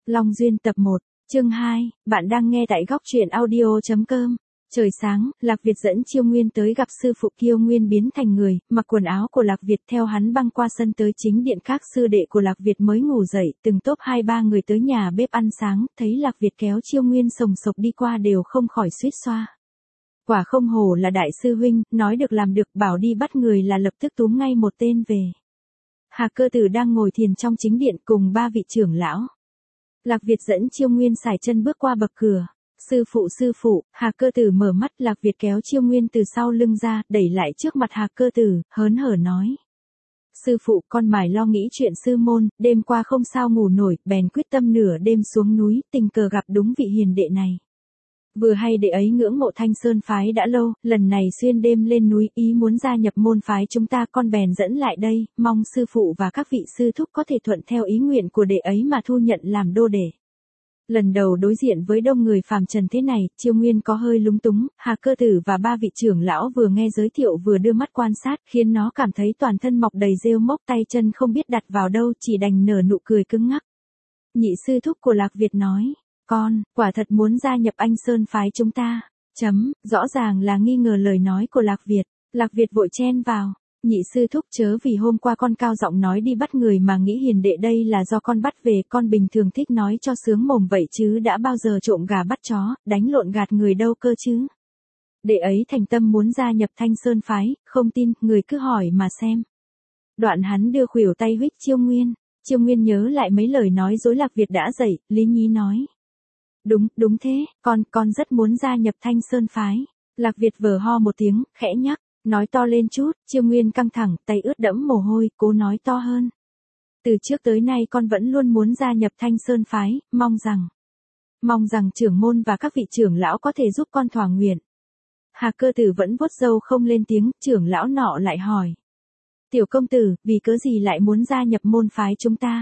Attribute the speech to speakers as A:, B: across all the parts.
A: Long Duyên tập 1, chương 2, bạn đang nghe tại góc truyện audio.com. Trời sáng, Lạc Việt dẫn Chiêu Nguyên tới gặp sư phụ. Kiêu Nguyên biến thành người, mặc quần áo của Lạc Việt theo hắn băng qua sân tới chính điện. Các sư đệ của Lạc Việt mới ngủ dậy, từng tốp 2-3 người tới nhà bếp ăn sáng, thấy Lạc Việt kéo Chiêu Nguyên sồng sộc đi qua đều không khỏi suýt xoa. Quả không hổ là đại sư huynh, nói được làm được, bảo đi bắt người là lập tức túm ngay một tên về. Hà Cơ Tử đang ngồi thiền trong chính điện cùng 3 vị trưởng lão. Lạc Việt dẫn Chiêu Nguyên sải chân bước qua bậc cửa. Sư phụ, Hà Cơ Tử mở mắt. Lạc Việt kéo Chiêu Nguyên từ sau lưng ra, đẩy lại trước mặt Hà Cơ Tử, hớn hở nói. Sư phụ, con mải lo nghĩ chuyện sư môn, đêm qua không sao ngủ nổi, bèn quyết tâm nửa đêm xuống núi, tình cờ gặp đúng vị hiền đệ này. Vừa hay đệ ấy ngưỡng mộ Thanh Sơn phái đã lâu, lần này xuyên đêm lên núi, ý muốn gia nhập môn phái chúng ta, con bèn dẫn lại đây, mong sư phụ và các vị sư thúc có thể thuận theo ý nguyện của đệ ấy mà thu nhận làm đô đệ. Lần đầu đối diện với đông người phàm trần thế này, Chiêu Nguyên có hơi lúng túng. Hà Cơ Tử và 3 vị trưởng lão vừa nghe giới thiệu vừa đưa mắt quan sát, khiến nó cảm thấy toàn thân mọc đầy rêu mốc, tay chân không biết đặt vào đâu, chỉ đành nở nụ cười cứng ngắc. Nhị sư thúc của Lạc Việt nói, con, quả thật muốn gia nhập Anh Sơn phái chúng ta. Rõ ràng là nghi ngờ lời nói của Lạc Việt. Lạc Việt vội chen vào. Nhị sư thúc, chớ vì hôm qua con cao giọng nói đi bắt người mà nghĩ hiền đệ đây là do con bắt về. Con bình thường thích nói cho sướng mồm vậy chứ đã bao giờ trộm gà bắt chó, đánh lộn gạt người đâu cơ chứ. Đệ ấy thành tâm muốn gia nhập Thanh Sơn phái, không tin, người cứ hỏi mà xem. Đoạn hắn đưa khuỷu tay huých Chiêu Nguyên. Chiêu Nguyên nhớ lại mấy lời nói dối Lạc Việt đã dạy, lý nhí nói. Đúng thế, con rất muốn gia nhập Thanh Sơn phái. Lạc Việt vờ ho một tiếng, khẽ nhắc, nói to lên chút. Chiêu Nguyên căng thẳng, tay ướt đẫm mồ hôi, cố nói to hơn. Từ trước tới nay con vẫn luôn muốn gia nhập Thanh Sơn phái, mong rằng trưởng môn và các vị trưởng lão có thể giúp con thỏa nguyện. Hà Cơ Tử vẫn vuốt râu không lên tiếng. Trưởng lão nọ lại hỏi. Tiểu công tử, vì cớ gì lại muốn gia nhập môn phái chúng ta?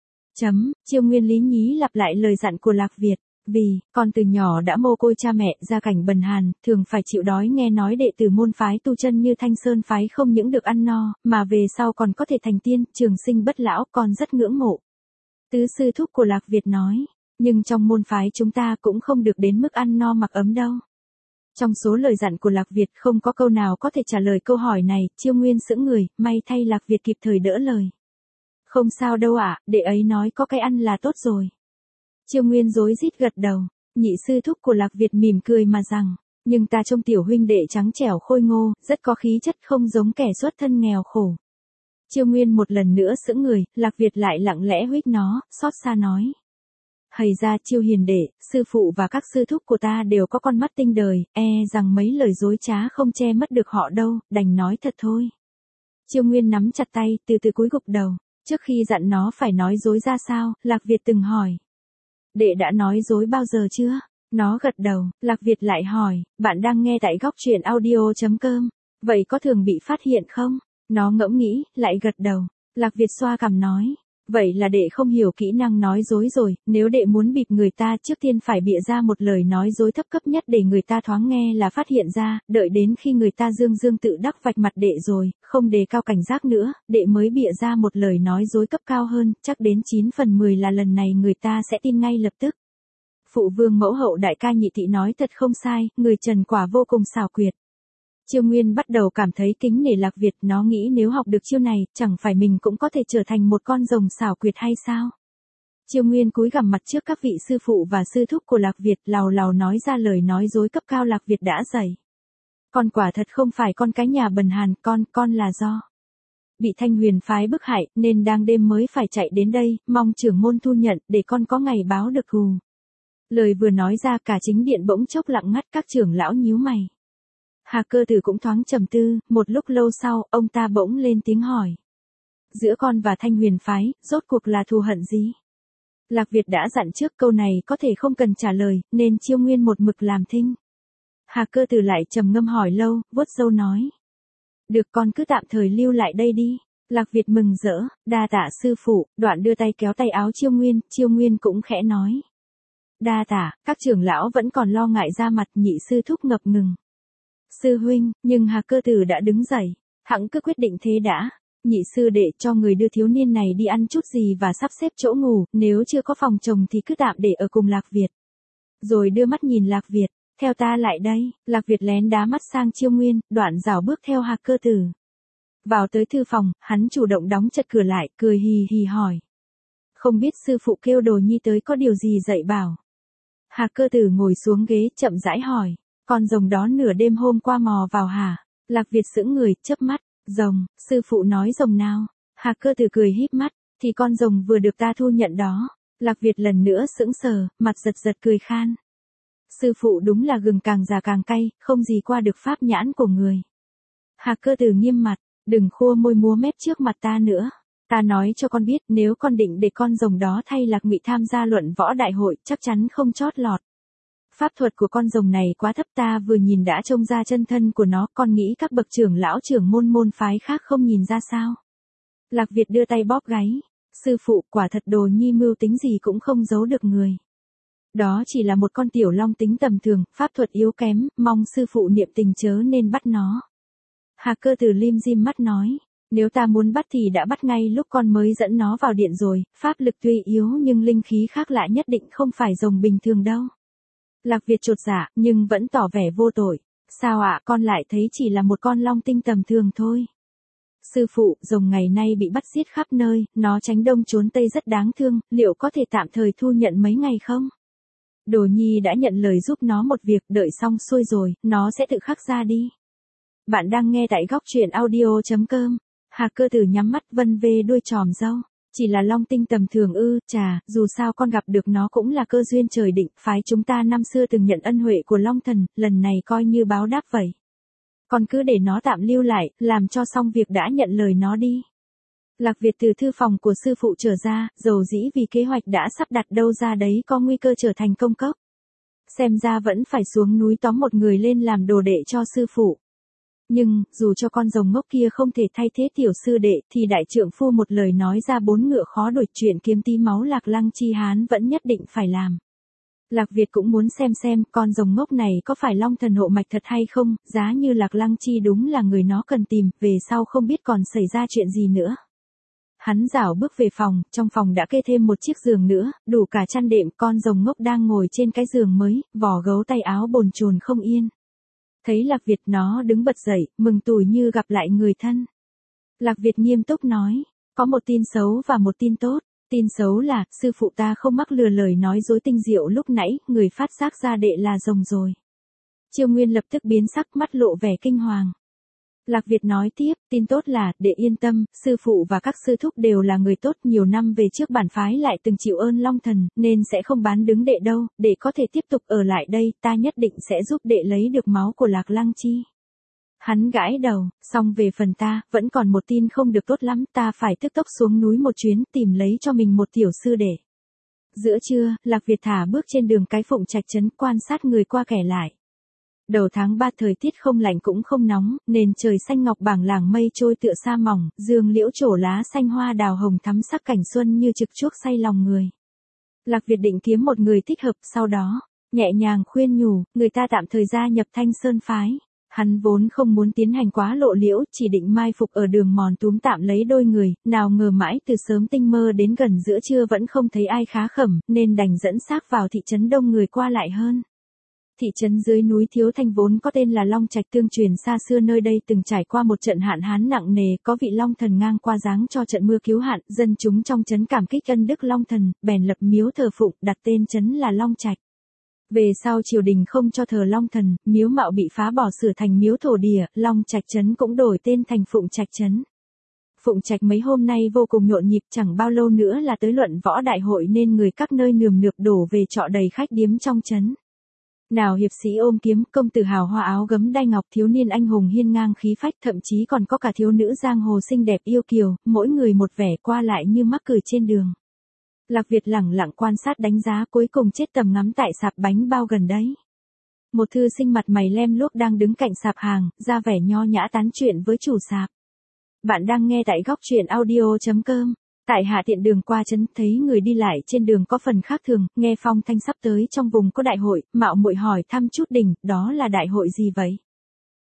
A: Chiêu Nguyên lý nhí lặp lại lời dặn của Lạc Việt. Vì, con từ nhỏ đã mồ côi cha mẹ, gia cảnh bần hàn, thường phải chịu đói, nghe nói đệ tử môn phái tu chân như Thanh Sơn phái không những được ăn no, mà về sau còn có thể thành tiên, trường sinh bất lão, con rất ngưỡng mộ. Tứ sư thúc của Lạc Việt nói, nhưng trong môn phái chúng ta cũng không được đến mức ăn no mặc ấm đâu. Trong số lời dặn của Lạc Việt không có câu nào có thể trả lời câu hỏi này. Chiêu Nguyên sững người, may thay Lạc Việt kịp thời đỡ lời. Không sao đâu ạ, đệ ấy nói có cái ăn là tốt rồi. Chiêu Nguyên rối rít gật đầu. Nhị sư thúc của Lạc Việt mỉm cười mà rằng, nhưng ta trông tiểu huynh đệ trắng trẻo khôi ngô, rất có khí chất, không giống kẻ xuất thân nghèo khổ. Chiêu Nguyên một lần nữa sững người. Lạc Việt lại lặng lẽ huých nó, xót xa nói. Hầy ra Chiêu hiền đệ, sư phụ và các sư thúc của ta đều có con mắt tinh đời, rằng mấy lời dối trá không che mất được họ đâu, đành nói thật thôi. Chiêu Nguyên nắm chặt tay, từ từ cúi gục đầu. Trước khi dặn nó phải nói dối ra sao, Lạc Việt từng hỏi. Đệ đã nói dối bao giờ chưa? Nó gật đầu. Lạc Việt lại hỏi, bạn đang nghe tại góc truyện audio.com. Vậy có thường bị phát hiện không? Nó ngẫm nghĩ, lại gật đầu. Lạc Việt xoa cằm nói. Vậy là đệ không hiểu kỹ năng nói dối rồi, nếu đệ muốn bịp người ta trước tiên phải bịa ra một lời nói dối thấp cấp nhất để người ta thoáng nghe là phát hiện ra, đợi đến khi người ta dương tự đắc vạch mặt đệ rồi, không đề cao cảnh giác nữa, đệ mới bịa ra một lời nói dối cấp cao hơn, chắc đến 9 phần 10 là lần này người ta sẽ tin ngay lập tức. Phụ vương mẫu hậu đại ca Nhị thị nói thật không sai, người Trần quả vô cùng xảo quyệt. Chiêu Nguyên bắt đầu cảm thấy kính nể Lạc Việt, nó nghĩ nếu học được chiêu này, chẳng phải mình cũng có thể trở thành một con rồng xảo quyệt hay sao? Chiêu Nguyên cúi gằm mặt trước các vị sư phụ và sư thúc của Lạc Việt, lào lào nói ra lời nói dối cấp cao Lạc Việt đã dạy. Con quả thật không phải con cái nhà bần hàn, con là do bị Thanh Huyền phái bức hại, nên đang đêm mới phải chạy đến đây, mong trưởng môn thu nhận, để con có ngày báo được thù. Lời vừa nói ra cả chính điện bỗng chốc lặng ngắt, các trưởng lão nhíu mày. Hà Cơ Tử cũng thoáng trầm tư, một lúc lâu sau, ông ta bỗng lên tiếng hỏi. Giữa con và Thanh Huyền phái, rốt cuộc là thù hận gì? Lạc Việt đã dặn trước câu này có thể không cần trả lời, nên Chiêu Nguyên một mực làm thinh. Hà Cơ Tử lại trầm ngâm hỏi lâu, vuốt râu nói. Được, con cứ tạm thời lưu lại đây đi. Lạc Việt mừng rỡ, đa tạ sư phụ, đoạn đưa tay kéo tay áo Chiêu Nguyên cũng khẽ nói. Đa tạ, các trưởng lão vẫn còn lo ngại ra mặt. Nhị sư thúc ngập ngừng. Sư huynh, nhưng Hà Cơ Tử đã đứng dậy. Hẵng cứ quyết định thế đã. Nhị sư đệ cho người đưa thiếu niên này đi ăn chút gì và sắp xếp chỗ ngủ, nếu chưa có phòng chồng thì cứ tạm để ở cùng Lạc Việt. Rồi đưa mắt nhìn Lạc Việt, theo ta lại đây, Lạc Việt lén đá mắt sang Chiêu Nguyên, đoạn rảo bước theo Hạc Cơ Tử. Vào tới thư phòng, hắn chủ động đóng chặt cửa lại, cười hì hì hỏi. Không biết sư phụ kêu Đồ Nhi tới có điều gì dạy bảo. Hạc Cơ Tử ngồi xuống ghế chậm rãi hỏi, con rồng đó nửa đêm hôm qua mò vào hả? Lạc Việt sững người, chớp mắt, rồng, sư phụ nói rồng nào? Hạc Cơ Tử cười híp mắt, thì con rồng vừa được ta thu nhận đó. Lạc Việt lần nữa sững sờ, mặt giật giật cười khan. Sư phụ đúng là gừng càng già càng cay, không gì qua được pháp nhãn của người. Hạc Cơ Tử nghiêm mặt, đừng khua môi múa mép trước mặt ta nữa. Ta nói cho con biết, nếu con định để con rồng đó thay Lạc Ngụy tham gia luận võ đại hội, chắc chắn không chót lọt. Pháp thuật của con rồng này quá thấp, ta vừa nhìn đã trông ra chân thân của nó, con nghĩ các bậc trưởng lão trưởng môn phái khác không nhìn ra sao? Lạc Việt đưa tay bóp gáy. Sư phụ, quả thật Đồ Nhi mưu tính gì cũng không giấu được người. Đó chỉ là một con tiểu long tính tầm thường, pháp thuật yếu kém, mong sư phụ niệm tình chớ nên bắt nó. Hạc Cơ Tử lim dim mắt nói, nếu ta muốn bắt thì đã bắt ngay lúc con mới dẫn nó vào điện rồi, pháp lực tuy yếu nhưng linh khí khác lạ nhất định không phải rồng bình thường đâu. Lạc Việt chột dạ, nhưng vẫn tỏ vẻ vô tội. Sao ạ, con lại thấy chỉ là một con long tinh tầm thường thôi. Sư phụ, rồng ngày nay bị bắt giết khắp nơi, nó tránh đông trốn tây rất đáng thương, liệu có thể tạm thời thu nhận mấy ngày không? Đồ Nhi đã nhận lời giúp nó một việc, đợi xong xuôi rồi, nó sẽ tự khắc ra đi. Bạn đang nghe tại góc truyện audio.com. Hạc Cơ Tử nhắm mắt vân vê đuôi tròm râu. Chỉ là long tinh tầm thường ư? Chà, dù sao con gặp được nó cũng là cơ duyên trời định, phái chúng ta năm xưa từng nhận ân huệ của Long Thần, lần này coi như báo đáp vậy. Con cứ để nó tạm lưu lại, làm cho xong việc đã nhận lời nó đi. Lạc Việt từ thư phòng của sư phụ trở ra, dầu dĩ vì kế hoạch đã sắp đặt đâu ra đấy có nguy cơ trở thành công cốc. Xem ra vẫn phải xuống núi tóm một người lên làm đồ đệ cho sư phụ. Nhưng, dù cho con rồng ngốc kia không thể thay thế tiểu sư đệ, thì đại trượng phu một lời nói ra bốn ngựa khó đuổi, chuyện kiếm tí máu Lạc Lăng Chi hán vẫn nhất định phải làm. Lạc Việt cũng muốn xem con rồng ngốc này có phải Long Thần hộ mạch thật hay không, giá như Lạc Lăng Chi đúng là người nó cần tìm, về sau không biết còn xảy ra chuyện gì nữa. Hắn rảo bước về phòng, trong phòng đã kê thêm một chiếc giường nữa, đủ cả chăn đệm, con rồng ngốc đang ngồi trên cái giường mới, vò gấu tay áo bồn chồn không yên. Thấy Lạc Việt nó đứng bật dậy, mừng tủi như gặp lại người thân. Lạc Việt nghiêm túc nói, có một tin xấu và một tin tốt. Tin xấu là, sư phụ ta không mắc lừa lời nói dối tinh diệu lúc nãy, người phát giác ra đệ là rồng rồi. Chiêu Nguyên lập tức biến sắc, mắt lộ vẻ kinh hoàng. Lạc Việt nói tiếp, tin tốt là, đệ yên tâm, sư phụ và các sư thúc đều là người tốt, nhiều năm về trước bản phái lại từng chịu ơn Long Thần, nên sẽ không bán đứng đệ đâu, đệ có thể tiếp tục ở lại đây, ta nhất định sẽ giúp đệ lấy được máu của Lạc Lăng Chi. Hắn gãi đầu, xong về phần ta, vẫn còn một tin không được tốt lắm, ta phải tức tốc xuống núi một chuyến, tìm lấy cho mình một tiểu sư đệ. Giữa trưa, Lạc Việt thả bước trên đường cái Phụng Trạch trấn, quan sát người qua kẻ lại. Đầu tháng 3 thời tiết không lạnh cũng không nóng, nên trời xanh ngọc bảng làng mây trôi tựa sa mỏng, dương liễu trổ lá xanh hoa đào hồng thắm sắc cảnh xuân như trực chuốc say lòng người. Lạc Việt định kiếm một người thích hợp, sau đó, nhẹ nhàng khuyên nhủ, người ta tạm thời gia nhập Thanh Sơn phái. Hắn vốn không muốn tiến hành quá lộ liễu, chỉ định mai phục ở đường mòn túm tạm lấy đôi người, nào ngờ mãi từ sớm tinh mơ đến gần giữa trưa vẫn không thấy ai khá khẩm, nên đành dẫn xác vào thị trấn đông người qua lại hơn. Thị trấn dưới núi Thiếu Thanh vốn có tên là Long Trạch, tương truyền xa xưa nơi đây từng trải qua một trận hạn hán nặng nề, có vị Long Thần ngang qua giáng cho trận mưa cứu hạn, dân chúng trong trấn cảm kích ân đức Long Thần, bèn lập miếu thờ phụng, đặt tên trấn là Long Trạch. Về sau triều đình không cho thờ Long Thần, miếu mạo bị phá bỏ sửa thành miếu thổ địa, Long Trạch trấn cũng đổi tên thành Phụng Trạch trấn. Phụng Trạch mấy hôm nay vô cùng nhộn nhịp, chẳng bao lâu nữa là tới luận võ đại hội nên người các nơi nườm nượp đổ về trọ đầy khách điếm trong trấn. Nào hiệp sĩ ôm kiếm, công tử hào hoa áo gấm đai ngọc, thiếu niên anh hùng hiên ngang khí phách, thậm chí còn có cả thiếu nữ giang hồ xinh đẹp yêu kiều, mỗi người một vẻ qua lại như mắc cười trên đường. Lạc Việt lẳng lặng quan sát đánh giá, cuối cùng chết tầm ngắm tại sạp bánh bao gần đấy. Một thư sinh mặt mày lem luốc đang đứng cạnh sạp hàng, ra vẻ nho nhã tán chuyện với chủ sạp. Bạn đang nghe tại góc truyện audio.com. Tại hạ tiện đường qua trấn, thấy người đi lại trên đường có phần khác thường, nghe phong thanh sắp tới trong vùng có đại hội, mạo muội hỏi thăm chút đỉnh, đó là đại hội gì vậy?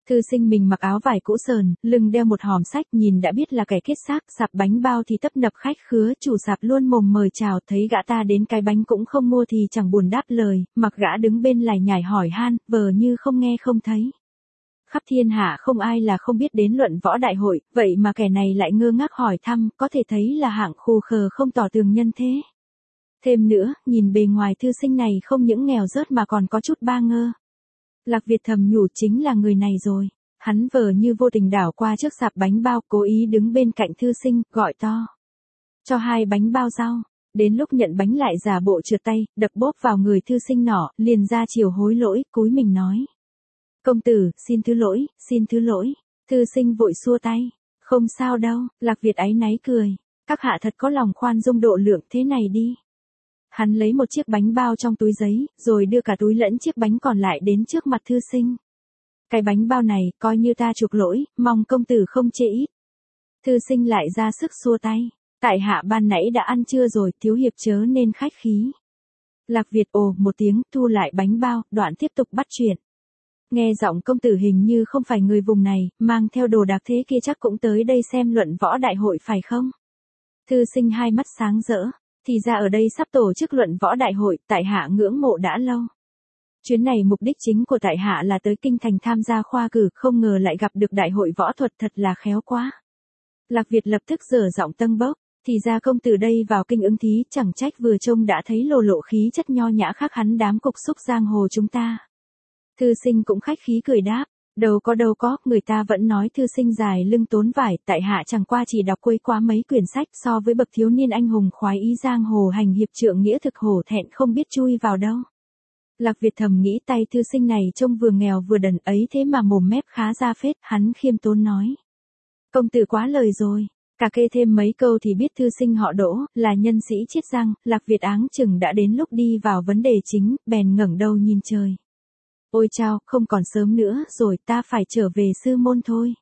A: Thư sinh mình mặc áo vải cũ sờn, lưng đeo một hòm sách, nhìn đã biết là kẻ kết xác, sạp bánh bao thì tấp nập khách khứa, chủ sạp luôn mồm mời chào, thấy gã ta đến cái bánh cũng không mua thì chẳng buồn đáp lời, mặc gã đứng bên lải nhải hỏi han, vờ như không nghe không thấy. Khắp thiên hạ không ai là không biết đến luận võ đại hội, vậy mà kẻ này lại ngơ ngác hỏi thăm, có thể thấy là hạng khù khờ không tỏ tường nhân thế. Thêm nữa, nhìn bề ngoài thư sinh này không những nghèo rớt mà còn có chút ba ngơ. Lạc Việt thầm nhủ chính là người này rồi. Hắn vờ như vô tình đảo qua trước sạp bánh bao, cố ý đứng bên cạnh thư sinh, gọi to. Cho 2 bánh bao rau. Đến lúc nhận bánh lại giả bộ trượt tay, đập bốp vào người thư sinh nọ, liền ra chiều hối lỗi, cúi mình nói. Công tử, xin thứ lỗi, xin thứ lỗi. Thư sinh vội xua tay. Không sao đâu, Lạc Việt áy náy cười. Các hạ thật có lòng khoan dung độ lượng, thế này đi. Hắn lấy một chiếc bánh bao trong túi giấy, rồi đưa cả túi lẫn chiếc bánh còn lại đến trước mặt thư sinh. Cái bánh bao này, coi như ta chuộc lỗi, mong công tử không chê ít. Thư sinh lại ra sức xua tay. Tại hạ ban nãy đã ăn trưa rồi, thiếu hiệp chớ nên khách khí. Lạc Việt ồ một tiếng, thu lại bánh bao, đoạn tiếp tục bắt chuyện. Nghe giọng công tử hình như không phải người vùng này, mang theo đồ đạc thế kia chắc cũng tới đây xem luận võ đại hội phải không? Thư sinh hai mắt sáng rỡ. Thì ra ở đây sắp tổ chức luận võ đại hội, tại hạ ngưỡng mộ đã lâu. Chuyến này mục đích chính của tại hạ là tới kinh thành tham gia khoa cử, không ngờ lại gặp được đại hội võ thuật, thật là khéo quá. Lạc Việt lập tức giở giọng tâng bốc, thì ra công tử đây vào kinh ứng thí, chẳng trách vừa trông đã thấy lộ khí chất nho nhã khác hắn đám cục xúc giang hồ chúng ta. Thư sinh cũng khách khí cười đáp. Đâu có, người ta vẫn nói thư sinh dài lưng tốn vải, tại hạ chẳng qua chỉ đọc quấy quá mấy quyển sách, so với bậc thiếu niên anh hùng khoái ý giang hồ hành hiệp trượng nghĩa thực hổ thẹn không biết chui vào đâu. Lạc Việt thầm nghĩ tay thư sinh này trông vừa nghèo vừa đần ấy thế mà mồm mép khá ra phết, hắn khiêm tốn nói. Công tử quá lời rồi, cả kê thêm mấy câu thì biết thư sinh họ Đỗ, là nhân sĩ Chiết Giang. Lạc Việt áng chừng đã đến lúc đi vào vấn đề chính, bèn ngẩng đầu nhìn trời. Ôi chao, không còn sớm nữa rồi, ta phải trở về sư môn thôi.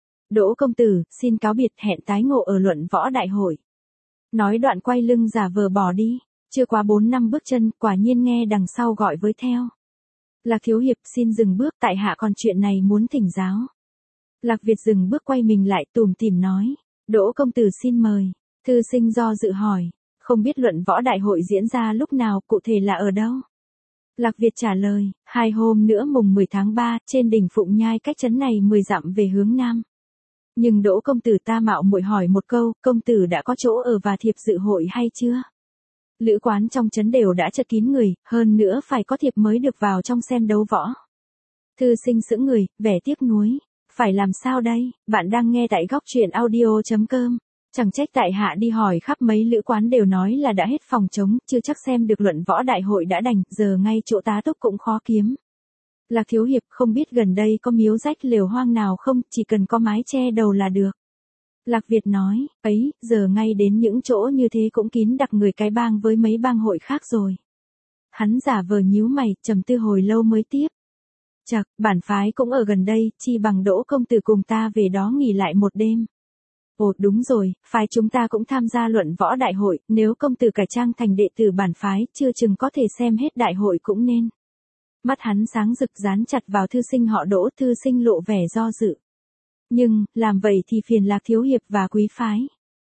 A: Đỗ công tử, xin cáo biệt, hẹn tái ngộ ở luận võ đại hội. Nói đoạn quay lưng giả vờ bỏ đi, chưa quá 4 năm bước chân, quả nhiên nghe đằng sau gọi với theo. Lạc thiếu hiệp xin dừng bước, tại hạ còn chuyện này muốn thỉnh giáo. Lạc Việt dừng bước quay mình lại tủm tỉm nói. Đỗ công tử xin mời. Thư sinh do dự hỏi, không biết luận võ đại hội diễn ra lúc nào, cụ thể là ở đâu? Lạc Việt trả lời, 2 hôm nữa mùng 10 tháng 3, trên đỉnh Phụng Nhai cách trấn này 10 dặm về hướng nam. Nhưng Đỗ công tử ta mạo muội hỏi một câu, công tử đã có chỗ ở và thiệp dự hội hay chưa? Lữ quán trong trấn đều đã chật kín người, hơn nữa phải có thiệp mới được vào trong xem đấu võ. Thư sinh sững người, vẻ tiếc nuối. Phải làm sao đây? Bạn đang nghe tại góc truyện audio.com. Chẳng trách tại hạ đi hỏi khắp mấy lữ quán đều nói là đã hết phòng trống, chưa chắc xem được luận võ đại hội đã đành, giờ ngay chỗ tá túc cũng khó kiếm. Lạc thiếu hiệp không biết gần đây có miếu rách lều hoang nào không, chỉ cần có mái che đầu là được. Lạc Việt nói, ấy, giờ ngay đến những chỗ như thế cũng kín đặc người cái bang với mấy bang hội khác rồi. Hắn giả vờ nhíu mày, trầm tư hồi lâu mới tiếp. Chậc, bản phái cũng ở gần đây, chi bằng Đỗ công tử cùng ta về đó nghỉ lại một đêm. Ồ đúng rồi, phái chúng ta cũng tham gia luận võ đại hội, nếu công tử cải trang thành đệ tử bản phái, chưa chừng có thể xem hết đại hội cũng nên. Mắt hắn sáng rực dán chặt vào thư sinh họ Đỗ, thư sinh lộ vẻ do dự. Nhưng, làm vậy thì phiền Lạc thiếu hiệp và quý phái.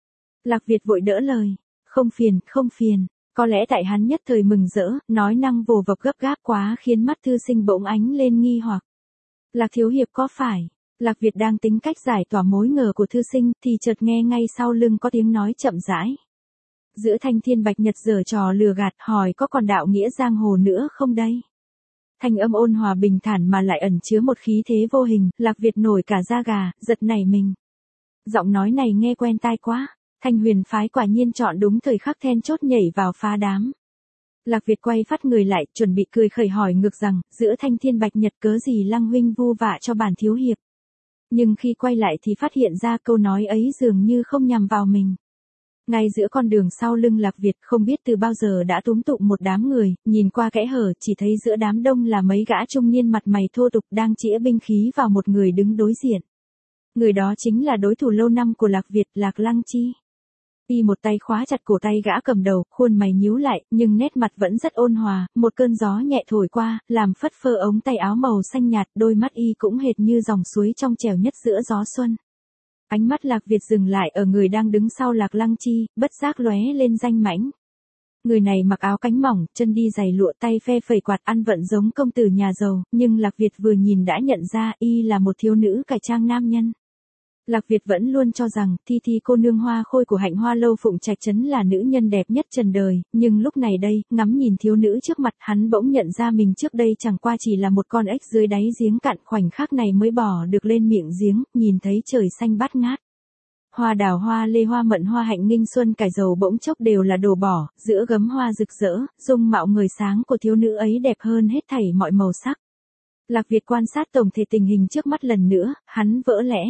A: Lạc Việt vội đỡ lời, không phiền, có lẽ tại hắn nhất thời mừng rỡ, nói năng vồ vập gấp gáp quá khiến mắt thư sinh bỗng ánh lên nghi hoặc. Lạc thiếu hiệp có phải? Lạc Việt đang tính cách giải tỏa mối ngờ của thư sinh, thì chợt nghe ngay sau lưng có tiếng nói chậm rãi. Giữa Thanh Thiên Bạch Nhật giở trò lừa gạt, hỏi có còn đạo nghĩa giang hồ nữa không đây? Thanh âm ôn hòa bình thản mà lại ẩn chứa một khí thế vô hình, Lạc Việt nổi cả da gà, giật nảy mình. Giọng nói này nghe quen tai quá, Thanh Huyền phái quả nhiên chọn đúng thời khắc then chốt nhảy vào phá đám. Lạc Việt quay phát người lại, chuẩn bị cười khẩy hỏi ngược rằng, giữa Thanh Thiên Bạch Nhật cớ gì Lăng huynh vu vạ cho bản thiếu hiệp. Nhưng khi quay lại thì phát hiện ra câu nói ấy dường như không nhằm vào mình. Ngay giữa con đường sau lưng Lạc Việt không biết từ bao giờ đã túm tụm một đám người, nhìn qua kẽ hở chỉ thấy giữa đám đông là mấy gã trung niên mặt mày thô tục đang chĩa binh khí vào một người đứng đối diện. Người đó chính là đối thủ lâu năm của Lạc Việt, Lạc Lăng Chi. Y một tay khóa chặt cổ tay gã cầm đầu, khuôn mày nhíu lại, nhưng nét mặt vẫn rất ôn hòa, một cơn gió nhẹ thổi qua, làm phất phơ ống tay áo màu xanh nhạt, đôi mắt Y cũng hệt như dòng suối trong trẻo nhất giữa gió xuân. Ánh mắt Lạc Việt dừng lại ở người đang đứng sau Lạc Lăng Chi, bất giác lóe lên danh mãnh. Người này mặc áo cánh mỏng, chân đi giày lụa, tay phe phẩy quạt, ăn vận giống công tử nhà giàu, nhưng Lạc Việt vừa nhìn đã nhận ra Y là một thiếu nữ cải trang nam nhân. Lạc Việt vẫn luôn cho rằng Thi Thi cô nương Hoa Khôi của Hạnh Hoa lâu Phụng Trạch trấn là nữ nhân đẹp nhất trần đời, nhưng lúc này đây, ngắm nhìn thiếu nữ trước mặt, hắn bỗng nhận ra mình trước đây chẳng qua chỉ là một con ếch dưới đáy giếng cạn, khoảnh khắc này mới bỏ được lên miệng giếng, nhìn thấy trời xanh bát ngát. Hoa đào, hoa lê, hoa mận, hoa hạnh, nghinh xuân, cải dầu bỗng chốc đều là đồ bỏ, giữa gấm hoa rực rỡ, dung mạo người sáng của thiếu nữ ấy đẹp hơn hết thảy mọi màu sắc. Lạc Việt quan sát tổng thể tình hình trước mắt lần nữa, hắn vỡ lẽ.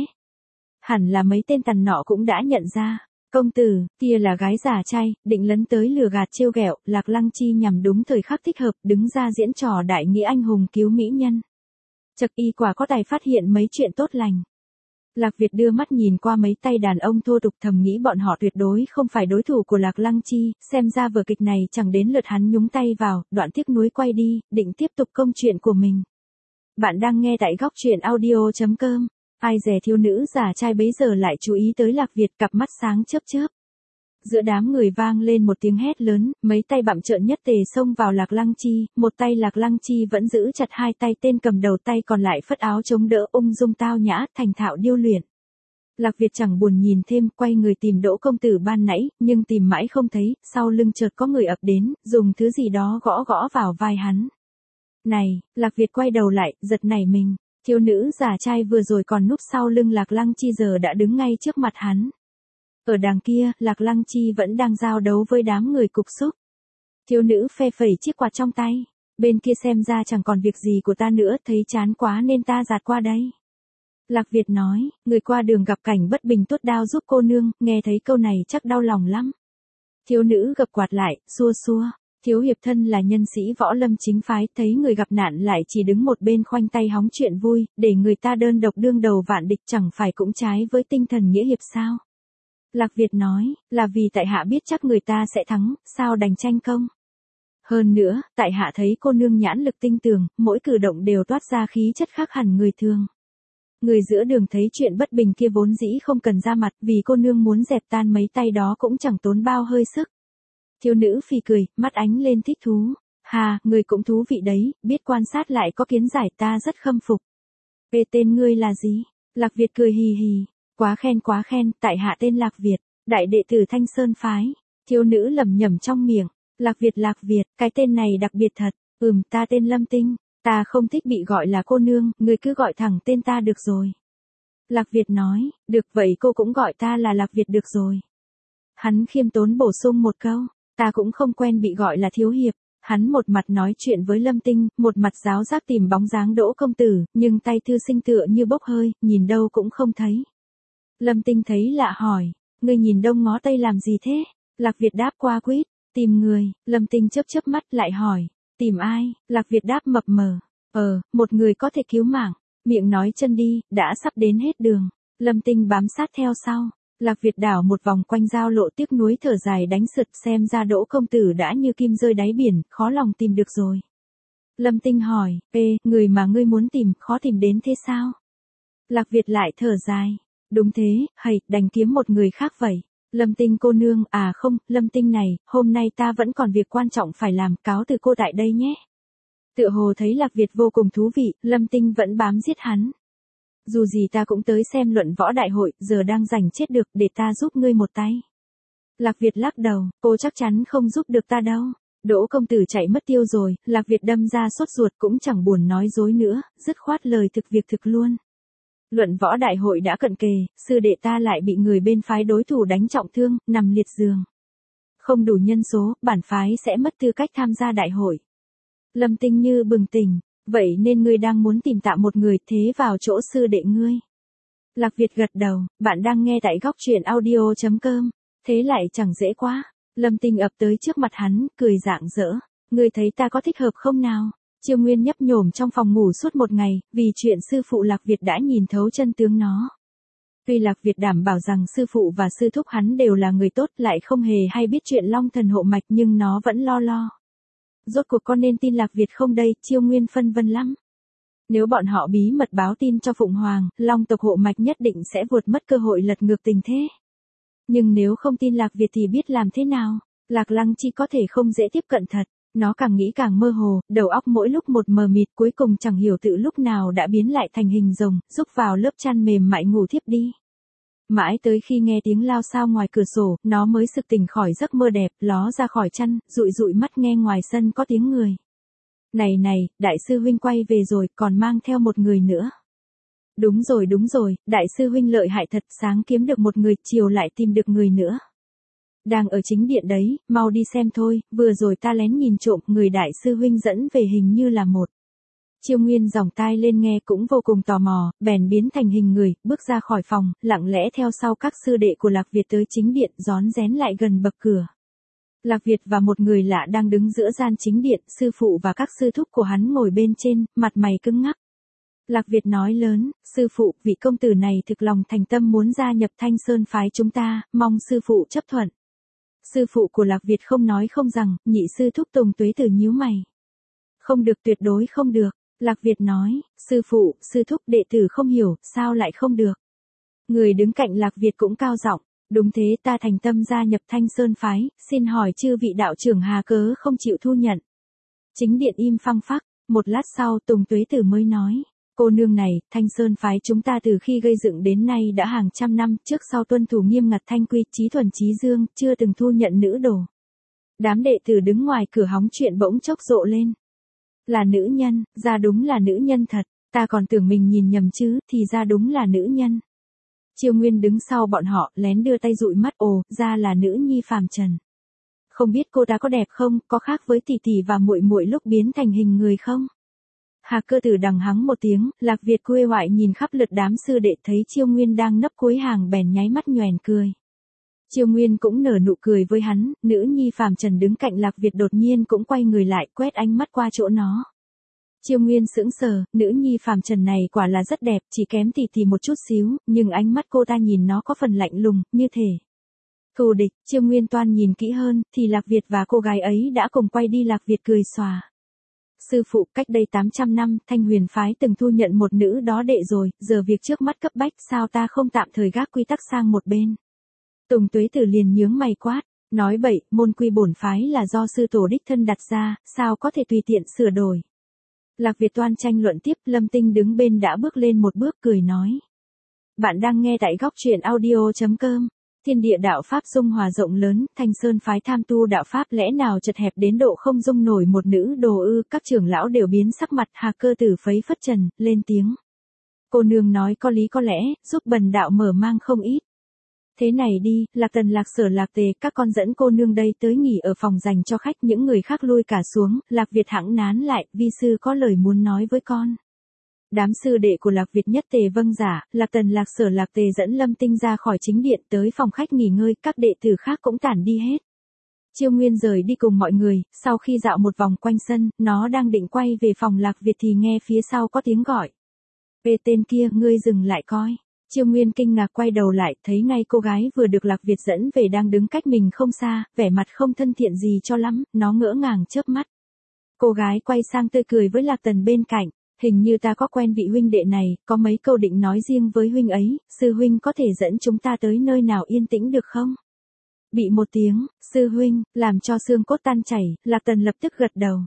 A: Hẳn là mấy tên tằn nọ cũng đã nhận ra. Công tử, kia là gái giả trai, định lấn tới lừa gạt trêu ghẹo, Lạc Lăng Chi nhằm đúng thời khắc thích hợp, đứng ra diễn trò đại nghĩa anh hùng cứu mỹ nhân. Chật Y quả có tài phát hiện mấy chuyện tốt lành. Lạc Việt đưa mắt nhìn qua mấy tay đàn ông thô tục, thầm nghĩ bọn họ tuyệt đối không phải đối thủ của Lạc Lăng Chi, xem ra vở kịch này chẳng đến lượt hắn nhúng tay vào, đoạn tiếc nuối quay đi, định tiếp tục công chuyện của mình. Bạn đang nghe tại góc truyện audio.com. Ai dè thiếu nữ giả trai bấy giờ lại chú ý tới Lạc Việt, cặp mắt sáng chớp chớp. Giữa đám người vang lên một tiếng hét lớn, mấy tay bặm trợn nhất tề xông vào Lạc Lăng Chi, một tay Lạc Lăng Chi vẫn giữ chặt hai tay tên cầm đầu, tay còn lại phất áo chống đỡ, ung dung tao nhã, thành thạo điêu luyện. Lạc Việt chẳng buồn nhìn thêm, quay người tìm Đỗ công tử ban nãy, nhưng tìm mãi không thấy, sau lưng chợt có người ập đến, dùng thứ gì đó gõ gõ vào vai hắn. Này, Lạc Việt quay đầu lại, giật nảy mình. Thiếu nữ giả trai vừa rồi còn núp sau lưng Lạc Lăng Chi giờ đã đứng ngay trước mặt hắn. Ở đằng kia, Lạc Lăng Chi vẫn đang giao đấu với đám người cục súc. Thiếu nữ phe phẩy chiếc quạt trong tay. Bên kia xem ra chẳng còn việc gì của ta nữa, thấy chán quá nên ta dạt qua đây. Lạc Việt nói, người qua đường gặp cảnh bất bình tuốt đao giúp cô nương, nghe thấy câu này chắc đau lòng lắm. Thiếu nữ gập quạt lại, xua xua. Thiếu hiệp thân là nhân sĩ võ lâm chính phái, thấy người gặp nạn lại chỉ đứng một bên khoanh tay hóng chuyện vui, để người ta đơn độc đương đầu vạn địch chẳng phải cũng trái với tinh thần nghĩa hiệp sao? Lạc Việt nói, là vì tại hạ biết chắc người ta sẽ thắng, sao đành tranh công. Hơn nữa, tại hạ thấy cô nương nhãn lực tinh tường, mỗi cử động đều toát ra khí chất khác hẳn người thường. Người giữa đường thấy chuyện bất bình kia vốn dĩ không cần ra mặt, vì cô nương muốn dẹp tan mấy tay đó cũng chẳng tốn bao hơi sức. Thiếu nữ phì cười, mắt ánh lên thích thú. Hà, người cũng thú vị đấy, biết quan sát lại có kiến giải, ta rất khâm phục. Về tên ngươi là gì? Lạc Việt cười hì hì. Quá khen, tại hạ tên Lạc Việt, đại đệ tử Thanh Sơn phái. Thiếu nữ lẩm nhẩm trong miệng. Lạc Việt, cái tên này đặc biệt thật. Ta tên Lâm Tinh, ta không thích bị gọi là cô nương, người cứ gọi thẳng tên ta được rồi. Lạc Việt nói, được vậy cô cũng gọi ta là Lạc Việt được rồi. Hắn khiêm tốn bổ sung một câu. Ta cũng không quen bị gọi là thiếu hiệp. Hắn một mặt nói chuyện với Lâm Tinh, một mặt giáo giác tìm bóng dáng Đỗ công tử, nhưng tay thư sinh tựa như bốc hơi, nhìn đâu cũng không thấy. Lâm Tinh thấy lạ hỏi, ngươi nhìn đông ngó tây làm gì thế? Lạc Việt đáp qua quýt, tìm người. Lâm Tinh chớp chớp mắt lại hỏi, tìm ai? Lạc Việt đáp mập mờ, một người có thể cứu mạng. Miệng nói chân đi, đã sắp đến hết đường. Lâm Tinh bám sát theo sau. Lạc Việt đảo một vòng quanh giao lộ, tiếc nuối thở dài đánh sượt, xem ra Đỗ công tử đã như kim rơi đáy biển, khó lòng tìm được rồi. Lâm Tinh hỏi, người mà ngươi muốn tìm, khó tìm đến thế sao? Lạc Việt lại thở dài, đúng thế, đành kiếm một người khác vậy. Lâm Tinh cô nương, không, Lâm Tinh này, hôm nay ta vẫn còn việc quan trọng phải làm, cáo từ cô tại đây nhé. Tựa hồ thấy Lạc Việt vô cùng thú vị, Lâm Tinh vẫn bám giết hắn. Dù gì ta cũng tới xem luận võ đại hội, giờ đang rảnh chết được, để ta giúp ngươi một tay. Lạc Việt lắc đầu, cô chắc chắn không giúp được ta đâu. Đỗ công tử chạy mất tiêu rồi, Lạc Việt đâm ra sốt ruột cũng chẳng buồn nói dối nữa, dứt khoát lời thực việc thực luôn. Luận võ đại hội đã cận kề, sư đệ ta lại bị người bên phái đối thủ đánh trọng thương, nằm liệt giường. Không đủ nhân số, bản phái sẽ mất tư cách tham gia đại hội. Lâm Tinh như bừng tỉnh. Vậy nên ngươi đang muốn tìm tạm một người thế vào chỗ sư đệ ngươi. Lạc Việt gật đầu, bạn đang nghe tại góc truyện audio.com. Thế lại chẳng dễ quá. Lâm Tinh ập tới trước mặt hắn, cười rạng rỡ. Ngươi thấy ta có thích hợp không nào? Chiêu Nguyên nhấp nhổm trong phòng ngủ suốt một ngày, vì chuyện sư phụ Lạc Việt đã nhìn thấu chân tướng nó. Tuy Lạc Việt đảm bảo rằng sư phụ và sư thúc hắn đều là người tốt, lại không hề hay biết chuyện Long Thần hộ mạch, nhưng nó vẫn lo. Rốt cuộc con nên tin Lạc Việt không đây? Chiêu Nguyên phân vân lắm. Nếu bọn họ bí mật báo tin cho Phụng Hoàng, Long tộc hộ mạch nhất định sẽ vụt mất cơ hội lật ngược tình thế. Nhưng nếu không tin Lạc Việt thì biết làm thế nào? Lạc Lăng Chi có thể không dễ tiếp cận thật. Nó càng nghĩ càng mơ hồ, đầu óc mỗi lúc một mờ mịt, cuối cùng chẳng hiểu tự lúc nào đã biến lại thành hình rồng, rúc vào lớp chăn mềm mại ngủ thiếp đi. Mãi tới khi nghe tiếng lao xao ngoài cửa sổ, nó mới sực tỉnh khỏi giấc mơ đẹp, ló ra khỏi chăn, dụi mắt nghe ngoài sân có tiếng người. Này, đại sư huynh quay về rồi, còn mang theo một người nữa. Đúng rồi, đại sư huynh lợi hại thật, sáng kiếm được một người, chiều lại tìm được người nữa. Đang ở chính điện đấy, mau đi xem thôi, vừa rồi ta lén nhìn trộm, người đại sư huynh dẫn về hình như là một. Chiêu Nguyên giòng tai lên nghe cũng vô cùng tò mò, bèn biến thành hình người, bước ra khỏi phòng, lặng lẽ theo sau các sư đệ của Lạc Việt tới chính điện, rón rén lại gần bậc cửa. Lạc Việt và một người lạ đang đứng giữa gian chính điện, sư phụ và các sư thúc của hắn ngồi bên trên, mặt mày cứng ngắc. Lạc Việt nói lớn, sư phụ, vị công tử này thực lòng thành tâm muốn gia nhập Thanh Sơn phái chúng ta, mong sư phụ chấp thuận. Sư phụ của Lạc Việt không nói không rằng, nhị sư thúc Tùng Tuế Tử nhíu mày. Không được, tuyệt đối không được. Lạc Việt nói, sư phụ, sư thúc, đệ tử không hiểu, sao lại không được. Người đứng cạnh Lạc Việt cũng cao giọng, đúng thế, ta thành tâm gia nhập Thanh Sơn phái, xin hỏi chư vị đạo trưởng hà cớ không chịu thu nhận. Chính điện im phăng phắc, một lát sau Tùng Tuế Tử mới nói, cô nương này, Thanh Sơn phái chúng ta từ khi gây dựng đến nay đã hàng trăm năm, trước sau tuân thủ nghiêm ngặt thanh quy, chí thuần chí dương, chưa từng thu nhận nữ đồ. Đám đệ tử đứng ngoài cửa hóng chuyện bỗng chốc rộ lên. Là nữ nhân, ra đúng là nữ nhân thật, ta còn tưởng mình nhìn nhầm chứ, thì ra đúng là nữ nhân. Chiêu Nguyên đứng sau bọn họ, lén đưa tay dụi mắt, ồ, ra là nữ nhi phàm trần. Không biết cô ta có đẹp không, có khác với tỷ tỷ và muội muội lúc biến thành hình người không? Hà Cơ Tử đằng hắng một tiếng, Lạc Việt quê ngoại nhìn khắp lượt đám sư đệ thấy Chiêu Nguyên đang nấp cuối hàng bèn nháy mắt nhoẻn cười. Chiêu Nguyên cũng nở nụ cười với hắn, nữ nhi phàm trần đứng cạnh Lạc Việt đột nhiên cũng quay người lại, quét ánh mắt qua chỗ nó. Chiêu Nguyên sững sờ, nữ nhi phàm trần này quả là rất đẹp, chỉ kém tỷ tỷ một chút xíu, nhưng ánh mắt cô ta nhìn nó có phần lạnh lùng, như thể thù địch. Chiêu Nguyên toan nhìn kỹ hơn, thì Lạc Việt và cô gái ấy đã cùng quay đi. Lạc Việt cười xòa. Sư phụ, cách đây 800 năm, Thanh Huyền phái từng thu nhận một nữ đó đệ rồi, giờ việc trước mắt cấp bách, sao ta không tạm thời gác quy tắc sang một bên. Tùng Tuế Tử liền nhướng mày quát, nói bậy, môn quy bổn phái là do sư tổ đích thân đặt ra, sao có thể tùy tiện sửa đổi. Lạc Việt toan tranh luận tiếp, Lâm Tinh đứng bên đã bước lên một bước cười nói. Bạn đang nghe tại góc truyện audio.com. Thiên địa đạo Pháp dung hòa rộng lớn, Thanh Sơn phái tham tu đạo Pháp lẽ nào chật hẹp đến độ không dung nổi một nữ đồ ư, các trưởng lão đều biến sắc mặt. Hà Cơ Tử phấy phất trần, lên tiếng. Cô nương nói có lý có lẽ, giúp bần đạo mở mang không ít. Thế này đi, Lạc Tần Lạc Sở Lạc Tề, các con dẫn cô nương đây tới nghỉ ở phòng dành cho khách, những người khác lui cả xuống. Lạc Việt hãng nán lại, vi sư có lời muốn nói với con. Đám sư đệ của Lạc Việt nhất tề vâng giả, Lạc Tần Lạc Sở Lạc Tề dẫn Lâm Tinh ra khỏi chính điện tới phòng khách nghỉ ngơi, các đệ tử khác cũng tản đi hết. Chiêu Nguyên rời đi cùng mọi người, sau khi dạo một vòng quanh sân, nó đang định quay về phòng Lạc Việt thì nghe phía sau có tiếng gọi. Về tên kia, ngươi dừng lại coi. Chiêu Nguyên kinh ngạc quay đầu lại, thấy ngay cô gái vừa được Lạc Việt dẫn về đang đứng cách mình không xa, vẻ mặt không thân thiện gì cho lắm, nó ngỡ ngàng chớp mắt. Cô gái quay sang tươi cười với Lạc Tần bên cạnh. Hình như ta có quen vị huynh đệ này, có mấy câu định nói riêng với huynh ấy, sư huynh có thể dẫn chúng ta tới nơi nào yên tĩnh được không? Bị một tiếng, sư huynh, làm cho xương cốt tan chảy, Lạc Tần lập tức gật đầu.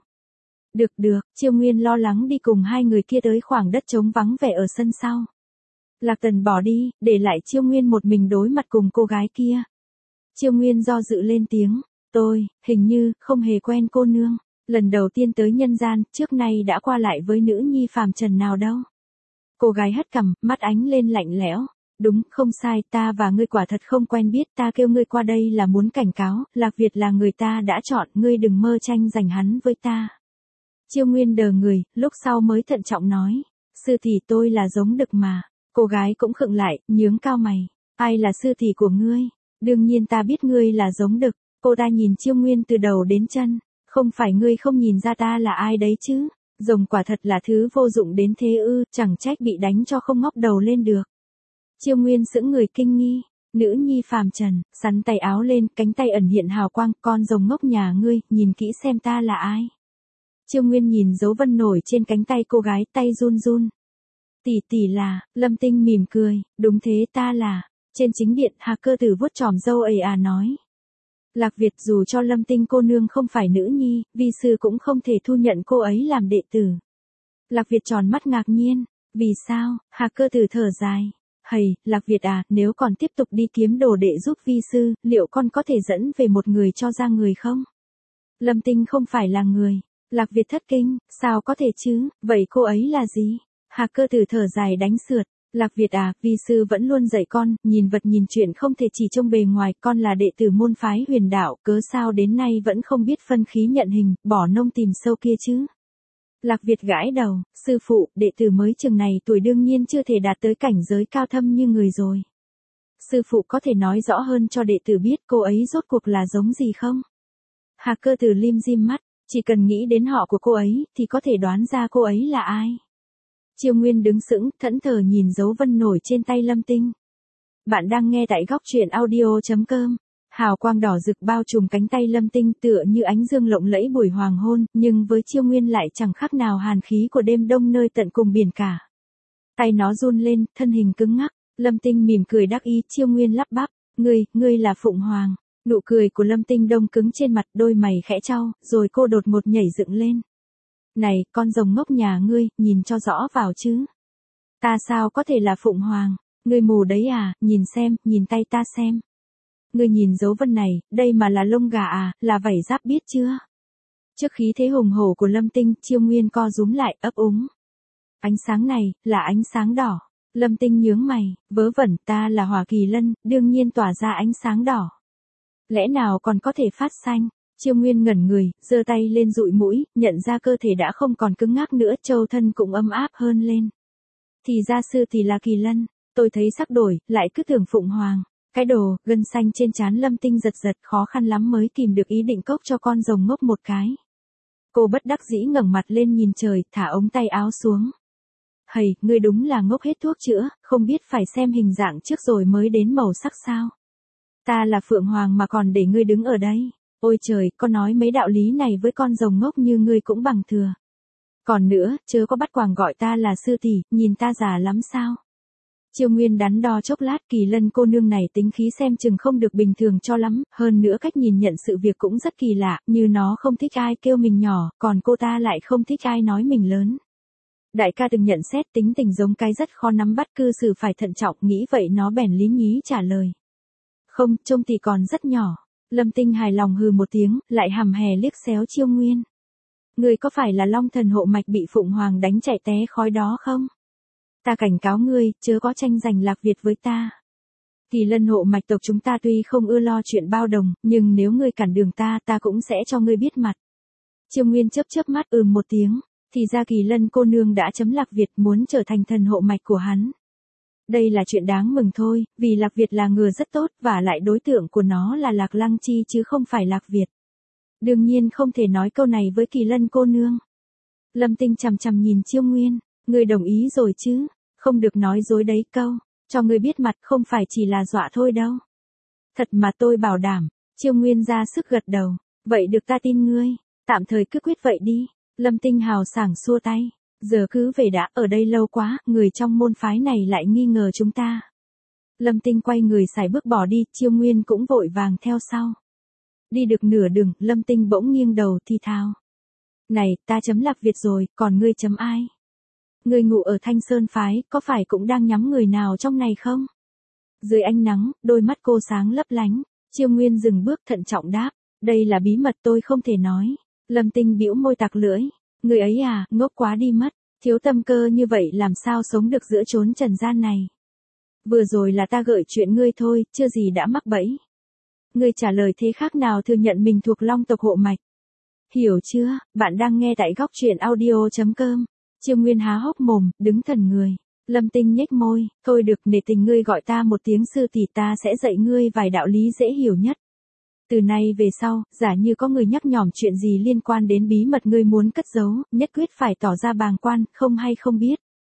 A: Được, Chiêu Nguyên lo lắng đi cùng hai người kia tới khoảng đất trống vắng vẻ ở sân sau. Lạc Tần bỏ đi, để lại Chiêu Nguyên một mình đối mặt cùng cô gái kia. Chiêu Nguyên do dự lên tiếng, tôi, hình như, không hề quen cô nương. Lần đầu tiên tới nhân gian, trước nay đã qua lại với nữ nhi phàm trần nào đâu. Cô gái hất cằm, mắt ánh lên lạnh lẽo. Đúng, không sai, ta và ngươi quả thật không quen biết, ta kêu ngươi qua đây là muốn cảnh cáo, Lạc Việt là người ta đã chọn, ngươi đừng mơ tranh giành hắn với ta. Chiêu Nguyên đờ người, lúc sau mới thận trọng nói, sư tỷ tôi là giống đực mà. Cô gái cũng khựng lại, nhướng cao mày, ai là sư tỷ của ngươi? Đương nhiên ta biết ngươi là giống đực. Cô ta nhìn Chiêu Nguyên từ đầu đến chân. Không phải ngươi không nhìn ra ta là ai đấy chứ? Rồng quả thật là thứ vô dụng đến thế ư, chẳng trách bị đánh cho không ngóc đầu lên được. Chiêu Nguyên sững người kinh nghi, nữ nhi phàm trần, sắn tay áo lên, cánh tay ẩn hiện hào quang, con rồng ngốc nhà ngươi, nhìn kỹ xem ta là ai. Chiêu Nguyên nhìn dấu vân nổi trên cánh tay cô gái, tay run run. Tỷ là, Lâm Tinh mỉm cười, đúng thế ta là. Trên chính điện, Hạc Cơ Tử vuốt chòm râu ầy nói. Lạc Việt dù cho Lâm Tinh cô nương không phải nữ nhi, vi sư cũng không thể thu nhận cô ấy làm đệ tử. Lạc Việt tròn mắt ngạc nhiên, vì sao? Hạc Cơ Tử thở dài. Hầy, Lạc Việt à, nếu còn tiếp tục đi kiếm đồ đệ giúp vi sư, liệu con có thể dẫn về một người cho ra người không? Lâm Tinh không phải là người. Lạc Việt thất kinh, sao có thể chứ, vậy cô ấy là gì? Hạc Cơ Tử thở dài đánh sượt. Lạc Việt à, vi sư vẫn luôn dạy con, nhìn vật nhìn chuyện không thể chỉ trông bề ngoài, con là đệ tử môn phái Huyền Đạo, cớ sao đến nay vẫn không biết phân khí nhận hình, bỏ nông tìm sâu kia chứ? Lạc Việt gãi đầu, sư phụ, đệ tử mới chừng này tuổi đương nhiên chưa thể đạt tới cảnh giới cao thâm như người rồi. Sư phụ có thể nói rõ hơn cho đệ tử biết cô ấy rốt cuộc là giống gì không? Hạc Cơ Tử lim dim mắt, chỉ cần nghĩ đến họ của cô ấy, thì có thể đoán ra cô ấy là ai. Chiêu Nguyên đứng sững, thẫn thờ nhìn dấu vân nổi trên tay Lâm Tinh. Bạn đang nghe tại góc truyện audio.com. Hào quang đỏ rực bao trùm cánh tay Lâm Tinh tựa như ánh dương lộng lẫy buổi hoàng hôn, nhưng với Chiêu Nguyên lại chẳng khác nào hàn khí của đêm đông nơi tận cùng biển cả. Tay nó run lên, thân hình cứng ngắc, Lâm Tinh mỉm cười đắc ý, Chiêu Nguyên lắp bắp, ngươi là Phụng Hoàng. Nụ cười của Lâm Tinh đông cứng trên mặt, đôi mày khẽ chau, rồi cô đột ngột nhảy dựng lên. Này, con rồng ngốc nhà ngươi, nhìn cho rõ vào chứ. Ta sao có thể là Phụng Hoàng? Ngươi mù đấy à, nhìn xem, nhìn tay ta xem. Ngươi nhìn dấu vân này, đây mà là lông gà à, là vảy giáp biết chưa? Trước khí thế hùng hổ của Lâm Tinh, Chiêu Nguyên co rúm lại, ấp úng. Ánh sáng này, là ánh sáng đỏ. Lâm Tinh nhướng mày, vớ vẩn, ta là Hỏa Kỳ Lân, đương nhiên tỏa ra ánh sáng đỏ. Lẽ nào còn có thể phát xanh? Chiêu Nguyên ngẩn người, giơ tay lên dụi mũi, nhận ra cơ thể đã không còn cứng ngắc nữa, châu thân cũng ấm áp hơn lên. Thì ra sư thì là Kỳ Lân, tôi thấy sắc đổi, lại cứ tưởng Phụng Hoàng. Cái đồ, gân xanh trên trán Lâm Tinh giật giật, khó khăn lắm mới kìm được ý định cốc cho con rồng ngốc một cái. Cô bất đắc dĩ ngẩng mặt lên nhìn trời, thả ống tay áo xuống. Hầy, ngươi đúng là ngốc hết thuốc chữa, không biết phải xem hình dạng trước rồi mới đến màu sắc sao. Ta là Phượng Hoàng mà còn để ngươi đứng ở đây. Ôi trời, con nói mấy đạo lý này với con rồng ngốc như ngươi cũng bằng thừa. Còn nữa, chớ có bắt quàng gọi ta là sư tỷ, nhìn ta già lắm sao. Chiêu Nguyên đắn đo chốc lát, Kỳ Lân cô nương này tính khí xem chừng không được bình thường cho lắm, hơn nữa cách nhìn nhận sự việc cũng rất kỳ lạ, như nó không thích ai kêu mình nhỏ, còn cô ta lại không thích ai nói mình lớn. Đại ca từng nhận xét tính tình giống cái rất khó nắm bắt, cư xử phải thận trọng, nghĩ vậy nó bèn lý nhí trả lời. Không, trông thì còn rất nhỏ. Lâm Tinh hài lòng hừ một tiếng, lại hầm hè liếc xéo Chiêu Nguyên. Ngươi có phải là Long Thần hộ mạch bị Phụng Hoàng đánh chạy té khói đó không? Ta cảnh cáo ngươi, chớ có tranh giành Lạc Việt với ta. Kỳ Lân hộ mạch tộc chúng ta tuy không ưa lo chuyện bao đồng, nhưng nếu ngươi cản đường ta cũng sẽ cho ngươi biết mặt. Chiêu Nguyên chớp chớp mắt một tiếng, thì ra Kỳ Lân cô nương đã chấm Lạc Việt muốn trở thành thần hộ mạch của hắn. Đây là chuyện đáng mừng thôi, vì Lạc Việt là người rất tốt, và lại đối tượng của nó là Lạc Lăng Chi chứ không phải Lạc Việt. Đương nhiên không thể nói câu này với Kỳ Lân cô nương. Lâm Tinh chằm chằm nhìn Chiêu Nguyên, ngươi đồng ý rồi chứ, không được nói dối đấy câu, cho ngươi biết mặt không phải chỉ là dọa thôi đâu. Thật mà tôi bảo đảm, Chiêu Nguyên ra sức gật đầu, vậy được ta tin ngươi, tạm thời cứ quyết vậy đi. Lâm Tinh hào sảng xua tay. Giờ cứ về đã, ở đây lâu quá, người trong môn phái này lại nghi ngờ chúng ta. Lâm Tinh quay người sải bước bỏ đi, Chiêu Nguyên cũng vội vàng theo sau. Đi được nửa đường, Lâm Tinh bỗng nghiêng đầu thì thào. Này, ta chấm Lạc Việt rồi, còn ngươi chấm ai? Ngươi ngụ ở Thanh Sơn phái, có phải cũng đang nhắm người nào trong này không? Dưới ánh nắng, đôi mắt cô sáng lấp lánh, Chiêu Nguyên dừng bước thận trọng đáp, đây là bí mật tôi không thể nói. Lâm Tinh bĩu môi tặc lưỡi. Người ấy à, ngốc quá đi mất, thiếu tâm cơ như vậy làm sao sống được giữa chốn trần gian này. Vừa rồi là ta gợi chuyện ngươi thôi, chưa gì đã mắc bẫy. Ngươi trả lời thế khác nào thừa nhận mình thuộc Long tộc hộ mạch. Hiểu chưa, bạn đang nghe tại góc truyện audio.com. Chiêu Nguyên há hốc mồm, đứng thần người. Lâm Tinh nhếch môi, thôi được, nể tình ngươi gọi ta một tiếng sư thì ta sẽ dạy ngươi vài đạo lý dễ hiểu nhất. Từ nay về sau, giả như có người nhắc nhỏm chuyện gì liên quan đến bí mật ngươi muốn cất giấu, nhất quyết phải tỏ ra bàng quan, không hay không biết.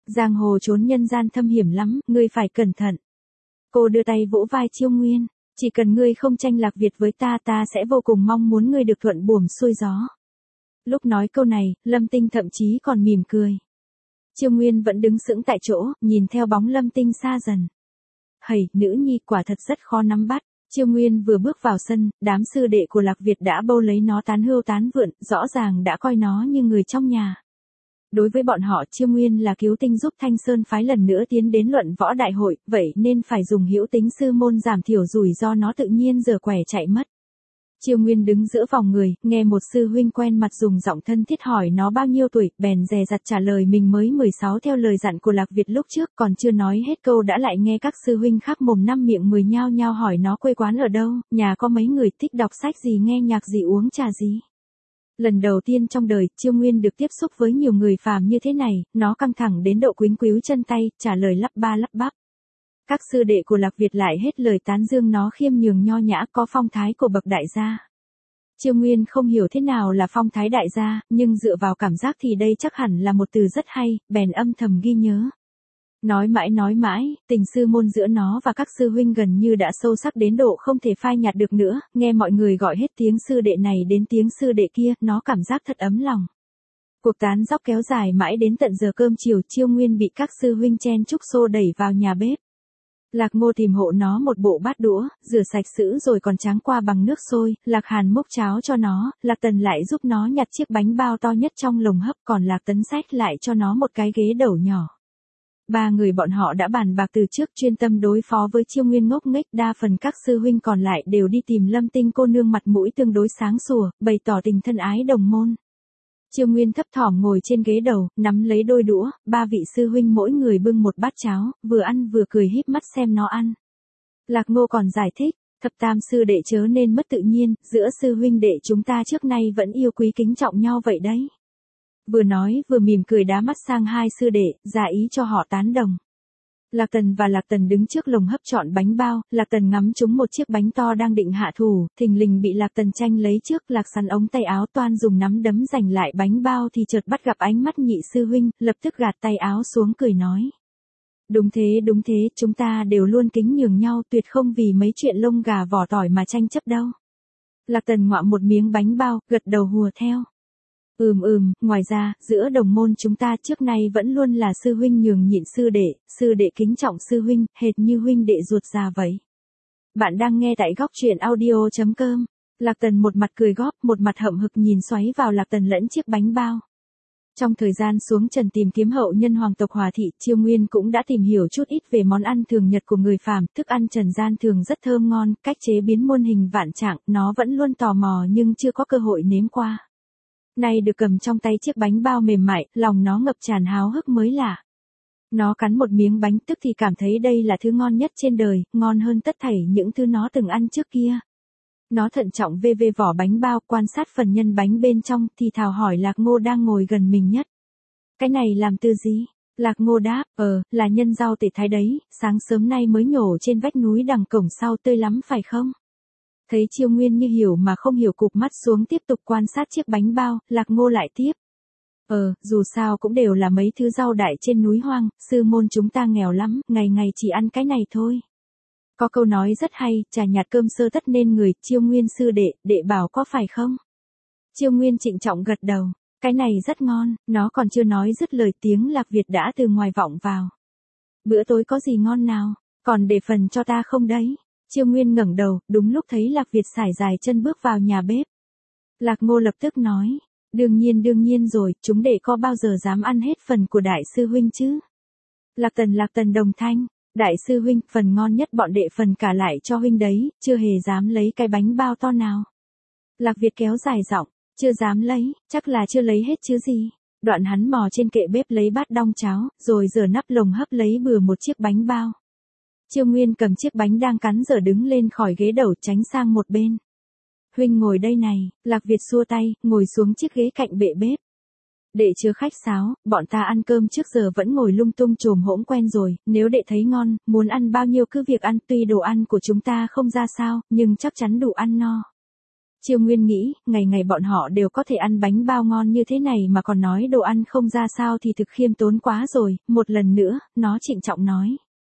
A: Giang hồ trốn nhân gian thâm hiểm lắm, ngươi phải cẩn thận. Cô đưa tay vỗ vai Chiêu Nguyên, chỉ cần ngươi không tranh Lạc Việt với ta, ta sẽ vô cùng mong muốn ngươi được thuận buồm xuôi gió. Lúc nói câu này, Lâm Tinh thậm chí còn mỉm cười. Chiêu Nguyên vẫn đứng sững tại chỗ, nhìn theo bóng Lâm Tinh xa dần. Hầy, nữ nhi quả thật rất khó nắm bắt. Chiêu Nguyên vừa bước vào sân, đám sư đệ của Lạc Việt đã bâu lấy nó tán hươu tán vượn, rõ ràng đã coi nó như người trong nhà. Đối với bọn họ, Chiêu Nguyên là cứu tinh giúp Thanh Sơn phái lần nữa tiến đến luận võ đại hội, vậy nên phải dùng hữu tính sư môn giảm thiểu rủi ro nó tự nhiên giở quẻ chạy mất. Chiêu Nguyên đứng giữa vòng người, nghe một sư huynh quen mặt dùng giọng thân thiết hỏi nó bao nhiêu tuổi, bèn dè dặt trả lời mình mới 16 theo lời dặn của Lạc Việt lúc trước, còn chưa nói hết câu đã lại nghe các sư huynh khác mồm năm miệng mười nhao nhao hỏi nó quê quán ở đâu, nhà có mấy người, thích đọc sách gì, nghe nhạc gì, uống trà gì. Lần đầu tiên trong đời, Chiêu Nguyên được tiếp xúc với nhiều người phàm như thế này, nó căng thẳng đến độ quýnh quíu chân tay, trả lời lắp ba lắp bắp. Các sư đệ của Lạc Việt lại hết lời tán dương nó khiêm nhường nho nhã, có phong thái của bậc đại gia. Chiêu Nguyên không hiểu thế nào là phong thái đại gia, nhưng dựa vào cảm giác thì đây chắc hẳn là một từ rất hay, bèn âm thầm ghi nhớ. Nói mãi, tình sư môn giữa nó và các sư huynh gần như đã sâu sắc đến độ không thể phai nhạt được nữa, nghe mọi người gọi hết tiếng sư đệ này đến tiếng sư đệ kia, nó cảm giác thật ấm lòng. Cuộc tán dóc kéo dài mãi đến tận giờ cơm chiều, Chiêu Nguyên bị các sư huynh chen chúc xô đẩy vào nhà bếp. Lạc Ngô tìm hộ nó một bộ bát đũa, rửa sạch sữ rồi còn tráng qua bằng nước sôi, Lạc Hàn múc cháo cho nó, Lạc Tần lại giúp nó nhặt chiếc bánh bao to nhất trong lồng hấp, còn Lạc Tấn xách lại cho nó một cái ghế đầu nhỏ. Ba người bọn họ đã bàn bạc từ trước chuyên tâm đối phó với Chiêu Nguyên ngốc nghếch, đa phần các sư huynh còn lại đều đi tìm Lâm Tinh cô nương mặt mũi tương đối sáng sủa, bày tỏ tình thân ái đồng môn. Chiêu Nguyên thấp thỏm ngồi trên ghế đầu, nắm lấy đôi đũa, ba vị sư huynh mỗi người bưng một bát cháo, vừa ăn vừa cười híp mắt xem nó ăn. Lạc Ngô còn giải thích, thập tam sư đệ chớ nên mất tự nhiên, giữa sư huynh đệ chúng ta trước nay vẫn yêu quý kính trọng nhau vậy đấy. Vừa nói vừa mỉm cười đá mắt sang hai sư đệ, ra ý cho họ tán đồng. Lạc Tần và Lạc Tần đứng trước lồng hấp chọn bánh bao, Lạc Tần ngắm trúng một chiếc bánh to đang định hạ thủ, thình lình bị Lạc Tần tranh lấy trước, Lạc sắn ống tay áo toan dùng nắm đấm giành lại bánh bao thì chợt bắt gặp ánh mắt nhị sư huynh, lập tức gạt tay áo xuống cười nói. Đúng thế, chúng ta đều luôn kính nhường nhau, tuyệt không vì mấy chuyện lông gà vỏ tỏi mà tranh chấp đâu. Lạc Tần ngoạm một miếng bánh bao, gật đầu hùa theo. Ngoài ra, giữa đồng môn chúng ta trước nay vẫn luôn là sư huynh nhường nhịn sư đệ kính trọng sư huynh, hệt như huynh đệ ruột già vậy. Bạn đang nghe tại góc truyện audio.com. Lạc Tần một mặt cười góp, một mặt hậm hực nhìn xoáy vào Lạc Tần lẫn chiếc bánh bao. Trong thời gian xuống trần tìm kiếm hậu nhân hoàng tộc Hòa thị, Chiêu Nguyên cũng đã tìm hiểu chút ít về món ăn thường nhật của người phàm, thức ăn trần gian thường rất thơm ngon, cách chế biến muôn hình vạn trạng, nó vẫn luôn tò mò nhưng chưa có cơ hội nếm qua. Nay được cầm trong tay chiếc bánh bao mềm mại, lòng nó ngập tràn háo hức mới lạ. Nó cắn một miếng bánh tức thì cảm thấy đây là thứ ngon nhất trên đời, ngon hơn tất thảy những thứ nó từng ăn trước kia. Nó thận trọng vê vỏ bánh bao, quan sát phần nhân bánh bên trong, thì thào hỏi Lạc Ngô đang ngồi gần mình nhất. Cái này làm từ gì? Lạc Ngô đáp, là nhân rau tể thái đấy, sáng sớm nay mới nhổ trên vách núi đằng cổng sau, tươi lắm phải không? Thấy Chiêu Nguyên như hiểu mà không hiểu, cụp mắt xuống tiếp tục quan sát chiếc bánh bao, Lạc Ngô lại tiếp. Dù sao cũng đều là mấy thứ rau đại trên núi hoang, sư môn chúng ta nghèo lắm, ngày ngày chỉ ăn cái này thôi. Có câu nói rất hay, trà nhạt cơm sơ tất nên người, Chiêu Nguyên sư đệ bảo có phải không? Chiêu Nguyên trịnh trọng gật đầu, cái này rất ngon, nó còn chưa nói dứt lời tiếng Lạc Việt đã từ ngoài vọng vào. Bữa tối có gì ngon nào, còn để phần cho ta không đấy? Chiêu Nguyên ngẩng đầu, đúng lúc thấy Lạc Việt sải dài chân bước vào nhà bếp. Lạc Ngô lập tức nói, đương nhiên rồi, chúng đệ có bao giờ dám ăn hết phần của đại sư huynh chứ? Lạc Tần đồng thanh, đại sư huynh, phần ngon nhất bọn đệ phần cả lại cho huynh đấy, chưa hề dám lấy cái bánh bao to nào. Lạc Việt kéo dài giọng, chưa dám lấy, chắc là chưa lấy hết chứ gì. Đoạn hắn mò trên kệ bếp lấy bát đong cháo, rồi rửa nắp lồng hấp lấy bừa một chiếc bánh bao. Chiêu Nguyên cầm chiếc bánh đang cắn dở đứng lên khỏi ghế đầu tránh sang một bên. Huynh ngồi đây này, Lạc Việt xua tay, ngồi xuống chiếc ghế cạnh bệ bếp. Đệ chưa khách sáo, bọn ta ăn cơm trước giờ vẫn ngồi lung tung chồm hỗn quen rồi, nếu đệ thấy ngon, muốn ăn bao nhiêu cứ việc ăn, tuy đồ ăn của chúng ta không ra sao, nhưng chắc chắn đủ ăn no. Chiêu Nguyên nghĩ, ngày ngày bọn họ đều có thể ăn bánh bao ngon như thế này mà còn nói đồ ăn không ra sao thì thực khiêm tốn quá rồi, một lần nữa, nó trịnh trọng nói.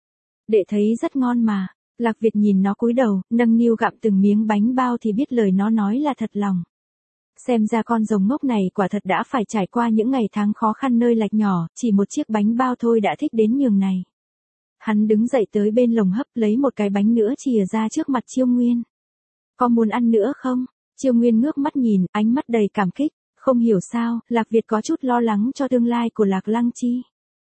A: Đệ thấy rất ngon mà. Lạc Việt nhìn nó cúi đầu, nâng niu gặm từng miếng bánh bao thì biết lời nó nói là thật lòng. Xem ra con rồng ngốc này quả thật đã phải trải qua những ngày tháng khó khăn nơi lạch nhỏ, chỉ một chiếc bánh bao thôi đã thích đến nhường này. Hắn đứng dậy tới bên lồng hấp lấy một cái bánh nữa chìa ra trước mặt Chiêu Nguyên. Có muốn ăn nữa không? Chiêu Nguyên ngước mắt nhìn, ánh mắt đầy cảm kích, không hiểu sao, Lạc Việt có chút lo lắng cho tương lai của Lạc Lăng Chi.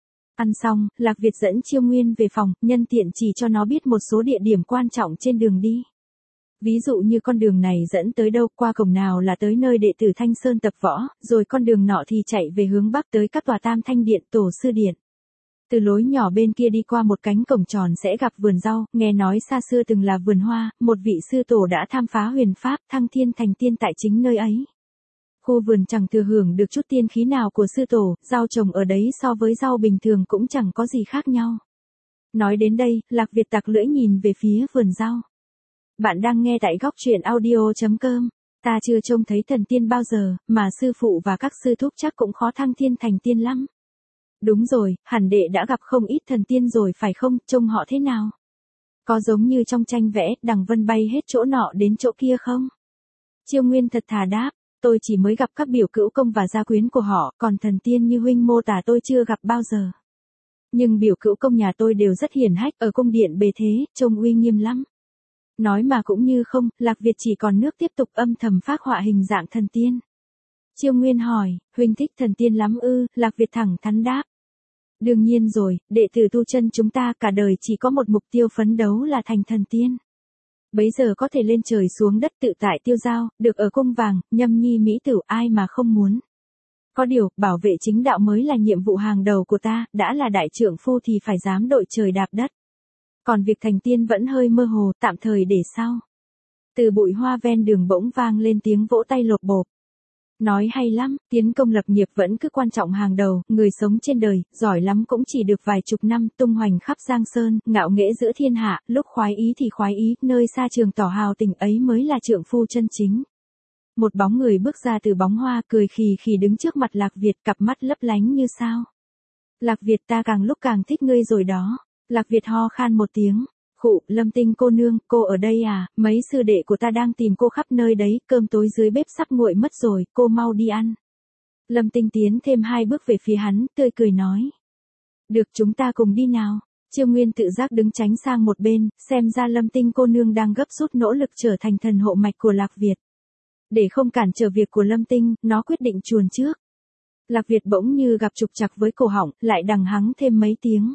A: Ăn xong, Lạc Việt dẫn Chiêu Nguyên về phòng, nhân tiện chỉ cho nó biết một số địa điểm quan trọng trên đường đi. Ví dụ như con đường này dẫn tới đâu, qua cổng nào là tới nơi đệ tử Thanh Sơn tập võ, rồi con đường nọ thì chạy về hướng bắc tới các tòa Tam Thanh Điện, Tổ Sư Điện. Từ lối nhỏ bên kia đi qua một cánh cổng tròn sẽ gặp vườn rau, nghe nói xa xưa từng là vườn hoa, một vị sư tổ đã tham phá huyền pháp, thăng thiên thành tiên tại chính nơi ấy. Khu vườn chẳng thừa hưởng được chút tiên khí nào của sư tổ, rau trồng ở đấy so với rau bình thường cũng chẳng có gì khác nhau. Nói đến đây, Lạc Việt tặc lưỡi nhìn về phía vườn rau. Bạn đang nghe tại góc truyện audio.com. Ta chưa trông thấy thần tiên bao giờ, mà sư phụ và các sư thúc chắc cũng khó thăng thiên thành tiên lắm. Đúng rồi, hẳn đệ đã gặp không ít thần tiên rồi phải không, trông họ thế nào? Có giống như trong tranh vẽ, đằng vân bay hết chỗ nọ đến chỗ kia không? Chiêu Nguyên thật thà đáp, tôi chỉ mới gặp các biểu cữu công và gia quyến của họ, còn thần tiên như huynh mô tả tôi chưa gặp bao giờ. Nhưng biểu cữu công nhà tôi đều rất hiển hách, ở cung điện bề thế, trông uy nghiêm lắm. Nói mà cũng như không, Lạc Việt chỉ còn nước tiếp tục âm thầm phác họa hình dạng thần tiên. Chiêu Nguyên hỏi, huynh thích thần tiên lắm ư? Lạc Việt thẳng thắn đáp. Đương nhiên rồi, đệ tử tu chân chúng ta cả đời chỉ có một mục tiêu phấn đấu là thành thần tiên. Bấy giờ có thể lên trời xuống đất tự tại tiêu dao, được ở cung vàng, nhâm nhi mỹ tử ai mà không muốn. Có điều, bảo vệ chính đạo mới là nhiệm vụ hàng đầu của ta, đã là đại trượng phu thì phải dám đội trời đạp đất. Còn việc thành tiên vẫn hơi mơ hồ, tạm thời để sau. Từ bụi hoa ven đường bỗng vang lên tiếng vỗ tay lột bộp. Nói hay lắm, tiến công lập nghiệp vẫn cứ quan trọng hàng đầu, người sống trên đời, giỏi lắm cũng chỉ được vài chục năm, tung hoành khắp Giang Sơn, ngạo nghễ giữa thiên hạ, lúc khoái ý thì khoái ý, nơi xa trường tỏ hào tình ấy mới là trượng phu chân chính. Một bóng người bước ra từ bóng hoa, cười khì khì đứng trước mặt Lạc Việt, cặp mắt lấp lánh như sao. Lạc Việt, ta càng lúc càng thích ngươi rồi đó. Lạc Việt ho khan một tiếng. Khụ, Lâm Tinh cô nương, cô ở đây à, mấy sư đệ của ta đang tìm cô khắp nơi đấy, cơm tối dưới bếp sắp nguội mất rồi, cô mau đi ăn. Lâm Tinh tiến thêm 2 bước về phía hắn, tươi cười nói. Được, chúng ta cùng đi nào. Chiêu Nguyên tự giác đứng tránh sang một bên, xem ra Lâm Tinh cô nương đang gấp rút nỗ lực trở thành thần hộ mạch của Lạc Việt. Để không cản trở việc của Lâm Tinh, nó quyết định chuồn trước. Lạc Việt bỗng như gặp trục trặc với cổ họng, lại đằng hắng thêm mấy tiếng.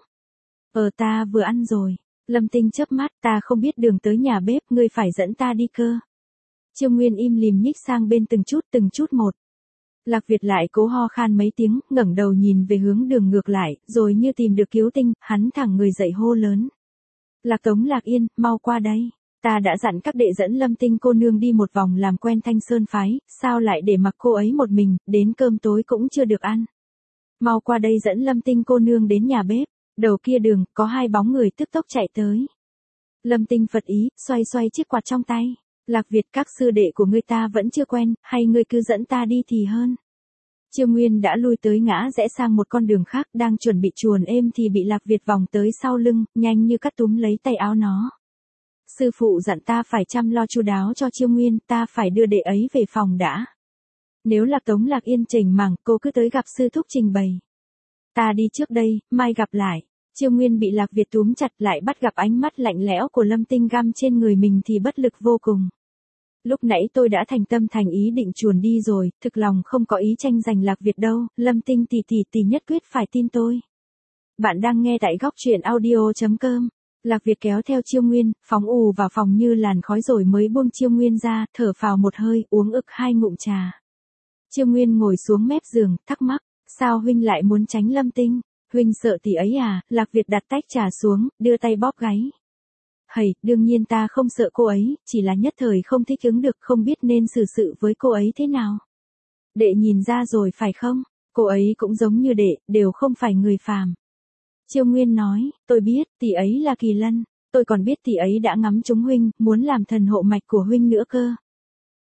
A: Ta vừa ăn rồi. Lâm Tinh chớp mắt, ta không biết đường tới nhà bếp, ngươi phải dẫn ta đi cơ. Chiêu Nguyên im lìm nhích sang bên từng chút một. Lạc Việt lại cố ho khan mấy tiếng, ngẩng đầu nhìn về hướng đường ngược lại, rồi như tìm được cứu tinh, hắn thẳng người dậy hô lớn. Lạc Tống Lạc Yên, mau qua đây. Ta đã dặn các đệ dẫn Lâm Tinh cô nương đi một vòng làm quen Thanh Sơn phái, sao lại để mặc cô ấy một mình, đến cơm tối cũng chưa được ăn. Mau qua đây dẫn Lâm Tinh cô nương đến nhà bếp. Đầu kia đường, có 2 bóng người tức tốc chạy tới. Lâm Tinh phật ý, xoay xoay chiếc quạt trong tay. Lạc Việt, các sư đệ của ngươi ta vẫn chưa quen, hay ngươi cứ dẫn ta đi thì hơn. Chiêu Nguyên đã lui tới ngã rẽ sang một con đường khác, đang chuẩn bị chuồn êm thì bị Lạc Việt vòng tới sau lưng, nhanh như cắt túm lấy tay áo nó. Sư phụ dặn ta phải chăm lo chu đáo cho Chiêu Nguyên, ta phải đưa đệ ấy về phòng đã. Nếu Lạc Tống Lạc Yên chểnh mảng, cô cứ tới gặp sư thúc trình bày. Ta đi trước đây, mai gặp lại. Chiêu Nguyên bị Lạc Việt túm chặt lại bắt gặp ánh mắt lạnh lẽo của Lâm Tinh găm trên người mình thì bất lực vô cùng. Lúc nãy tôi đã thành tâm thành ý định chuồn đi rồi, thực lòng không có ý tranh giành Lạc Việt đâu, Lâm Tinh tỷ nhất quyết phải tin tôi. Bạn đang nghe tại góc truyện audio.com. Lạc Việt kéo theo Chiêu Nguyên, phóng ù vào phòng như làn khói rồi mới buông Chiêu Nguyên ra, thở phào một hơi, uống ực 2 ngụm trà. Chiêu Nguyên ngồi xuống mép giường, thắc mắc, sao huynh lại muốn tránh Lâm Tinh? Huynh sợ tỷ ấy à? Lạc Việt đặt tách trà xuống, đưa tay bóp gáy. Hầy, đương nhiên ta không sợ cô ấy, chỉ là nhất thời không thích ứng được, không biết nên xử sự với cô ấy thế nào. Đệ nhìn ra rồi phải không? Cô ấy cũng giống như đệ, đều không phải người phàm. Chiêu Nguyên nói, tôi biết, tỷ ấy là Kỳ Lân, tôi còn biết tỷ ấy đã ngắm trúng huynh, muốn làm thần hộ mạch của huynh nữa cơ.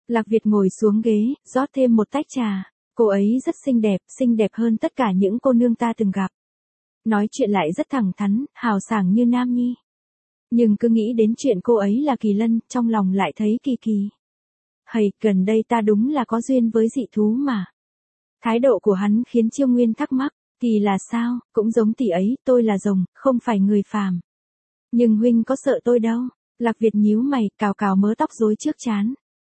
A: Lạc Việt ngồi xuống ghế, rót thêm một tách trà. Cô ấy rất xinh đẹp hơn tất cả những cô nương ta từng gặp. Nói chuyện lại rất thẳng thắn, hào sảng như nam nhi. Nhưng cứ nghĩ đến chuyện cô ấy là Kỳ Lân, trong lòng lại thấy kỳ kỳ. Hầy, gần đây ta đúng là có duyên với dị thú mà. Thái độ của hắn khiến Chiêu Nguyên thắc mắc, Kỳ là sao, cũng giống tỷ ấy, tôi là rồng, không phải người phàm. Nhưng huynh có sợ tôi đâu. Lạc Việt nhíu mày, cào cào mớ tóc rối trước trán.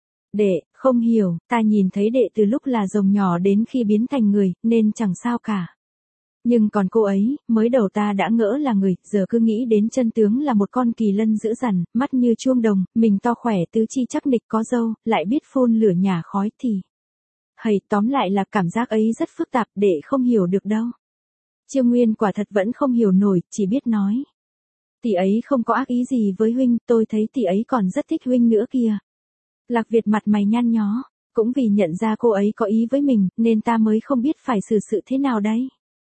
A: Đệ, không hiểu, ta nhìn thấy đệ từ lúc là rồng nhỏ đến khi biến thành người, nên chẳng sao cả. Nhưng còn cô ấy, mới đầu ta đã ngỡ là người, giờ cứ nghĩ đến chân tướng là một con kỳ lân dữ dằn, mắt như chuông đồng, mình to khỏe tứ chi chắc nịch có râu, lại biết phun lửa nhả khói thì. Hầy, tóm lại là cảm giác ấy rất phức tạp, đệ không hiểu được đâu. Chiêu Nguyên quả thật vẫn không hiểu nổi, chỉ biết nói. Tỷ ấy không có ác ý gì với huynh, tôi thấy tỷ ấy còn rất thích huynh nữa kìa. Lạc Việt mặt mày nhăn nhó, cũng vì nhận ra cô ấy có ý với mình, nên ta mới không biết phải xử sự thế nào đây.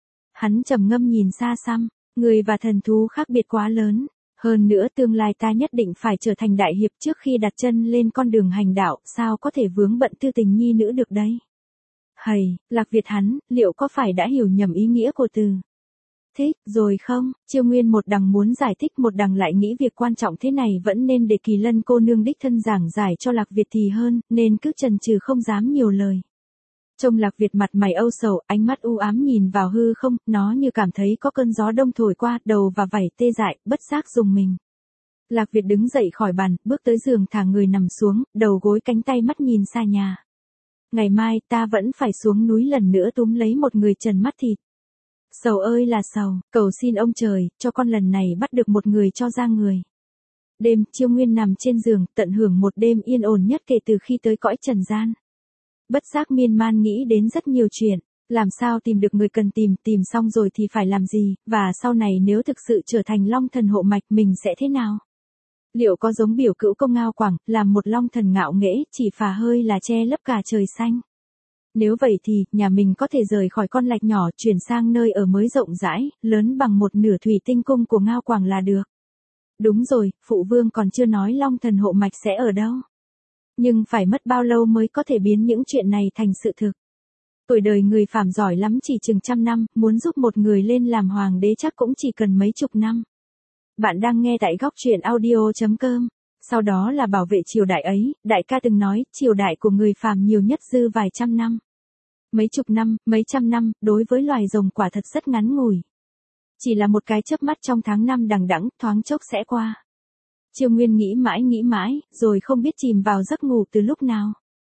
A: Hắn trầm ngâm nhìn xa xăm, người và thần thú khác biệt quá lớn. Hơn nữa tương lai ta nhất định phải trở thành đại hiệp trước khi đặt chân lên con đường hành đạo, sao có thể vướng bận tư tình nhi nữ được đây. Hầy, Lạc Việt hắn, liệu có phải đã hiểu nhầm ý nghĩa của từ thích rồi không? Chiêu Nguyên một đằng muốn giải thích một đằng lại nghĩ việc quan trọng thế này vẫn nên để Kỳ Lân cô nương đích thân giảng giải cho Lạc Việt thì hơn, nên cứ chần chừ không dám nhiều lời. Trông Lạc Việt mặt mày âu sầu, ánh mắt u ám nhìn vào hư không, nó như cảm thấy có cơn gió đông thổi qua, đầu và vảy tê dại, bất giác rùng mình. Lạc Việt đứng dậy khỏi bàn, bước tới giường thả người nằm xuống, đầu gối cánh tay mắt nhìn xa nhà. Ngày mai ta vẫn phải xuống núi lần nữa túm lấy một người trần mắt thịt. Sầu ơi là sầu, cầu xin ông trời, cho con lần này bắt được một người cho ra người. Đêm, Chiêu Nguyên nằm trên giường, tận hưởng một đêm yên ổn nhất kể từ khi tới cõi trần gian. Bất giác miên man nghĩ đến rất nhiều chuyện, làm sao tìm được người cần tìm xong rồi thì phải làm gì, và sau này nếu thực sự trở thành long thần hộ mạch mình sẽ thế nào? Liệu có giống biểu cữu công Ngao Quảng, làm một long thần ngạo nghễ, chỉ phà hơi là che lấp cả trời xanh? Nếu vậy thì, nhà mình có thể rời khỏi con lạch nhỏ chuyển sang nơi ở mới rộng rãi, lớn bằng một nửa thủy tinh cung của Ngao Quảng là được. Đúng rồi, phụ vương còn chưa nói long thần hộ mạch sẽ ở đâu. Nhưng phải mất bao lâu mới có thể biến những chuyện này thành sự thực. Tuổi đời người phàm giỏi lắm chỉ chừng 100 năm, muốn giúp một người lên làm hoàng đế chắc cũng chỉ cần mấy chục năm. Bạn đang nghe tại góc truyện audio.com. Sau đó là bảo vệ triều đại ấy, đại ca từng nói, triều đại của người phàm nhiều nhất dư vài trăm năm. Mấy chục năm, mấy trăm năm, đối với loài rồng quả thật rất ngắn ngủi. Chỉ là một cái chớp mắt trong tháng năm đằng đẵng, thoáng chốc sẽ qua. Chiêu Nguyên nghĩ mãi, rồi không biết chìm vào giấc ngủ từ lúc nào.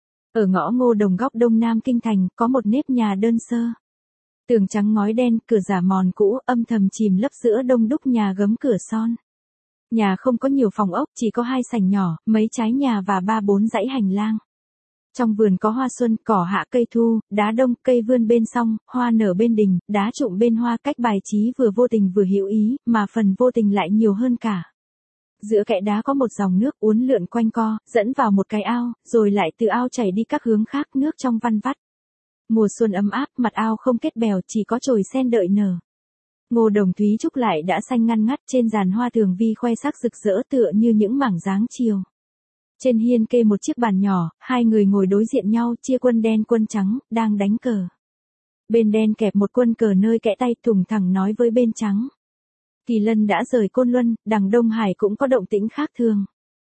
A: Ở ngõ Ngô Đồng góc đông nam kinh thành, có một nếp nhà đơn sơ. Tường trắng ngói đen, cửa giả mòn cũ, âm thầm chìm lấp giữa đông đúc nhà gấm cửa son. Nhà không có nhiều phòng ốc, chỉ có 2 sảnh nhỏ, mấy trái nhà và 3-4 dãy hành lang. Trong vườn có hoa xuân, cỏ hạ cây thu, đá đông, cây vươn bên song, hoa nở bên đình, đá trụm bên hoa, cách bài trí vừa vô tình vừa hữu ý, mà phần vô tình lại nhiều hơn cả. Giữa kẽ đá có một dòng nước uốn lượn quanh co, dẫn vào một cái ao, rồi lại từ ao chảy đi các hướng khác, nước trong văn vắt. Mùa xuân ấm áp, mặt ao không kết bèo, chỉ có chồi sen đợi nở. Ngô Đồng Thúy Trúc lại đã xanh ngăn ngắt, trên giàn hoa thường vi khoe sắc rực rỡ tựa như những mảng dáng chiều. Trên hiên kê một chiếc bàn nhỏ, 2 người ngồi đối diện nhau, chia quân đen quân trắng, đang đánh cờ. Bên đen kẹp một quân cờ nơi kẽ tay, thủng thẳng nói với bên trắng. Kỳ Lân đã rời Côn Luân, đằng Đông Hải cũng có động tĩnh khác thường.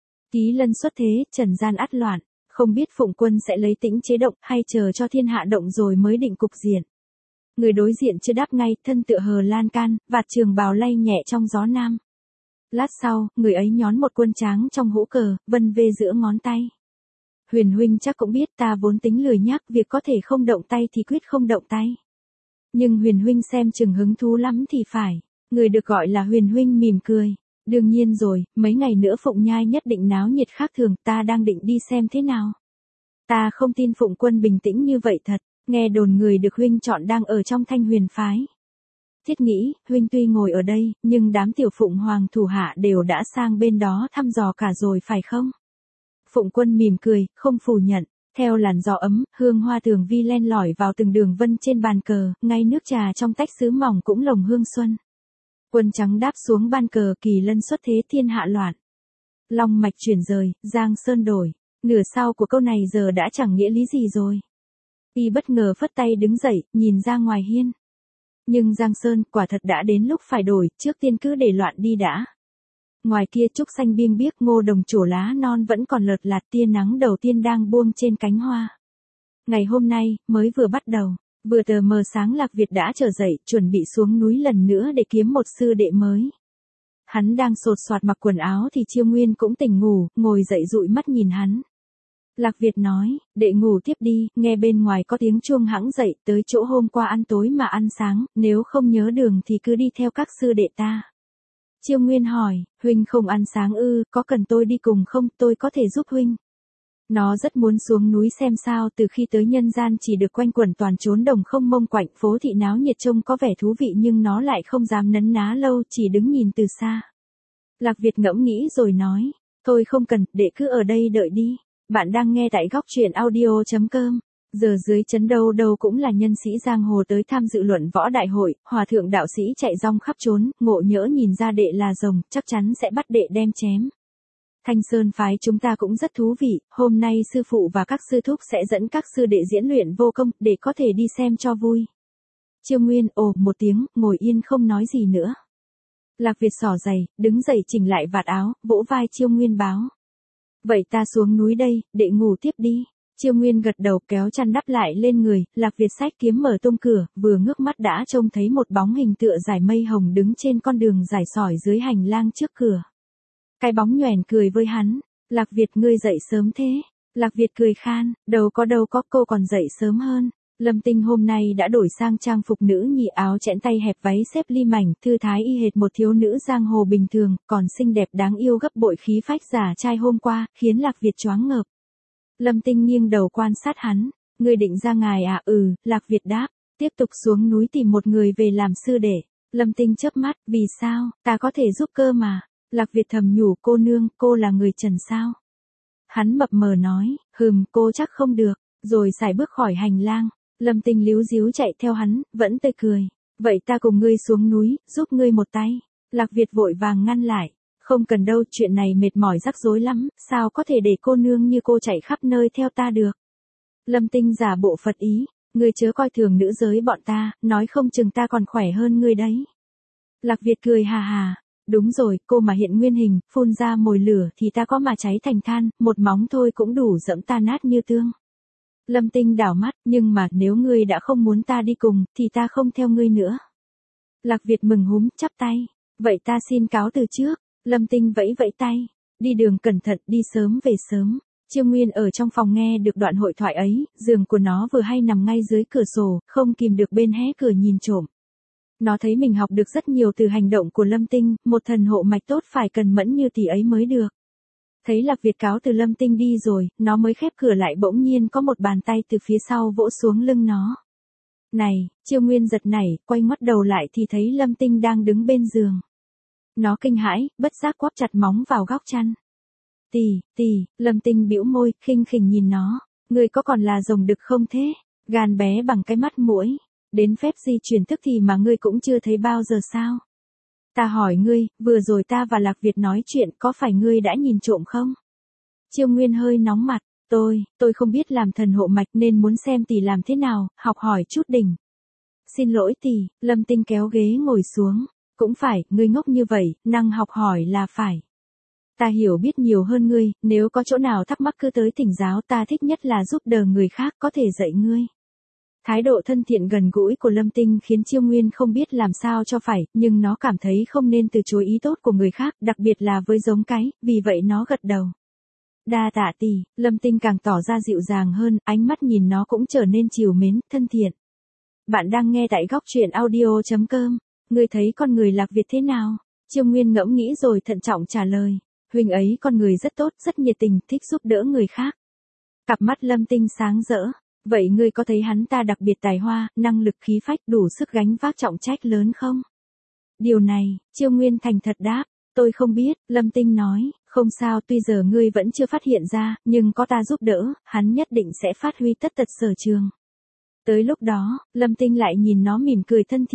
A: Kỳ Lân xuất thế, trần gian ắt loạn, không biết Phụng Quân sẽ lấy tĩnh chế động hay chờ cho thiên hạ động rồi mới định cục diện. Người đối diện chưa đáp ngay, thân tựa hờ lan can, vạt trường bào lay nhẹ trong gió nam. Lát sau, người ấy nhón một quân tráng trong hũ cờ, vân vê giữa ngón tay. Huyền huynh chắc cũng biết ta vốn tính lười nhác, việc có thể không động tay thì quyết không động tay. Nhưng Huyền huynh xem chừng hứng thú lắm thì phải. Người được gọi là Huyền huynh mỉm cười. Đương nhiên rồi, mấy ngày nữa Phụng Nhai nhất định náo nhiệt khác thường, ta đang định đi xem thế nào. Ta không tin Phụng Quân bình tĩnh như vậy thật, nghe đồn người được huynh chọn đang ở trong Thanh Huyền phái. Thiết nghĩ, huynh tuy ngồi ở đây, nhưng đám tiểu Phụng Hoàng thủ hạ đều đã sang bên đó thăm dò cả rồi phải không? Phụng Quân mỉm cười, không phủ nhận. Theo làn gió ấm, hương hoa thường vi len lỏi vào từng đường vân trên bàn cờ, ngay nước trà trong tách sứ mỏng cũng lồng hương xuân. Quân trắng đáp xuống ban cờ, Kỳ Lân xuất thế thiên hạ loạn. Long mạch chuyển rời, Giang Sơn đổi. Nửa sau của câu này giờ đã chẳng nghĩa lý gì rồi. Y bất ngờ phất tay đứng dậy, nhìn ra ngoài hiên. Nhưng Giang Sơn quả thật đã đến lúc phải đổi, trước tiên cứ để loạn đi đã. Ngoài kia trúc xanh biêng biếc, ngô đồng trổ lá non vẫn còn lợt lạt, tia nắng đầu tiên đang buông trên cánh hoa. Ngày hôm nay, mới vừa bắt đầu, vừa tờ mờ sáng Lạc Việt đã trở dậy, chuẩn bị xuống núi lần nữa để kiếm một sư đệ mới. Hắn đang sột soạt mặc quần áo thì Chiêu Nguyên cũng tỉnh ngủ, ngồi dậy dụi mắt nhìn hắn. Lạc Việt nói, đệ ngủ tiếp đi, nghe bên ngoài có tiếng chuông hãng dậy, tới chỗ hôm qua ăn tối mà ăn sáng, nếu không nhớ đường thì cứ đi theo các sư đệ ta. Chiêu Nguyên hỏi, huynh không ăn sáng ư, có cần tôi đi cùng không, tôi có thể giúp huynh. Nó rất muốn xuống núi xem sao, từ khi tới nhân gian chỉ được quanh quẩn toàn trốn đồng không mông quạnh, phố thị náo nhiệt trông có vẻ thú vị nhưng nó lại không dám nấn ná lâu, chỉ đứng nhìn từ xa. Lạc Việt ngẫm nghĩ rồi nói, thôi không cần, đệ cứ ở đây đợi đi. Bạn đang nghe tại góc truyện audio.com. Giờ dưới chấn đâu đâu cũng là nhân sĩ giang hồ tới tham dự luận võ đại hội, hòa thượng đạo sĩ chạy rong khắp trốn, ngộ nhỡ nhìn ra đệ là rồng, chắc chắn sẽ bắt đệ đem chém. Thanh Sơn phái chúng ta cũng rất thú vị, hôm nay sư phụ và các sư thúc sẽ dẫn các sư đệ diễn luyện vô công, để có thể đi xem cho vui. Chiêu Nguyên ồ một tiếng, ngồi yên không nói gì nữa. Lạc Việt xỏ giày, đứng dậy chỉnh lại vạt áo, vỗ vai Chiêu Nguyên báo. Vậy ta xuống núi đây, đệ ngủ tiếp đi. Chiêu Nguyên gật đầu kéo chăn đắp lại lên người, Lạc Việt xách kiếm mở tung cửa, vừa ngước mắt đã trông thấy một bóng hình tựa dải mây hồng đứng trên con đường rải sỏi dưới hành lang trước cửa. Cái bóng nhoẻn cười với hắn, Lạc Việt ngươi dậy sớm thế. Lạc Việt cười khan, đâu có cô còn dậy sớm hơn. Lâm Tinh hôm nay đã đổi sang trang phục nữ nhị, áo chẽn tay hẹp, váy xếp ly mảnh, thư thái y hệt một thiếu nữ giang hồ bình thường, còn xinh đẹp đáng yêu gấp bội khí phách giả trai hôm qua, khiến Lạc Việt choáng ngợp. Lâm Tinh nghiêng đầu quan sát hắn, ngươi định ra ngài à? Lạc Việt đáp, tiếp tục xuống núi tìm một người về làm sư đệ. Lâm Tinh chớp mắt, vì sao, ta có thể giúp cơ mà. Lạc Việt thầm nhủ, cô nương, cô là người trần sao? Hắn mập mờ nói, cô chắc không được, rồi sải bước khỏi hành lang. Lâm Tinh líu díu chạy theo hắn, vẫn tươi cười. Vậy ta cùng ngươi xuống núi, giúp ngươi một tay. Lạc Việt vội vàng ngăn lại. Không cần đâu, chuyện này mệt mỏi rắc rối lắm, sao có thể để cô nương như cô chạy khắp nơi theo ta được. Lâm Tinh giả bộ Phật ý, ngươi chớ coi thường nữ giới bọn ta, nói không chừng ta còn khỏe hơn ngươi đấy. Lạc Việt cười hà hà. Đúng rồi, cô mà hiện nguyên hình, phun ra mồi lửa thì ta có mà cháy thành than, một móng thôi cũng đủ dẫm ta nát như tương. Lâm Tinh đảo mắt, nhưng mà nếu ngươi đã không muốn ta đi cùng, thì ta không theo ngươi nữa. Lạc Việt mừng húm, chắp tay. Vậy ta xin cáo từ trước. Lâm Tinh vẫy vẫy tay. Đi đường cẩn thận, đi sớm về sớm. Chiêu Nguyên ở trong phòng nghe được đoạn hội thoại ấy, giường của nó vừa hay nằm ngay dưới cửa sổ, không kìm được bên hé cửa nhìn trộm. Nó thấy mình học được rất nhiều từ hành động của Lâm Tinh, một thần hộ mạch tốt phải cần mẫn như tỷ ấy mới được. Thấy Lạc Việt cáo từ Lâm Tinh đi rồi, nó mới khép cửa lại, bỗng nhiên có một bàn tay từ phía sau vỗ xuống lưng nó. Này, Chiêu Nguyên giật nảy, quay ngoắt đầu lại thì thấy Lâm Tinh đang đứng bên giường. Nó kinh hãi, bất giác quắp chặt móng vào góc chăn. Tỷ, Lâm Tinh bĩu môi, khinh khỉnh nhìn nó. Ngươi có còn là rồng đực không thế? Gan bé bằng cái mắt muỗi. Đến phép di chuyển tức thì mà ngươi cũng chưa thấy bao giờ sao? Ta hỏi ngươi, vừa rồi ta và Lạc Việt nói chuyện, có phải ngươi đã nhìn trộm không? Chiêu Nguyên hơi nóng mặt, tôi không biết làm thần hộ mạch nên muốn xem tỷ làm thế nào, học hỏi chút đỉnh. Xin lỗi tỷ, Lâm Tinh kéo ghế ngồi xuống. Cũng phải, ngươi ngốc như vậy, năng học hỏi là phải. Ta hiểu biết nhiều hơn ngươi, nếu có chỗ nào thắc mắc cứ tới thỉnh giáo, ta thích nhất là giúp đỡ người khác, có thể dạy ngươi. Thái độ thân thiện gần gũi của Lâm Tinh khiến Chiêu Nguyên không biết làm sao cho phải, nhưng nó cảm thấy không nên từ chối ý tốt của người khác, đặc biệt là với giống cái, vì vậy nó gật đầu. Đa tạ tỷ, Lâm Tinh càng tỏ ra dịu dàng hơn, ánh mắt nhìn nó cũng trở nên trìu mến, thân thiện. Bạn đang nghe tại góc truyện audio.com. Ngươi thấy con người Lạc Việt thế nào? Chiêu Nguyên ngẫm nghĩ rồi thận trọng trả lời. Huynh ấy con người rất tốt, rất nhiệt tình, thích giúp đỡ người khác. Cặp mắt Lâm Tinh sáng rỡ. Vậy ngươi có thấy hắn ta đặc biệt tài hoa, năng lực khí phách đủ sức gánh vác trọng trách lớn không? Điều này, Chiêu Nguyên thành thật đáp. Tôi không biết, Lâm Tinh nói. Không sao, tuy giờ ngươi vẫn chưa phát hiện ra, nhưng có ta giúp đỡ, hắn nhất định sẽ phát huy tất tật sở trường. Tới lúc đó, Lâm Tinh lại nhìn nó mỉm cười thân thiện.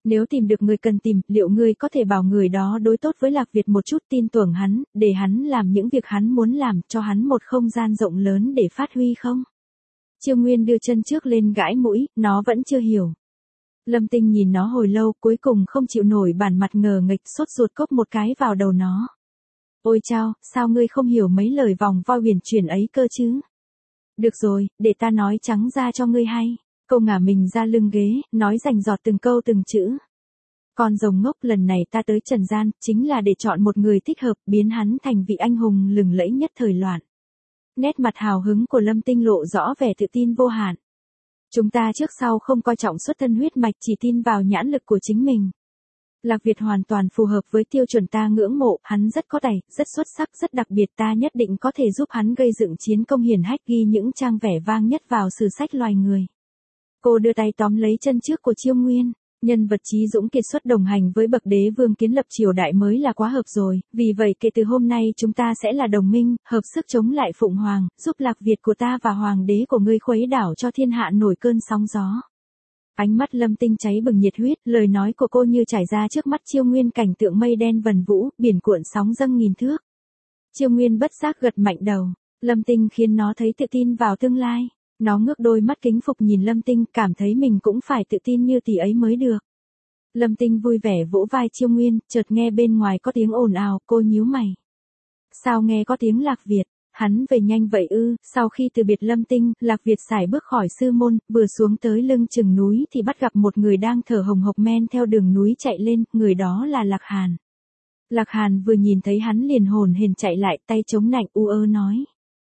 A: Nếu tìm được người cần tìm, liệu ngươi có thể bảo người đó đối tốt với Lạc Việt một chút, tin tưởng hắn, để hắn làm những việc hắn muốn làm, cho hắn một không gian rộng lớn để phát huy không? Chiêu Nguyên đưa chân trước lên gãi mũi, nó vẫn chưa hiểu. Lâm Tinh nhìn nó hồi lâu, cuối cùng không chịu nổi bản mặt ngờ nghệch, sốt ruột cốc một cái vào đầu nó. Ôi chao, sao ngươi không hiểu mấy lời vòng vo huyền chuyển ấy cơ chứ? Được rồi, để ta nói trắng ra cho ngươi hay. Cô ngả mình ra lưng ghế, nói rành rọt từng câu từng chữ. Con rồng ngốc, lần này ta tới trần gian, chính là để chọn một người thích hợp, biến hắn thành vị anh hùng lừng lẫy nhất thời loạn. Nét mặt hào hứng của Lâm Tinh lộ rõ vẻ tự tin vô hạn. Chúng ta trước sau không coi trọng xuất thân huyết mạch, chỉ tin vào nhãn lực của chính mình. Lạc Việt hoàn toàn phù hợp với tiêu chuẩn ta ngưỡng mộ, hắn rất có tài, rất xuất sắc, rất đặc biệt, ta nhất định có thể giúp hắn gây dựng chiến công hiển hách, ghi những trang vẻ vang nhất vào sử sách loài người. Cô đưa tay tóm lấy chân trước của Chiêu Nguyên. Nhân vật trí dũng kiệt xuất đồng hành với bậc đế vương kiến lập triều đại mới là quá hợp rồi, vì vậy kể từ hôm nay chúng ta sẽ là đồng minh, hợp sức chống lại Phụng Hoàng, giúp Lạc Việt của ta và Hoàng đế của ngươi khuấy đảo cho thiên hạ nổi cơn sóng gió. Ánh mắt Lâm Tinh cháy bừng nhiệt huyết, lời nói của cô như trải ra trước mắt Chiêu Nguyên cảnh tượng mây đen vần vũ, biển cuộn sóng dâng nghìn thước. Chiêu Nguyên bất giác gật mạnh đầu, Lâm Tinh khiến nó thấy tự tin vào tương lai. Nó ngước đôi mắt kính phục nhìn Lâm Tinh, cảm thấy mình cũng phải tự tin như tỷ ấy mới được. Lâm Tinh vui vẻ vỗ vai Chiêu Nguyên, chợt nghe bên ngoài có tiếng ồn ào, cô nhíu mày. Sao nghe có tiếng Lạc Việt? Hắn về nhanh vậy ư? Sau khi từ biệt Lâm Tinh, Lạc Việt sải bước khỏi sư môn, vừa xuống tới lưng chừng núi thì bắt gặp một người đang thở hồng hộc men theo đường núi chạy lên, người đó là Lạc Hàn. Lạc Hàn vừa nhìn thấy hắn liền hồn hển chạy lại, tay chống nạnh u ơ nói.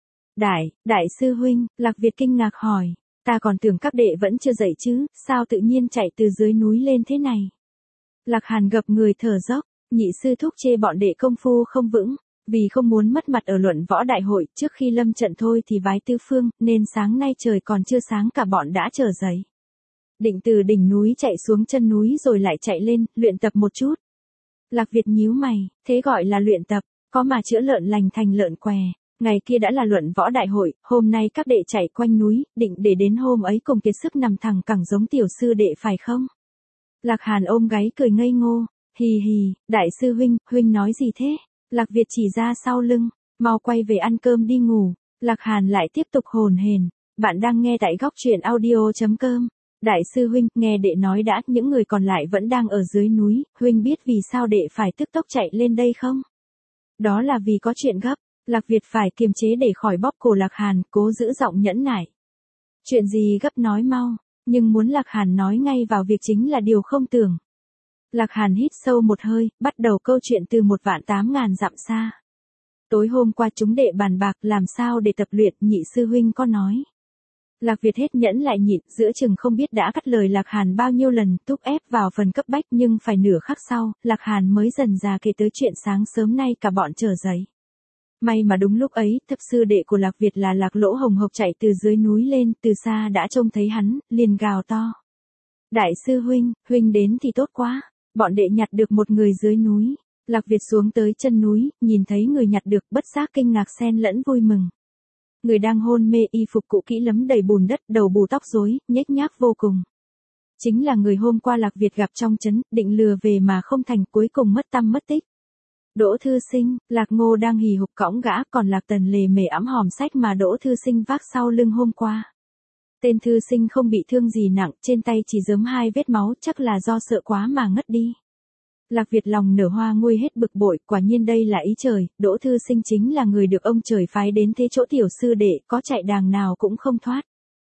A: Đại sư huynh, Lạc Việt kinh ngạc hỏi, ta còn tưởng các đệ vẫn chưa dậy chứ, sao tự nhiên chạy từ dưới núi lên thế này? Lạc Hàn gập người thở dốc, nhị sư thúc chê bọn đệ công phu không vững, vì không muốn mất mặt ở luận võ đại hội, trước khi lâm trận thôi thì vái tứ phương, nên sáng nay trời còn chưa sáng cả bọn đã trở dậy. Định từ đỉnh núi chạy xuống chân núi rồi lại chạy lên, luyện tập một chút. Lạc Việt nhíu mày, thế gọi là luyện tập, có mà chữa lợn lành thành lợn què. Ngày kia đã là luận võ đại hội, hôm nay các đệ chạy quanh núi, định để đến hôm ấy cùng kiệt sức nằm thẳng cẳng giống tiểu sư đệ phải không? Lạc Hàn ôm gáy cười ngây ngô, hì hì, đại sư huynh nói gì thế? Lạc Việt chỉ ra sau lưng, mau quay về ăn cơm đi ngủ. Lạc Hàn lại tiếp tục hồn hển, bạn đang nghe tại góc truyện audio.com. Đại sư huynh, nghe đệ nói đã, những người còn lại vẫn đang ở dưới núi, huynh biết vì sao đệ phải tức tốc chạy lên đây không? Đó là vì có chuyện gấp. Lạc Việt phải kiềm chế để khỏi bóp cổ Lạc Hàn, cố giữ giọng nhẫn nại. Chuyện gì gấp nói mau, nhưng muốn Lạc Hàn nói ngay vào việc chính là điều không tưởng. Lạc Hàn hít sâu một hơi, bắt đầu câu chuyện từ 1.800.000 dặm xa. Tối hôm qua chúng đệ bàn bạc làm sao để tập luyện, nhị sư huynh có nói. Lạc Việt hết nhẫn lại nhịn, giữa chừng không biết đã cắt lời Lạc Hàn bao nhiêu lần, thúc ép vào phần cấp bách, nhưng phải nửa khắc sau, Lạc Hàn mới dần dà kể tới chuyện sáng sớm nay cả bọn trở dậy. May mà đúng lúc ấy, thập sư đệ của Lạc Việt là Lạc Lỗ hồng hộc chạy từ dưới núi lên, từ xa đã trông thấy hắn, liền gào to. Đại sư huynh đến thì tốt quá, bọn đệ nhặt được một người dưới núi. Lạc Việt xuống tới chân núi, nhìn thấy người nhặt được, bất giác kinh ngạc xen lẫn vui mừng. Người đang hôn mê, y phục cũ kỹ lấm đầy bùn đất, đầu bù tóc rối, nhếch nhác vô cùng. Chính là người hôm qua Lạc Việt gặp trong trấn, định lừa về mà không thành, cuối cùng mất tăm mất tích. Đỗ Thư Sinh, Lạc Ngô đang hì hục cõng gã, còn Lạc Tần lề mề ẵm hòm sách mà Đỗ Thư Sinh vác sau lưng hôm qua. Tên Thư Sinh không bị thương gì nặng, trên tay chỉ rớm 2 vết máu, chắc là do sợ quá mà ngất đi. Lạc Việt lòng nở hoa nguôi hết bực bội, quả nhiên đây là ý trời, Đỗ Thư Sinh chính là người được ông trời phái đến thế chỗ tiểu sư đệ, có chạy đàng nào cũng không thoát.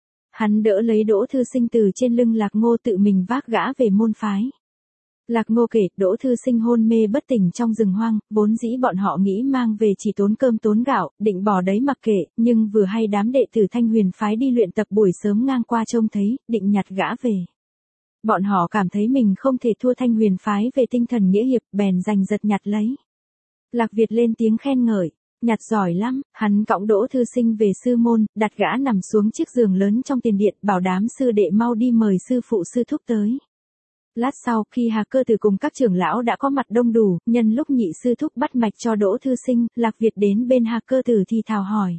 A: Hắn đỡ lấy Đỗ Thư Sinh từ trên lưng Lạc Ngô, tự mình vác gã về môn phái. Lạc Ngô kể, Đỗ Thư Sinh hôn mê bất tỉnh trong rừng hoang, vốn dĩ bọn họ nghĩ mang về chỉ tốn cơm tốn gạo, định bỏ đấy mặc kệ, nhưng vừa hay đám đệ tử Thanh Huyền phái đi luyện tập buổi sớm ngang qua trông thấy, định nhặt gã về. Bọn họ cảm thấy mình không thể thua Thanh Huyền phái về tinh thần nghĩa hiệp, bèn giành giật nhặt lấy. Lạc Việt lên tiếng khen ngợi, nhặt giỏi lắm, hắn cõng Đỗ Thư Sinh về sư môn, đặt gã nằm xuống chiếc giường lớn trong tiền điện, bảo đám sư đệ mau đi mời sư phụ sư thúc tới. Lát sau, khi Hà Cơ Tử cùng các trưởng lão đã có mặt đông đủ, nhân lúc nhị sư thúc bắt mạch cho Đỗ Thư Sinh, Lạc Việt đến bên Hà Cơ Tử thì thào hỏi.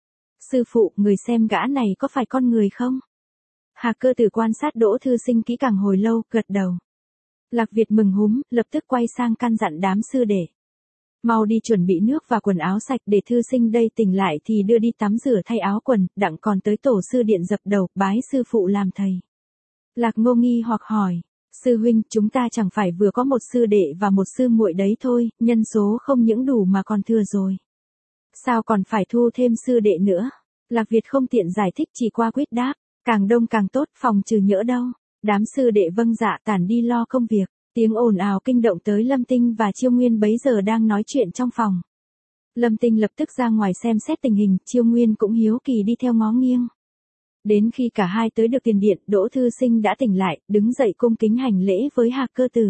A: Sư phụ, người xem gã này có phải con người không? Hà Cơ Tử quan sát Đỗ Thư Sinh kỹ càng hồi lâu, gật đầu. Lạc Việt mừng húm, lập tức quay sang căn dặn đám sư đệ. Mau đi chuẩn bị nước và quần áo sạch để thư sinh đây tỉnh lại thì đưa đi tắm rửa thay áo quần, đặng còn tới tổ sư điện dập đầu, bái sư phụ làm thầy. Lạc Ngô nghi hoặc hỏi, sư huynh, chúng ta chẳng phải vừa có một sư đệ và một sư muội đấy thôi, nhân số không những đủ mà còn thừa rồi. Sao còn phải thu thêm sư đệ nữa? Lạc Việt không tiện giải thích, chỉ qua quyết đáp, càng đông càng tốt, phòng trừ nhỡ đâu. Đám sư đệ vâng dạ tản đi lo công việc. Tiếng ồn ào kinh động tới Lâm Tinh và Chiêu Nguyên bấy giờ đang nói chuyện trong phòng. Lâm Tinh lập tức ra ngoài xem xét tình hình, Chiêu Nguyên cũng hiếu kỳ đi theo ngó nghiêng. Đến khi cả hai tới được tiền điện, Đỗ thư sinh đã tỉnh lại, đứng dậy cung kính hành lễ với Hạc Cơ Tử.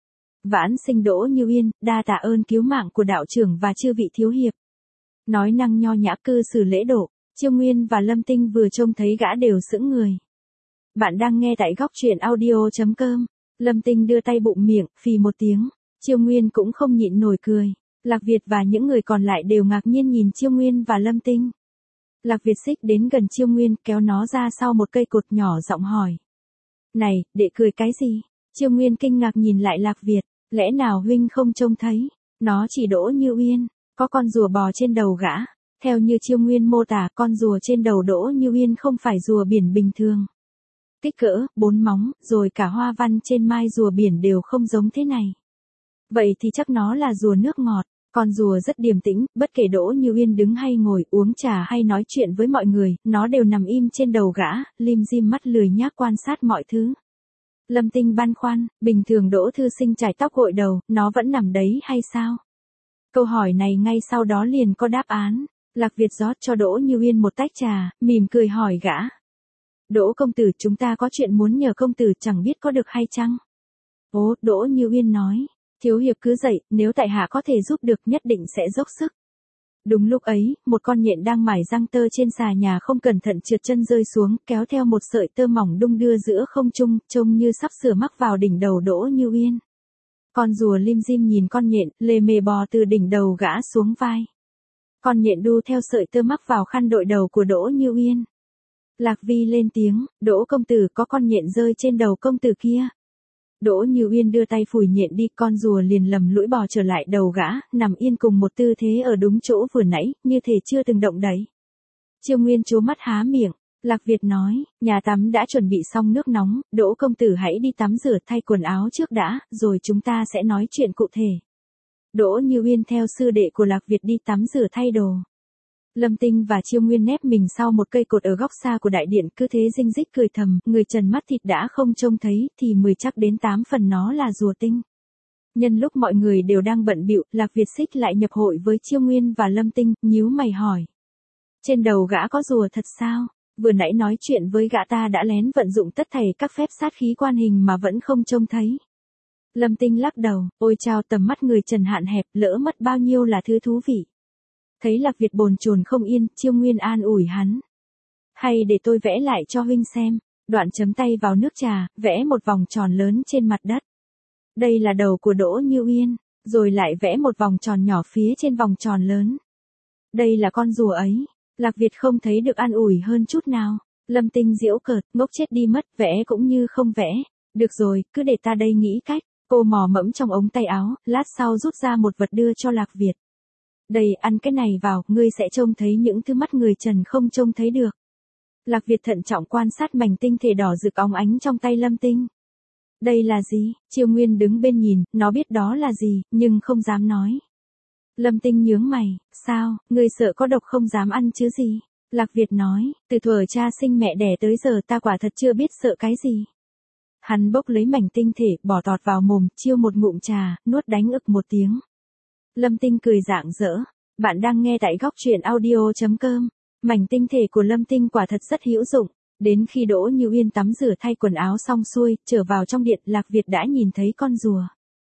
A: Vãn sinh Đỗ Như Yên, đa tạ ơn cứu mạng của đạo trưởng và chư vị thiếu hiệp. Nói năng nho nhã cư xử lễ độ, Chiêu Nguyên và Lâm Tinh vừa trông thấy gã đều sững người. Bạn đang nghe tại góc truyện audio.com. Lâm Tinh đưa tay bụng miệng, phì một tiếng. Chiêu Nguyên cũng không nhịn nổi cười. Lạc Việt và những người còn lại đều ngạc nhiên nhìn Chiêu Nguyên và Lâm Tinh. Lạc Việt xích đến gần Chiêu Nguyên, kéo nó ra sau một cây cột nhỏ giọng hỏi. Này, đệ cười cái gì? Chiêu Nguyên kinh ngạc nhìn lại Lạc Việt. Lẽ nào huynh không trông thấy? Nó chỉ Đỗ Như Uyên. Có con rùa bò trên đầu gã. Theo như Chiêu Nguyên mô tả, con rùa trên đầu Đỗ Như Uyên không phải rùa biển bình thường. Kích cỡ, 4 móng, rồi cả hoa văn trên mai rùa biển đều không giống thế này. Vậy thì chắc nó là rùa nước ngọt. Con rùa rất điềm tĩnh, bất kể Đỗ Như Uyên đứng hay ngồi, uống trà hay nói chuyện với mọi người, nó đều nằm im trên đầu gã, lim dim mắt lười nhác quan sát mọi thứ. Lâm Tinh băn khoăn, bình thường Đỗ thư sinh chải tóc gội đầu, nó vẫn nằm đấy hay sao? Câu hỏi này ngay sau đó liền có đáp án. Lạc Việt rót cho Đỗ Như Uyên một tách trà, mỉm cười hỏi gã. Đỗ công tử, chúng ta có chuyện muốn nhờ công tử, chẳng biết có được hay chăng? Ồ, Đỗ Như Uyên nói, thiếu hiệp cứ dậy, nếu tại hạ có thể giúp được nhất định sẽ dốc sức. Đúng lúc ấy, một con nhện đang mải răng tơ trên xà nhà không cẩn thận trượt chân rơi xuống, kéo theo một sợi tơ mỏng đung đưa giữa không trung, trông như sắp sửa mắc vào đỉnh đầu Đỗ Như Uyên. Con rùa lim dim nhìn con nhện, lề mề bò từ đỉnh đầu gã xuống vai. Con nhện đu theo sợi tơ mắc vào khăn đội đầu của Đỗ Như Uyên. Lạc Vi lên tiếng, Đỗ công tử, có con nhện rơi trên đầu công tử kia. Đỗ Như Uyên đưa tay phủi nhện đi, con rùa liền lầm lũi bò trở lại đầu gã, nằm yên cùng một tư thế ở đúng chỗ vừa nãy, như thể chưa từng động đậy. Chiêu Nguyên trố mắt há miệng. Lạc Việt nói, nhà tắm đã chuẩn bị xong nước nóng, Đỗ công tử hãy đi tắm rửa thay quần áo trước đã, rồi chúng ta sẽ nói chuyện cụ thể. Đỗ Như Uyên theo sư đệ của Lạc Việt đi tắm rửa thay đồ. Lâm Tinh và Chiêu Nguyên nép mình sau một cây cột ở góc xa của đại điện, cứ thế rinh rít cười thầm, người trần mắt thịt đã không trông thấy, thì 10 chắc đến 8 phần nó là rùa tinh. Nhân lúc mọi người đều đang bận bịu, Lạc Việt xích lại nhập hội với Chiêu Nguyên và Lâm Tinh, nhíu mày hỏi. Trên đầu gã có rùa thật sao? Vừa nãy nói chuyện với gã ta đã lén vận dụng tất thảy các phép sát khí quan hình mà vẫn không trông thấy. Lâm Tinh lắc đầu, ôi chao, tầm mắt người trần hạn hẹp, lỡ mất bao nhiêu là thứ thú vị. Thấy Lạc Việt bồn chồn không yên, Chiêu Nguyên an ủi hắn. Hay để tôi vẽ lại cho huynh xem. Đoạn chấm tay vào nước trà, vẽ một vòng tròn lớn trên mặt đất. Đây là đầu của Đỗ Như Uyên, rồi lại vẽ một vòng tròn nhỏ phía trên vòng tròn lớn. Đây là con rùa ấy. Lạc Việt không thấy được an ủi hơn chút nào. Lâm Tinh giễu cợt, ngốc chết đi mất, vẽ cũng như không vẽ. Được rồi, cứ để ta đây nghĩ cách. Cô mò mẫm trong ống tay áo, lát sau rút ra một vật đưa cho Lạc Việt. Đây, ăn cái này vào, ngươi sẽ trông thấy những thứ mắt người trần không trông thấy được. Lạc Việt thận trọng quan sát mảnh tinh thể đỏ rực óng ánh trong tay Lâm Tinh. Đây là gì? Chiêu Nguyên đứng bên nhìn, nó biết đó là gì, nhưng không dám nói. Lâm Tinh nhướng mày, sao, ngươi sợ có độc không dám ăn chứ gì? Lạc Việt nói, từ thuở cha sinh mẹ đẻ tới giờ ta quả thật chưa biết sợ cái gì. Hắn bốc lấy mảnh tinh thể, bỏ tọt vào mồm, chiêu một ngụm trà, nuốt đánh ực một tiếng. Lâm Tinh cười rạng rỡ. Bạn đang nghe tại góc truyện audio.com. Mảnh tinh thể của Lâm Tinh quả thật rất hữu dụng. Đến khi Đỗ Như Uyên tắm rửa thay quần áo xong xuôi, trở vào trong điện, Lạc Việt đã nhìn thấy con rùa.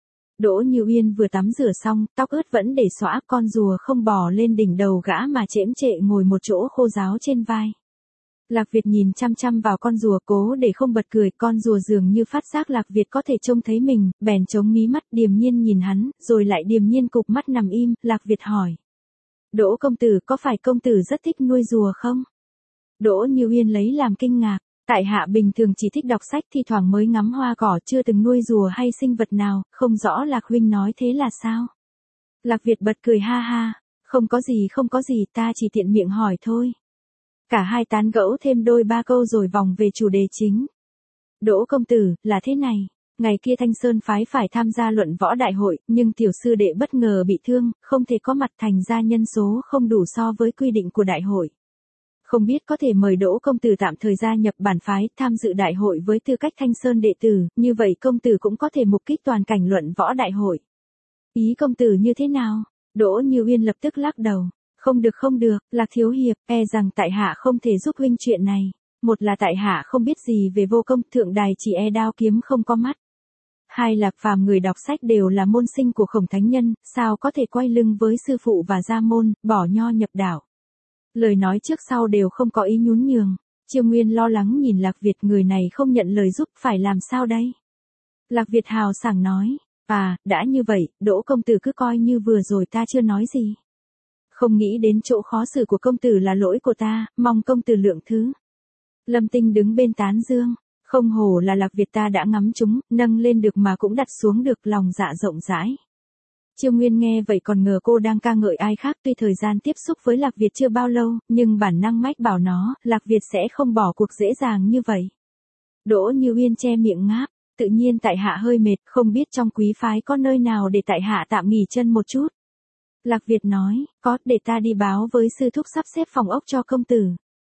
A: Đỗ Như Uyên vừa tắm rửa xong, tóc ướt vẫn để xõa, con rùa không bò lên đỉnh đầu gã mà chễm chệ ngồi một chỗ khô ráo trên vai. Lạc Việt nhìn chăm chăm vào con rùa, cố để không bật cười, con rùa dường như phát giác Lạc Việt có thể trông thấy mình, bèn chống mí mắt điềm nhiên nhìn hắn, rồi lại điềm nhiên cụp mắt nằm im. Lạc Việt hỏi. Đỗ công tử, có phải công tử rất thích nuôi rùa không? Đỗ Như Uyên lấy làm kinh ngạc. Tại hạ bình thường chỉ thích đọc sách, thi thoảng mới ngắm hoa cỏ, chưa từng nuôi rùa hay sinh vật nào, không rõ Lạc huynh nói thế là sao? Lạc Việt bật cười ha ha, không có gì, ta chỉ tiện miệng hỏi thôi. Cả hai tán gẫu thêm đôi ba câu rồi vòng về chủ đề chính. Đỗ công tử, là thế này, ngày kia Thanh Sơn phái phải tham gia luận võ đại hội, nhưng tiểu sư đệ bất ngờ bị thương, không thể có mặt, thành ra nhân số không đủ so với quy định của đại hội. Không biết có thể mời Đỗ công tử tạm thời gia nhập bản phái, tham dự đại hội với tư cách Thanh Sơn đệ tử, như vậy công tử cũng có thể mục kích toàn cảnh luận võ đại hội. Ý công tử như thế nào? Đỗ Như Uyên lập tức lắc đầu. Không được, Lạc thiếu hiệp, e rằng tại hạ không thể giúp huynh chuyện này. Một là tại hạ không biết gì về vô công, thượng đài chỉ e đao kiếm không có mắt. Hai là phàm người đọc sách đều là môn sinh của Khổng Thánh Nhân, sao có thể quay lưng với sư phụ và gia môn, bỏ nho nhập đạo. Lời nói trước sau đều không có ý nhún nhường. Chiêu Nguyên lo lắng nhìn Lạc Việt, người này không nhận lời giúp, phải làm sao đây? Lạc Việt hào sảng nói, đã như vậy, Đỗ công tử cứ coi như vừa rồi ta chưa nói gì. Không nghĩ đến chỗ khó xử của công tử là lỗi của ta, mong công tử lượng thứ. Lâm Tinh đứng bên tán dương, không hổ là Lạc Việt, ta đã ngắm chúng, nâng lên được mà cũng đặt xuống được, lòng dạ rộng rãi. Chiêu Nguyên nghe vậy còn ngờ cô đang ca ngợi ai khác, tuy thời gian tiếp xúc với Lạc Việt chưa bao lâu, nhưng bản năng mách bảo nó, Lạc Việt sẽ không bỏ cuộc dễ dàng như vậy. Đỗ Như Uyên che miệng ngáp, tự nhiên tại hạ hơi mệt, không biết trong quý phái có nơi nào để tại hạ tạm nghỉ chân một chút. Lạc Việt nói, có, để ta đi báo với sư thúc sắp xếp phòng ốc cho công tử.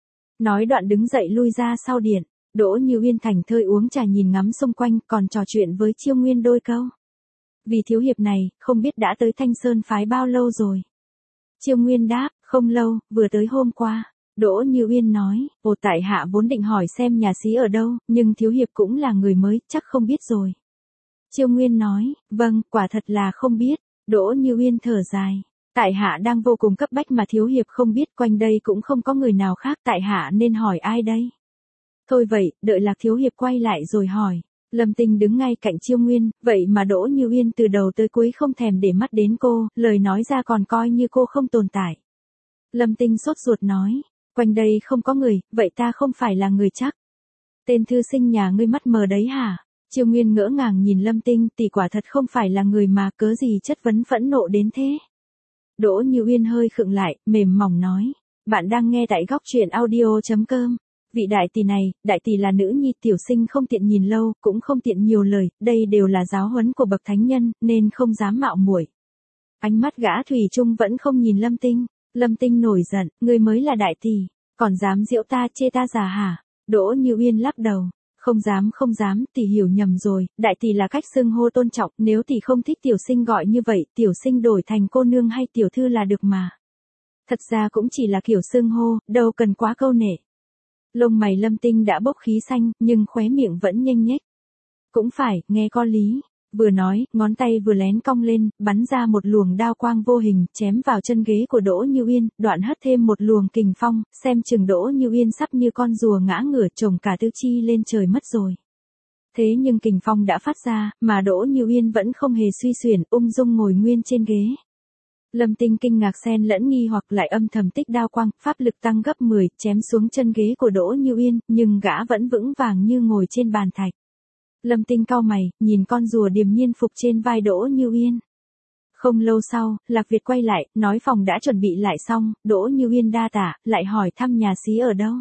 A: Nói đoạn đứng dậy lui ra sau điện, Đỗ Như Uyên thành thơi uống trà nhìn ngắm xung quanh, còn trò chuyện với Chiêu Nguyên đôi câu. Vì thiếu hiệp này, không biết đã tới Thanh Sơn phái bao lâu rồi. Chiêu Nguyên đáp, không lâu, vừa tới hôm qua. Đỗ Như Uyên nói, tại hạ vốn định hỏi xem nhà xí ở đâu, nhưng thiếu hiệp cũng là người mới, chắc không biết rồi. Chiêu Nguyên nói, vâng, quả thật là không biết. Đỗ Như Uyên thở dài, tại hạ đang vô cùng cấp bách mà thiếu hiệp không biết, quanh đây cũng không có người nào khác, tại hạ nên hỏi ai đây? Thôi vậy, đợi Lạc thiếu hiệp quay lại rồi hỏi. Lâm Tinh đứng ngay cạnh Chiêu Nguyên, vậy mà Đỗ Như Uyên từ đầu tới cuối không thèm để mắt đến cô, lời nói ra còn coi như cô không tồn tại. Lâm Tinh sốt ruột nói, quanh đây không có người, vậy ta không phải là người chắc. Tên thư sinh nhà ngươi mắt mờ đấy hả? Chiêu Nguyên ngỡ ngàng nhìn Lâm Tinh, tỷ quả thật không phải là người mà, cớ gì chất vấn phẫn nộ đến thế. Đỗ Như Uyên hơi khựng lại, mềm mỏng nói, bạn đang nghe tại góc truyện audio.com. Vị đại tỷ này, đại tỷ là nữ nhi, tiểu sinh không tiện nhìn lâu, cũng không tiện nhiều lời, đây đều là giáo huấn của bậc thánh nhân, nên không dám mạo muội. Ánh mắt gã thủy chung vẫn không nhìn Lâm Tinh. Lâm Tinh nổi giận, ngươi mới là đại tỷ, còn dám giễu ta, chê ta già hả? Đỗ Như Uyên lắc đầu, không dám, tỷ hiểu nhầm rồi, đại tỷ là cách xưng hô tôn trọng, nếu tỷ không thích tiểu sinh gọi như vậy, tiểu sinh đổi thành cô nương hay tiểu thư là được mà. Thật ra cũng chỉ là kiểu xưng hô, đâu cần quá câu nệ. Lông mày Lâm Tinh đã bốc khí xanh, nhưng khóe miệng vẫn nhếch nhếch. Cũng phải, nghe có lý. Vừa nói, ngón tay vừa lén cong lên, bắn ra một luồng đao quang vô hình, chém vào chân ghế của Đỗ Như Uyên, đoạn hất thêm một luồng kình phong, xem chừng Đỗ Như Uyên sắp như con rùa ngã ngửa, trồng cả tứ chi lên trời mất rồi. Thế nhưng kình phong đã phát ra, mà Đỗ Như Uyên vẫn không hề suy xuyển, ung dung ngồi nguyên trên ghế. Lâm Tinh kinh ngạc xen lẫn nghi hoặc, lại âm thầm tích đao quang, pháp lực tăng gấp 10, chém xuống chân ghế của Đỗ Như Uyên, nhưng gã vẫn vững vàng như ngồi trên bàn thạch. Lâm Tinh cau mày, nhìn con rùa điềm nhiên phục trên vai Đỗ Như Uyên. Không lâu sau, Lạc Việt quay lại, nói phòng đã chuẩn bị lại xong, Đỗ Như Uyên đa tạ, lại hỏi thăm nhà xí ở đâu.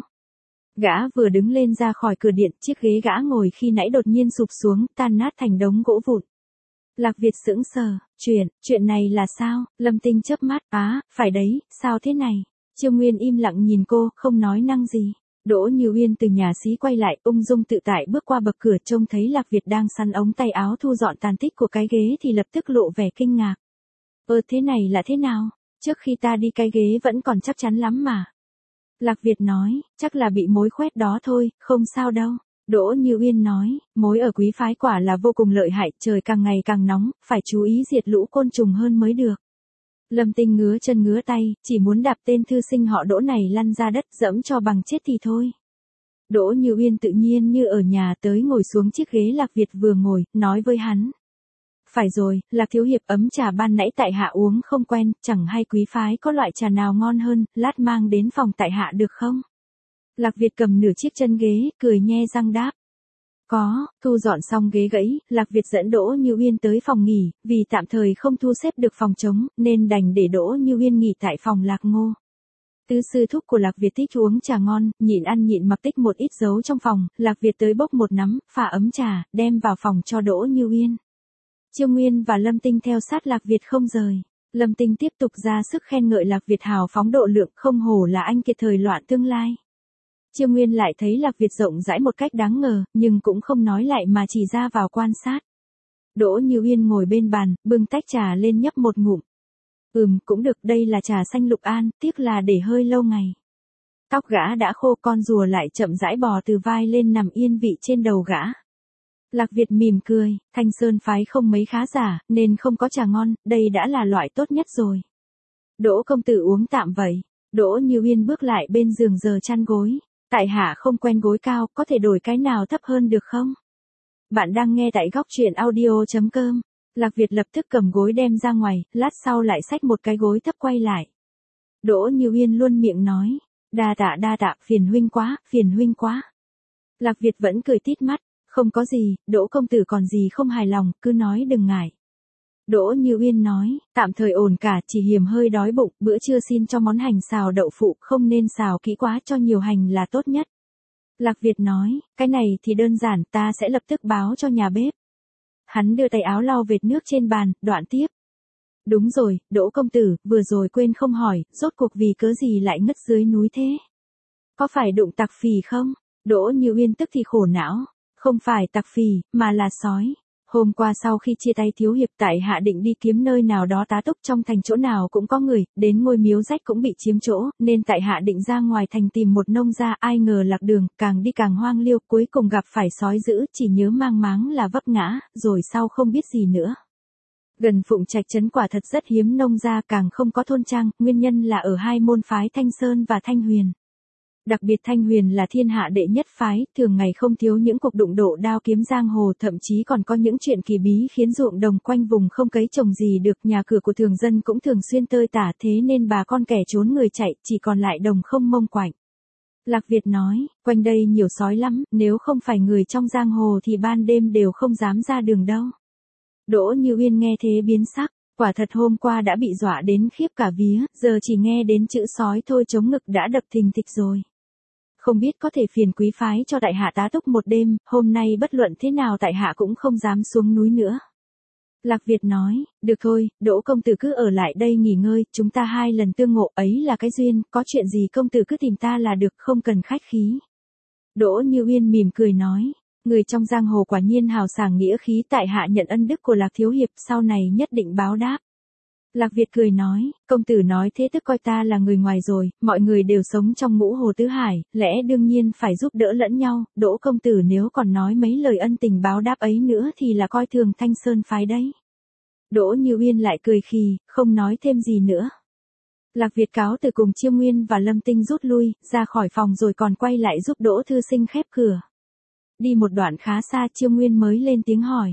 A: Gã vừa đứng lên ra khỏi cửa điện, chiếc ghế gã ngồi khi nãy đột nhiên sụp xuống, tan nát thành đống gỗ vụn. Lạc Việt sững sờ, chuyện này là sao? Lâm Tinh chớp mắt, phải đấy, sao thế này? Chiêu Nguyên im lặng nhìn cô, không nói năng gì. Đỗ Như Uyên từ nhà xí quay lại, ung dung tự tại bước qua bậc cửa, trông thấy Lạc Việt đang sắn ống tay áo thu dọn tàn tích của cái ghế thì lập tức lộ vẻ kinh ngạc. Thế này là thế nào? Trước khi ta đi cái ghế vẫn còn chắc chắn lắm mà. Lạc Việt nói, chắc là bị mối khoét đó thôi, không sao đâu. Đỗ Như Uyên nói, mối ở quý phái quả là vô cùng lợi hại, trời càng ngày càng nóng, phải chú ý diệt lũ côn trùng hơn mới được. Lâm Tinh ngứa chân ngứa tay, chỉ muốn đạp tên thư sinh họ Đỗ này lăn ra đất, dẫm cho bằng chết thì thôi. Đỗ Như Uyên tự nhiên như ở nhà, tới ngồi xuống chiếc ghế Lạc Việt vừa ngồi, nói với hắn. Phải rồi, Lạc thiếu hiệp, ấm trà ban nãy tại hạ uống không quen, chẳng hay quý phái có loại trà nào ngon hơn, lát mang đến phòng tại hạ được không? Lạc Việt cầm nửa chiếc chân ghế, cười nhe răng đáp. Có, thu dọn xong ghế gãy, Lạc Việt dẫn Đỗ Như Uyên tới phòng nghỉ, vì tạm thời không thu xếp được phòng trống, nên đành để Đỗ Như Uyên nghỉ tại phòng Lạc Ngô. Tứ sư thúc của Lạc Việt thích uống trà ngon, nhịn ăn nhịn mặc tích một ít giấu trong phòng, Lạc Việt tới bốc một nắm, pha ấm trà, đem vào phòng cho Đỗ Như Uyên. Chiêu Nguyên và Lâm Tinh theo sát Lạc Việt không rời. Lâm Tinh tiếp tục ra sức khen ngợi Lạc Việt hào phóng độ lượng, không hổ là anh kiệt thời loạn tương lai. Chiêu Nguyên lại thấy Lạc Việt rộng rãi một cách đáng ngờ, nhưng cũng không nói lại mà chỉ ra vào quan sát. Đỗ Như Uyên ngồi bên bàn, bưng tách trà lên nhấp một ngụm. Cũng được, đây là trà xanh Lục An, tiếc là để hơi lâu ngày. Tóc gã đã khô, con rùa lại chậm rãi bò từ vai lên nằm yên vị trên đầu gã. Lạc Việt mỉm cười, Thanh Sơn phái không mấy khá giả, nên không có trà ngon, đây đã là loại tốt nhất rồi. Đỗ công tử uống tạm vậy. Đỗ Như Uyên bước lại bên giường giở chăn gối. Tại hạ không quen gối cao, có thể đổi cái nào thấp hơn được không? Bạn đang nghe tại góc truyện audio.com. Lạc Việt lập tức cầm gối đem ra ngoài, lát sau lại xách một cái gối thấp quay lại. Đỗ Như Uyên luôn miệng nói, đa tạ, phiền huynh quá. Lạc Việt vẫn cười tít mắt, không có gì, Đỗ công tử còn gì không hài lòng, cứ nói đừng ngại. Đỗ Như Uyên nói, tạm thời ổn cả, chỉ hiềm hơi đói bụng, bữa trưa xin cho món hành xào đậu phụ, không nên xào kỹ quá, cho nhiều hành là tốt nhất. Lạc Việt nói, cái này thì đơn giản, ta sẽ lập tức báo cho nhà bếp. Hắn đưa tay áo lau vệt nước trên bàn, đoạn tiếp. Đúng rồi, Đỗ công tử, vừa rồi quên không hỏi, rốt cuộc vì cớ gì lại ngất dưới núi thế? Có phải đụng tặc phì không? Đỗ Như Uyên tức thì khổ não, không phải tặc phì, mà là sói. Hôm qua sau khi chia tay thiếu hiệp, tại hạ định đi kiếm nơi nào đó tá túc trong thành, chỗ nào cũng có người, đến ngôi miếu rách cũng bị chiếm chỗ, nên tại hạ định ra ngoài thành tìm một nông gia, ai ngờ lạc đường, càng đi càng hoang liêu, cuối cùng gặp phải sói dữ, chỉ nhớ mang máng là vấp ngã, rồi sau không biết gì nữa. Gần Phụng Trạch trấn quả thật rất hiếm nông gia, càng không có thôn trang, nguyên nhân là ở hai môn phái Thanh Sơn và Thanh Huyền. Đặc biệt Thanh Huyền là thiên hạ đệ nhất phái, thường ngày không thiếu những cuộc đụng độ đao kiếm giang hồ, thậm chí còn có những chuyện kỳ bí khiến ruộng đồng quanh vùng không cấy trồng gì được, nhà cửa của thường dân cũng thường xuyên tơi tả, thế nên bà con kẻ trốn người chạy, chỉ còn lại đồng không mông quạnh. Lạc Việt nói, quanh đây nhiều sói lắm, nếu không phải người trong giang hồ thì ban đêm đều không dám ra đường đâu. Đỗ Như Uyên nghe thế biến sắc, quả thật hôm qua đã bị dọa đến khiếp cả vía, giờ chỉ nghe đến chữ sói thôi chống ngực đã đập thình thịch rồi. Không biết có thể phiền quý phái cho tại hạ tá túc một đêm, hôm nay bất luận thế nào tại hạ cũng không dám xuống núi nữa. Lạc Việt nói, được thôi, Đỗ công tử cứ ở lại đây nghỉ ngơi, chúng ta hai lần tương ngộ ấy là cái duyên, có chuyện gì công tử cứ tìm ta là được, không cần khách khí. Đỗ Như Uyên mỉm cười nói, người trong giang hồ quả nhiên hào sảng nghĩa khí, tại hạ nhận ân đức của Lạc thiếu hiệp, sau này nhất định báo đáp. Lạc Việt cười nói, công tử nói thế tức coi ta là người ngoài rồi, mọi người đều sống trong ngũ hồ tứ hải, lẽ đương nhiên phải giúp đỡ lẫn nhau, Đỗ công tử nếu còn nói mấy lời ân tình báo đáp ấy nữa thì là coi thường Thanh Sơn phái đấy. Đỗ Như Uyên lại cười khì, không nói thêm gì nữa. Lạc Việt cáo từ cùng Chiêu Nguyên và Lâm Tinh rút lui, ra khỏi phòng rồi còn quay lại giúp Đỗ thư sinh khép cửa. Đi một đoạn khá xa, Chiêu Nguyên mới lên tiếng hỏi.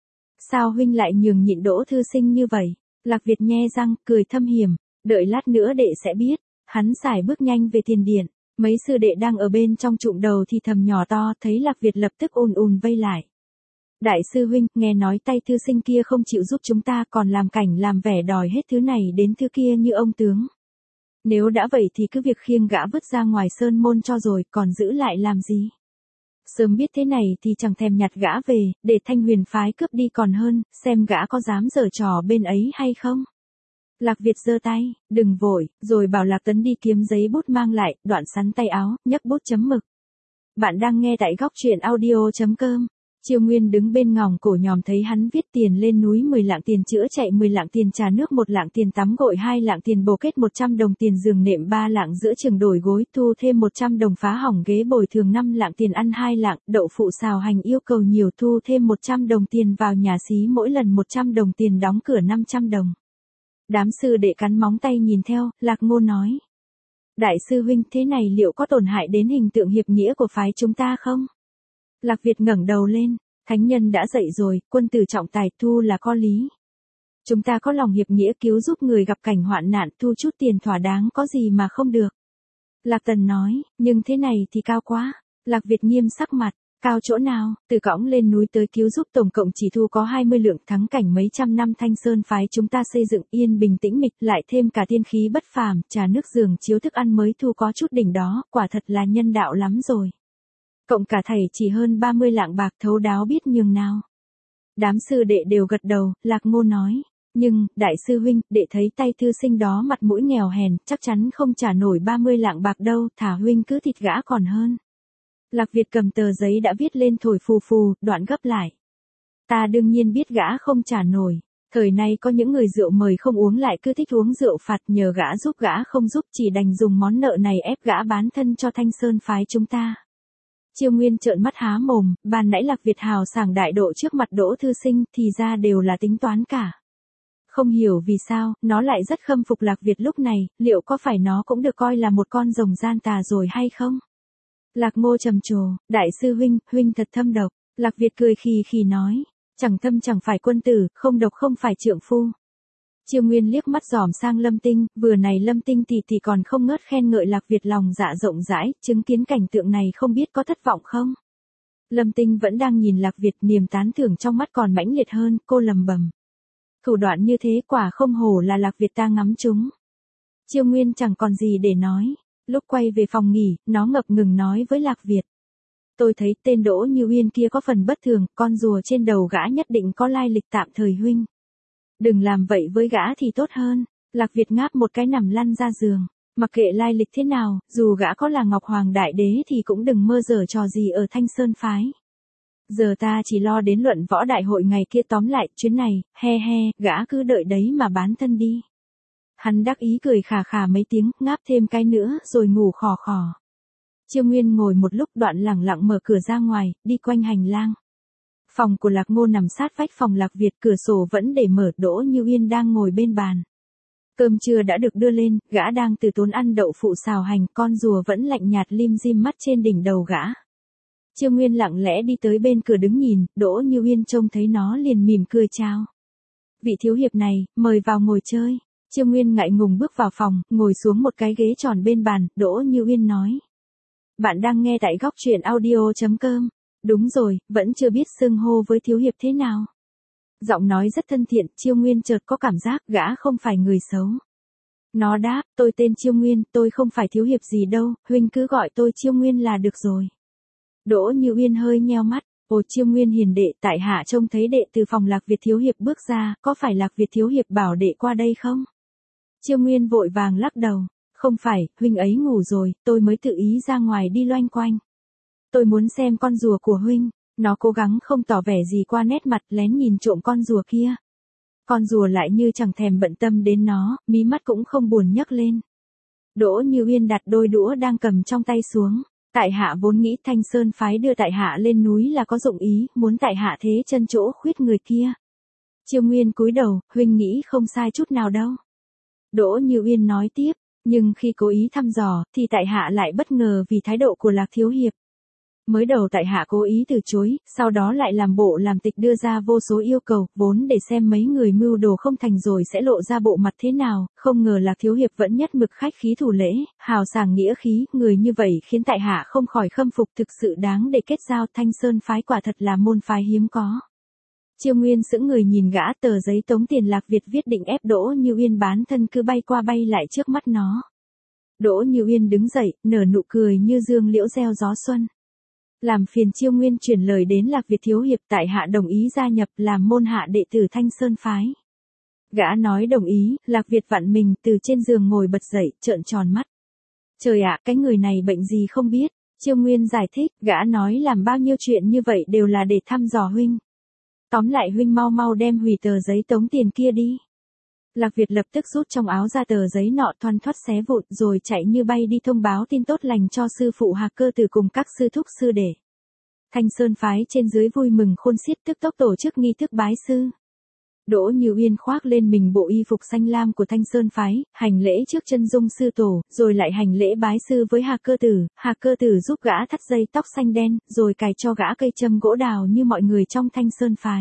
A: Sao huynh lại nhường nhịn Đỗ thư sinh như vậy? Lạc Việt nhe răng, cười thâm hiểm, đợi lát nữa đệ sẽ biết. Hắn sải bước nhanh về tiền điện, mấy sư đệ đang ở bên trong trụm đầu thì thầm nhỏ to, thấy Lạc Việt lập tức ùn vây lại. Đại sư huynh, nghe nói tay thư sinh kia không chịu giúp chúng ta, còn làm cảnh làm vẻ đòi hết thứ này đến thứ kia như ông tướng. Nếu đã vậy thì cứ việc khiêng gã vứt ra ngoài sơn môn cho rồi, còn giữ lại làm gì? Sớm biết thế này thì chẳng thèm nhặt gã về, để Thanh Huyền phái cướp đi còn hơn, xem gã có dám giở trò bên ấy hay không. Lạc Việt giơ tay, đừng vội, rồi bảo Lạc Tấn đi kiếm giấy bút mang lại, đoạn sắn tay áo, nhấc bút chấm mực. Bạn đang nghe tại góc truyện audio.com. Chiêu Nguyên đứng bên ngòng cổ nhòm thấy hắn viết tiền lên núi 10 lạng tiền chữa chạy, 10 lạng tiền trà nước, 1 lạng tiền tắm gội, 2 lạng tiền bồ kết, 100 đồng tiền giường nệm, 3 lạng giữa chừng đổi gối, thu thêm 100 đồng phá hỏng ghế bồi thường, 5 lạng tiền ăn, 2 lạng đậu phụ xào hành yêu cầu nhiều, thu thêm 100 đồng tiền vào nhà xí, mỗi lần 100 đồng tiền đóng cửa, 500 đồng. Đám sư đệ cắn móng tay nhìn theo, Lạc Ngô nói. Đại sư huynh, thế này liệu có tổn hại đến hình tượng hiệp nghĩa của phái chúng ta không? Lạc Việt ngẩng đầu lên, thánh nhân đã dạy rồi, quân tử trọng tài, thu là có lý. Chúng ta có lòng hiệp nghĩa, cứu giúp người gặp cảnh hoạn nạn, thu chút tiền thỏa đáng, có gì mà không được. Lạc Tần nói, nhưng thế này thì cao quá. Lạc Việt nghiêm sắc mặt, cao chỗ nào, từ cõng lên núi tới cứu giúp tổng cộng chỉ thu có 20 lượng, thắng cảnh mấy trăm năm Thanh Sơn phái chúng ta xây dựng yên bình tĩnh mịch, lại thêm cả tiên khí bất phàm, trà nước giường chiếu thức ăn mới thu có chút đỉnh đó, quả thật là nhân đạo lắm rồi. Cộng cả thảy chỉ hơn 30 lạng bạc, thấu đáo biết nhường nào. Đám sư đệ đều gật đầu, Lạc Ngô nói. Nhưng, đại sư huynh, đệ thấy tay thư sinh đó mặt mũi nghèo hèn, chắc chắn không trả nổi 30 lạng bạc đâu, thả huynh cứ thịt gã còn hơn. Lạc Việt cầm tờ giấy đã viết lên thổi phù phù, đoạn gấp lại. Ta đương nhiên biết gã không trả nổi. Thời nay có những người rượu mời không uống lại cứ thích uống rượu phạt, nhờ gã giúp gã không giúp, chỉ đành dùng món nợ này ép gã bán thân cho Thanh Sơn phái chúng ta. Chiêu Nguyên trợn mắt há mồm, ban nãy Lạc Việt hào sảng đại độ trước mặt Đỗ thư sinh, thì ra đều là tính toán cả. Không hiểu vì sao, nó lại rất khâm phục Lạc Việt lúc này, liệu có phải nó cũng được coi là một con rồng gian tà rồi hay không? Lạc Ngô trầm trồ, đại sư huynh, huynh thật thâm độc. Lạc Việt cười khì khì nói, chẳng thâm chẳng phải quân tử, không độc không phải trượng phu. Chiêu Nguyên liếc mắt dòm sang Lâm Tinh, vừa này Lâm Tinh thì còn không ngớt khen ngợi Lạc Việt lòng dạ rộng rãi, chứng kiến cảnh tượng này không biết có thất vọng không? Lâm Tinh vẫn đang nhìn Lạc Việt, niềm tán thưởng trong mắt còn mãnh liệt hơn, cô lầm bầm. Thủ đoạn như thế quả không hổ là Lạc Việt ta ngắm chúng. Chiêu Nguyên chẳng còn gì để nói. Lúc quay về phòng nghỉ, nó ngập ngừng nói với Lạc Việt. Tôi thấy tên Đỗ Như Uyên kia có phần bất thường, con rùa trên đầu gã nhất định có lai lịch tạm thời huynh. Đừng làm vậy với gã thì tốt hơn. Lạc Việt ngáp một cái nằm lăn ra giường. Mặc kệ lai lịch thế nào, dù gã có là Ngọc Hoàng Đại Đế thì cũng đừng mơ giở trò gì ở Thanh Sơn phái. Giờ ta chỉ lo đến luận võ đại hội ngày kia, tóm lại, chuyến này, gã cứ đợi đấy mà bán thân đi. Hắn đắc ý cười khà khà mấy tiếng, ngáp thêm cái nữa, rồi ngủ khò khò. Chiêu Nguyên ngồi một lúc, đoạn lẳng lặng mở cửa ra ngoài, đi quanh hành lang. Phòng của Lạc Ngô nằm sát vách phòng Lạc Việt, cửa sổ vẫn để mở, Đỗ Như Uyên đang ngồi bên bàn. Cơm trưa đã được đưa lên, gã đang từ tốn ăn đậu phụ xào hành, con rùa vẫn lạnh nhạt lim dim mắt trên đỉnh đầu gã. Chiêu Nguyên lặng lẽ đi tới bên cửa đứng nhìn, Đỗ Như Uyên trông thấy nó liền mỉm cười chào. Vị thiếu hiệp này, mời vào ngồi chơi. Chiêu Nguyên ngại ngùng bước vào phòng, ngồi xuống một cái ghế tròn bên bàn, Đỗ Như Uyên nói. Bạn đang nghe tại góc truyện audio.com. Đúng rồi, vẫn chưa biết xưng hô với thiếu hiệp thế nào. Giọng nói rất thân thiện, Chiêu Nguyên chợt có cảm giác gã không phải người xấu. Nó đáp, tôi tên Chiêu Nguyên, tôi không phải thiếu hiệp gì đâu, huynh cứ gọi tôi Chiêu Nguyên là được rồi. Đỗ Như Uyên hơi nheo mắt, ồ Chiêu Nguyên hiền đệ, tại hạ trông thấy đệ từ phòng Lạc Việt thiếu hiệp bước ra, có phải Lạc Việt thiếu hiệp bảo đệ qua đây không? Chiêu Nguyên vội vàng lắc đầu, không phải, huynh ấy ngủ rồi, tôi mới tự ý ra ngoài đi loanh quanh. Tôi muốn xem con rùa của huynh. Nó cố gắng không tỏ vẻ gì qua nét mặt, lén nhìn trộm con rùa kia. Con rùa lại như chẳng thèm bận tâm đến nó, mí mắt cũng không buồn nhấc lên. Đỗ Như Uyên đặt đôi đũa đang cầm trong tay xuống. Tại hạ vốn nghĩ Thanh Sơn phái đưa tại hạ lên núi là có dụng ý, muốn tại hạ thế chân chỗ khuyết người kia. Chiêu Nguyên cúi đầu, huynh nghĩ không sai chút nào đâu. Đỗ Như Uyên nói tiếp, nhưng khi cố ý thăm dò, thì tại hạ lại bất ngờ vì thái độ của Lạc thiếu hiệp. Mới đầu tại hạ cố ý từ chối, sau đó lại làm bộ làm tịch đưa ra vô số yêu cầu, vốn để xem mấy người mưu đồ không thành rồi sẽ lộ ra bộ mặt thế nào, không ngờ Lạc thiếu hiệp vẫn nhất mực khách khí thủ lễ, hào sảng nghĩa khí, người như vậy khiến tại hạ không khỏi khâm phục, thực sự đáng để kết giao. Thanh Sơn phái quả thật là môn phái hiếm có. Chiêu Nguyên sững người nhìn gã, tờ giấy tống tiền Lạc Việt viết định ép Đỗ Như Uyên bán thân cứ bay qua bay lại trước mắt nó. Đỗ Như Uyên đứng dậy, nở nụ cười như dương liễu gieo gió xuân. Làm phiền Chiêu Nguyên chuyển lời đến Lạc Việt thiếu hiệp, tại hạ đồng ý gia nhập làm môn hạ đệ tử Thanh Sơn phái. Gã nói đồng ý, Lạc Việt vặn mình từ trên giường ngồi bật dậy, trợn tròn mắt. Trời ạ, cái người này bệnh gì không biết. Chiêu Nguyên giải thích, gã nói làm bao nhiêu chuyện như vậy đều là để thăm dò huynh. Tóm lại huynh mau mau đem hủy tờ giấy tống tiền kia đi. Lạc Việt lập tức rút trong áo ra tờ giấy nọ, thoăn thoắt xé vụn rồi chạy như bay đi thông báo tin tốt lành cho sư phụ Hạc Cơ Tử cùng các sư thúc sư đệ. Thanh Sơn phái trên dưới vui mừng khôn xiết, tức tốc tổ chức nghi thức bái sư. Đỗ Như Uyên khoác lên mình bộ y phục xanh lam của Thanh Sơn phái, hành lễ trước chân dung sư tổ, rồi lại hành lễ bái sư với Hạc Cơ Tử. Hạc Cơ Tử giúp gã thắt dây tóc xanh đen, rồi cài cho gã cây châm gỗ đào như mọi người trong Thanh Sơn phái.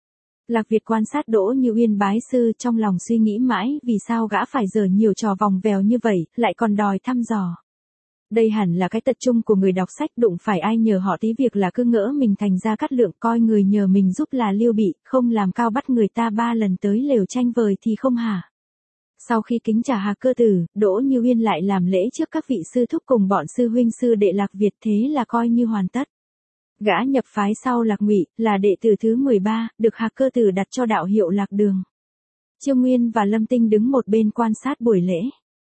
A: Lạc Việt quan sát Đỗ Như Uyên bái sư, trong lòng suy nghĩ mãi vì sao gã phải giở nhiều trò vòng vèo như vậy, lại còn đòi thăm dò. Đây hẳn là cái tật chung của người đọc sách, đụng phải ai nhờ họ tí việc là cứ ngỡ mình thành Gia Cát Lượng, coi người nhờ mình giúp là Lưu Bị, không làm cao bắt người ta 3 lần tới lều tranh vời thì không hả? Sau khi kính trả Hạc Cơ Tử, Đỗ Như Uyên lại làm lễ trước các vị sư thúc cùng bọn sư huynh sư đệ Lạc Việt, thế là coi như hoàn tất. Gã nhập phái sau Lạc Ngụy, là đệ tử thứ 13, được Hạc Cơ Tử đặt cho đạo hiệu Lạc Đường. Chiêu Nguyên và Lâm Tinh đứng một bên quan sát buổi lễ.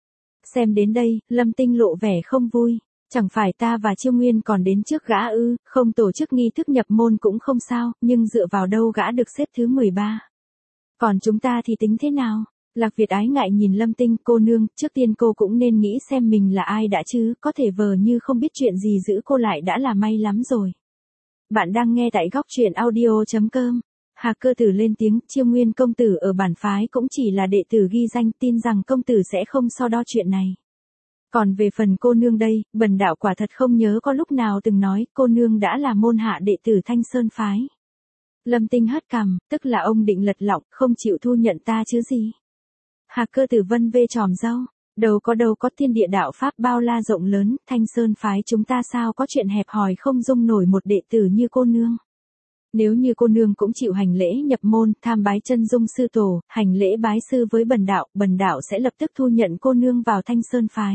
A: Xem đến đây, Lâm Tinh lộ vẻ không vui. Chẳng phải ta và Chiêu Nguyên còn đến trước gã ư, không tổ chức nghi thức nhập môn cũng không sao, nhưng dựa vào đâu gã được xếp thứ 13. Còn chúng ta thì tính thế nào? Lạc Việt ái ngại nhìn Lâm Tinh, cô nương, trước tiên cô cũng nên nghĩ xem mình là ai đã chứ, có thể vờ như không biết chuyện gì giữ cô lại đã là may lắm rồi. Bạn đang nghe tại góc truyện audio.com. Hạc Cơ Tử lên tiếng, Chiêu Nguyên công tử ở bản phái cũng chỉ là đệ tử ghi danh, tin rằng công tử sẽ không so đo chuyện này. Còn về phần cô nương đây, bần đạo quả thật không nhớ có lúc nào từng nói, cô nương đã là môn hạ đệ tử Thanh Sơn phái. Lâm Tinh hất cằm, tức là ông định lật lọng, không chịu thu nhận ta chứ gì. Hạc Cơ Tử vân vê tròm râu, đâu có thiên địa đạo pháp bao la rộng lớn, Thanh Sơn phái chúng ta sao có chuyện hẹp hòi không dung nổi một đệ tử như cô nương. Nếu như cô nương cũng chịu hành lễ nhập môn, tham bái chân dung sư tổ, hành lễ bái sư với bần đạo sẽ lập tức thu nhận cô nương vào Thanh Sơn phái.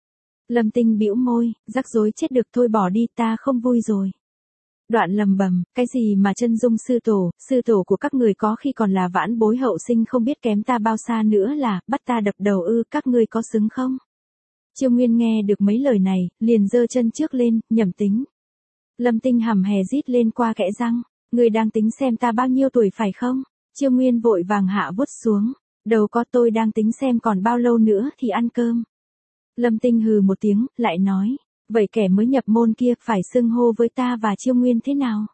A: Lâm Tinh bĩu môi, rắc rối chết được, thôi bỏ đi, ta không vui rồi. Đoạn lầm bầm, cái gì mà chân dung sư tổ của các người có khi còn là vãn bối hậu sinh không biết kém ta bao xa nữa là, bắt ta đập đầu ư, các ngươi có xứng không? Chiêu Nguyên nghe được mấy lời này, liền giơ chân trước lên, nhẩm tính. Lâm Tinh hầm hè rít lên qua kẽ răng, ngươi đang tính xem ta bao nhiêu tuổi phải không? Chiêu Nguyên vội vàng hạ vuốt xuống, đâu có, tôi đang tính xem còn bao lâu nữa thì ăn cơm. Lâm Tinh hừ một tiếng, lại nói, vậy kẻ mới nhập môn kia phải xưng hô với ta và Chiêu Nguyên thế nào?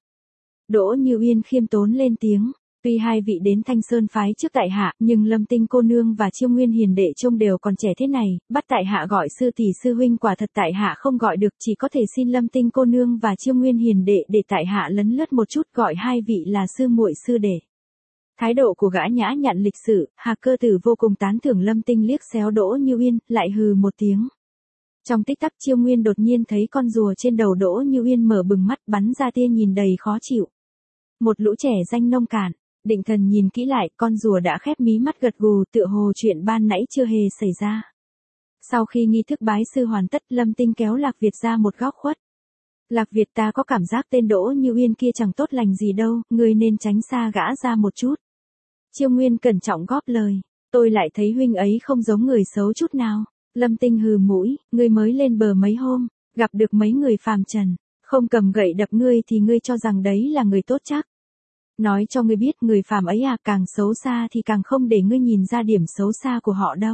A: Đỗ Như Uyên khiêm tốn lên tiếng, tuy hai vị đến Thanh Sơn phái trước tại hạ, nhưng Lâm Tinh cô nương và Chiêu Nguyên hiền đệ trông đều còn trẻ thế này, bắt tại hạ gọi sư tỷ sư huynh quả thật tại hạ không gọi được, chỉ có thể xin Lâm Tinh cô nương và Chiêu Nguyên hiền đệ để tại hạ lấn lướt một chút gọi hai vị là sư muội sư đệ. Thái độ của gã nhã nhặn lịch sự, Hạc Cơ Tử vô cùng tán thưởng. Lâm Tinh liếc xéo Đỗ Như Uyên, lại hừ một tiếng. Trong tích tắc Chiêu Nguyên đột nhiên thấy con rùa trên đầu Đỗ Như Uyên mở bừng mắt bắn ra tia nhìn đầy khó chịu. Một lũ trẻ danh nông cạn, định thần nhìn kỹ lại, con rùa đã khép mí mắt gật gù, tựa hồ chuyện ban nãy chưa hề xảy ra. Sau khi nghi thức bái sư hoàn tất, Lâm Tinh kéo Lạc Việt ra một góc khuất. Lạc Việt, ta có cảm giác tên Đỗ Như Uyên kia chẳng tốt lành gì đâu, ngươi nên tránh xa gã ra một chút. Chiêu Nguyên cẩn trọng góp lời, tôi lại thấy huynh ấy không giống người xấu chút nào. Lâm Tinh hừ mũi, ngươi mới lên bờ mấy hôm, gặp được mấy người phàm trần, không cầm gậy đập ngươi thì ngươi cho rằng đấy là người tốt chắc. Nói cho ngươi biết, người phàm ấy càng xấu xa thì càng không để ngươi nhìn ra điểm xấu xa của họ đâu.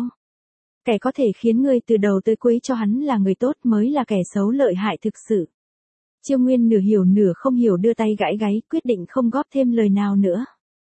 A: Kẻ có thể khiến ngươi từ đầu tới cuối cho hắn là người tốt mới là kẻ xấu lợi hại thực sự. Chiêu Nguyên nửa hiểu nửa không hiểu đưa tay gãi gáy, quyết định không góp thêm lời nào nữa.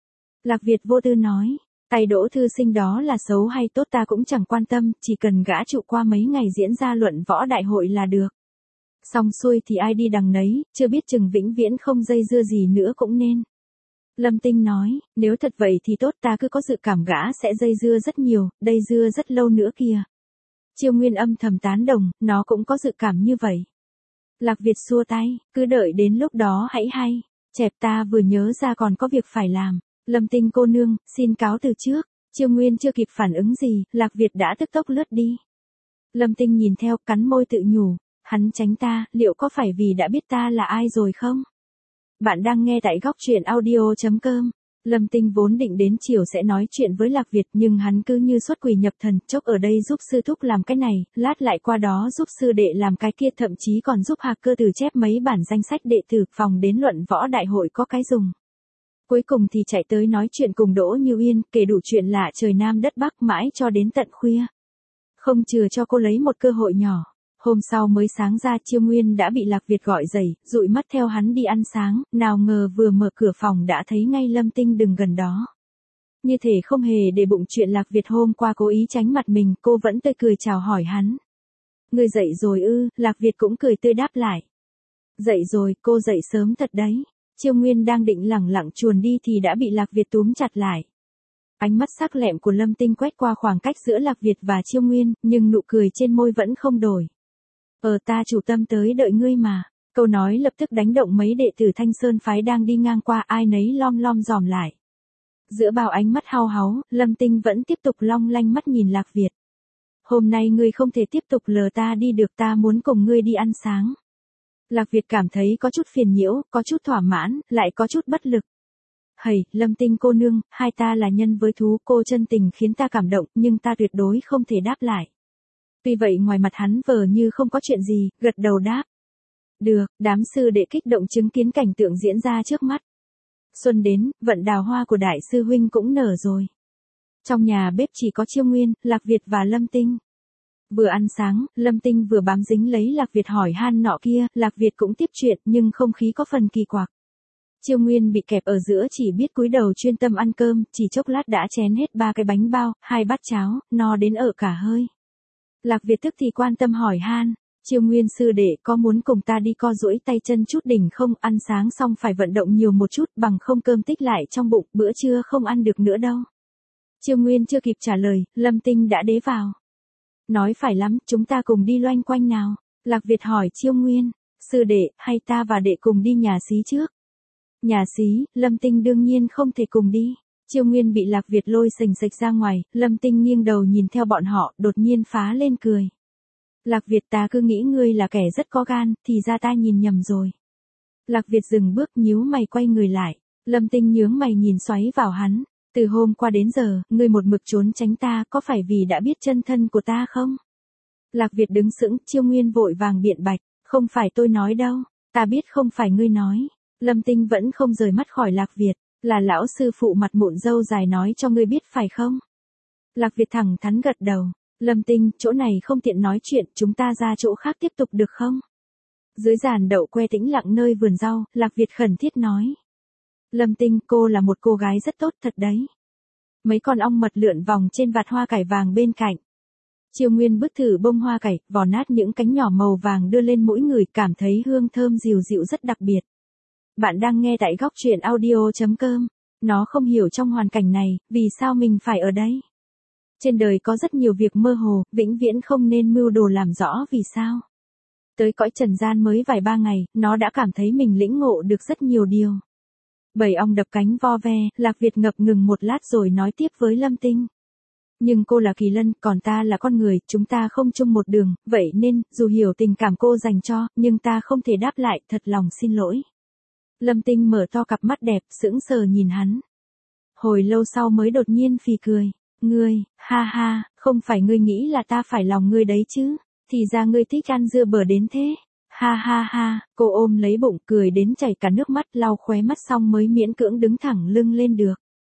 A: Lạc Việt vô tư nói, tay Đỗ thư sinh đó là xấu hay tốt ta cũng chẳng quan tâm, chỉ cần gã trụ qua mấy ngày diễn ra luận võ đại hội là được. Xong xuôi thì ai đi đằng nấy, chưa biết chừng vĩnh viễn không dây dưa gì nữa cũng nên. Lâm Tinh nói, nếu thật vậy thì tốt, ta cứ có dự cảm gã sẽ dây dưa rất nhiều, dây dưa rất lâu nữa kìa. Chiêu Nguyên âm thầm tán đồng, nó cũng có dự cảm như vậy. Lạc Việt xua tay, cứ đợi đến lúc đó hãy hay. Chẹp, ta vừa nhớ ra còn có việc phải làm. Lâm Tinh cô nương, xin cáo từ trước. Chiêu Nguyên chưa kịp phản ứng gì, Lạc Việt đã tức tốc lướt đi. Lâm Tinh nhìn theo, cắn môi tự nhủ, hắn tránh ta, liệu có phải vì đã biết ta là ai rồi không? Bạn đang nghe tại góc truyện audio.com. Lâm Tinh vốn định đến chiều sẽ nói chuyện với Lạc Việt, nhưng hắn cứ như xuất quỷ nhập thần, chốc ở đây giúp sư thúc làm cái này, lát lại qua đó giúp sư đệ làm cái kia, thậm chí còn giúp Hạc Cơ Tử chép mấy bản danh sách đệ tử, phòng đến luận võ đại hội có cái dùng. Cuối cùng thì chạy tới nói chuyện cùng Đỗ Như Uyên, kể đủ chuyện lạ trời Nam đất Bắc mãi cho đến tận khuya. Không chừa cho cô lấy một cơ hội nhỏ. Hôm sau mới sáng ra, Chiêu Nguyên đã bị Lạc Việt gọi dậy, dụi mắt theo hắn đi ăn sáng, nào ngờ vừa mở cửa phòng đã thấy ngay Lâm Tinh đứng gần đó. Như thể không hề để bụng chuyện Lạc Việt hôm qua cố ý tránh mặt mình, cô vẫn tươi cười chào hỏi hắn. Ngươi dậy rồi ư? Lạc Việt cũng cười tươi đáp lại. Dậy rồi, cô dậy sớm thật đấy. Chiêu Nguyên đang định lẳng lặng chuồn đi thì đã bị Lạc Việt túm chặt lại. Ánh mắt sắc lẹm của Lâm Tinh quét qua khoảng cách giữa Lạc Việt và Chiêu Nguyên, nhưng nụ cười trên môi vẫn không đổi. Ta chủ tâm tới đợi ngươi mà. Câu nói lập tức đánh động mấy đệ tử Thanh Sơn phái đang đi ngang qua, ai nấy lom lom dòm lại. Giữa bao ánh mắt hao háu, Lâm Tinh vẫn tiếp tục long lanh mắt nhìn Lạc Việt. Hôm nay ngươi không thể tiếp tục lờ ta đi được, ta muốn cùng ngươi đi ăn sáng. Lạc Việt cảm thấy có chút phiền nhiễu, có chút thỏa mãn, lại có chút bất lực. Hầy, Lâm Tinh cô nương, hai ta là nhân với thú, cô chân tình khiến ta cảm động, nhưng ta tuyệt đối không thể đáp lại. Tuy vậy ngoài mặt hắn vờ như không có chuyện gì, gật đầu đáp. Được, đám sư đệ kích động chứng kiến cảnh tượng diễn ra trước mắt. Xuân đến, vận đào hoa của đại sư huynh cũng nở rồi. Trong nhà bếp chỉ có Chiêu Nguyên, Lạc Việt và Lâm Tinh. Vừa ăn sáng, Lâm Tinh vừa bám dính lấy Lạc Việt hỏi han nọ kia, Lạc Việt cũng tiếp chuyện nhưng không khí có phần kỳ quặc. Chiêu Nguyên bị kẹp ở giữa chỉ biết cúi đầu chuyên tâm ăn cơm, chỉ chốc lát đã chén hết 3 cái bánh bao, 2 bát cháo, no đến ở cả hơi. Lạc Việt tức thì quan tâm hỏi han, Chiêu Nguyên sư đệ có muốn cùng ta đi co duỗi tay chân chút đỉnh không, ăn sáng xong phải vận động nhiều một chút bằng không cơm tích lại trong bụng, bữa trưa không ăn được nữa đâu. Chiêu Nguyên chưa kịp trả lời, Lâm Tinh đã đế vào. Nói phải lắm, chúng ta cùng đi loanh quanh nào. Lạc Việt hỏi Chiêu Nguyên, sư đệ, hay ta và đệ cùng đi nhà xí trước? Nhà xí, Lâm Tinh đương nhiên không thể cùng đi. Chiêu Nguyên bị Lạc Việt lôi sềnh sệch ra ngoài, Lâm Tinh nghiêng đầu nhìn theo bọn họ, đột nhiên phá lên cười. Lạc Việt, ta cứ nghĩ ngươi là kẻ rất có gan, thì ra ta nhìn nhầm rồi. Lạc Việt dừng bước nhíu mày quay người lại. Lâm Tinh nhướng mày nhìn xoáy vào hắn. Từ hôm qua đến giờ, ngươi một mực trốn tránh ta, có phải vì đã biết chân thân của ta không? Lạc Việt đứng sững, Chiêu Nguyên vội vàng biện bạch, không phải tôi nói đâu, ta biết không phải ngươi nói. Lâm Tinh vẫn không rời mắt khỏi Lạc Việt, là lão sư phụ mặt mụn râu dài nói cho ngươi biết phải không? Lạc Việt thẳng thắn gật đầu, Lâm Tinh, chỗ này không tiện nói chuyện, chúng ta ra chỗ khác tiếp tục được không? Dưới giàn đậu que tĩnh lặng nơi vườn rau, Lạc Việt khẩn thiết nói. Lâm Tinh, cô là một cô gái rất tốt thật đấy. Mấy con ong mật lượn vòng trên vạt hoa cải vàng bên cạnh. Chiêu Nguyên bứt thử bông hoa cải, vò nát những cánh nhỏ màu vàng đưa lên mũi người, cảm thấy hương thơm dịu dịu rất đặc biệt. Bạn đang nghe tại góc truyện audio.com. Nó không hiểu trong hoàn cảnh này, vì sao mình phải ở đây. Trên đời có rất nhiều việc mơ hồ, vĩnh viễn không nên mưu đồ làm rõ vì sao. Tới cõi trần gian mới vài ba ngày, nó đã cảm thấy mình lĩnh ngộ được rất nhiều điều. Bầy ong đập cánh vo ve, Lạc Việt ngập ngừng một lát rồi nói tiếp với Lâm Tinh. Nhưng cô là kỳ lân, còn ta là con người, chúng ta không chung một đường, vậy nên, dù hiểu tình cảm cô dành cho, nhưng ta không thể đáp lại, thật lòng xin lỗi. Lâm Tinh mở to cặp mắt đẹp, sững sờ nhìn hắn. Hồi lâu sau mới đột nhiên phì cười. Ngươi, ha ha, không phải ngươi nghĩ là ta phải lòng ngươi đấy chứ, thì ra ngươi thích ăn dưa bở đến thế. Ha ha ha, cô ôm lấy bụng cười đến chảy cả nước mắt, lau khóe mắt xong mới miễn cưỡng đứng thẳng lưng lên được.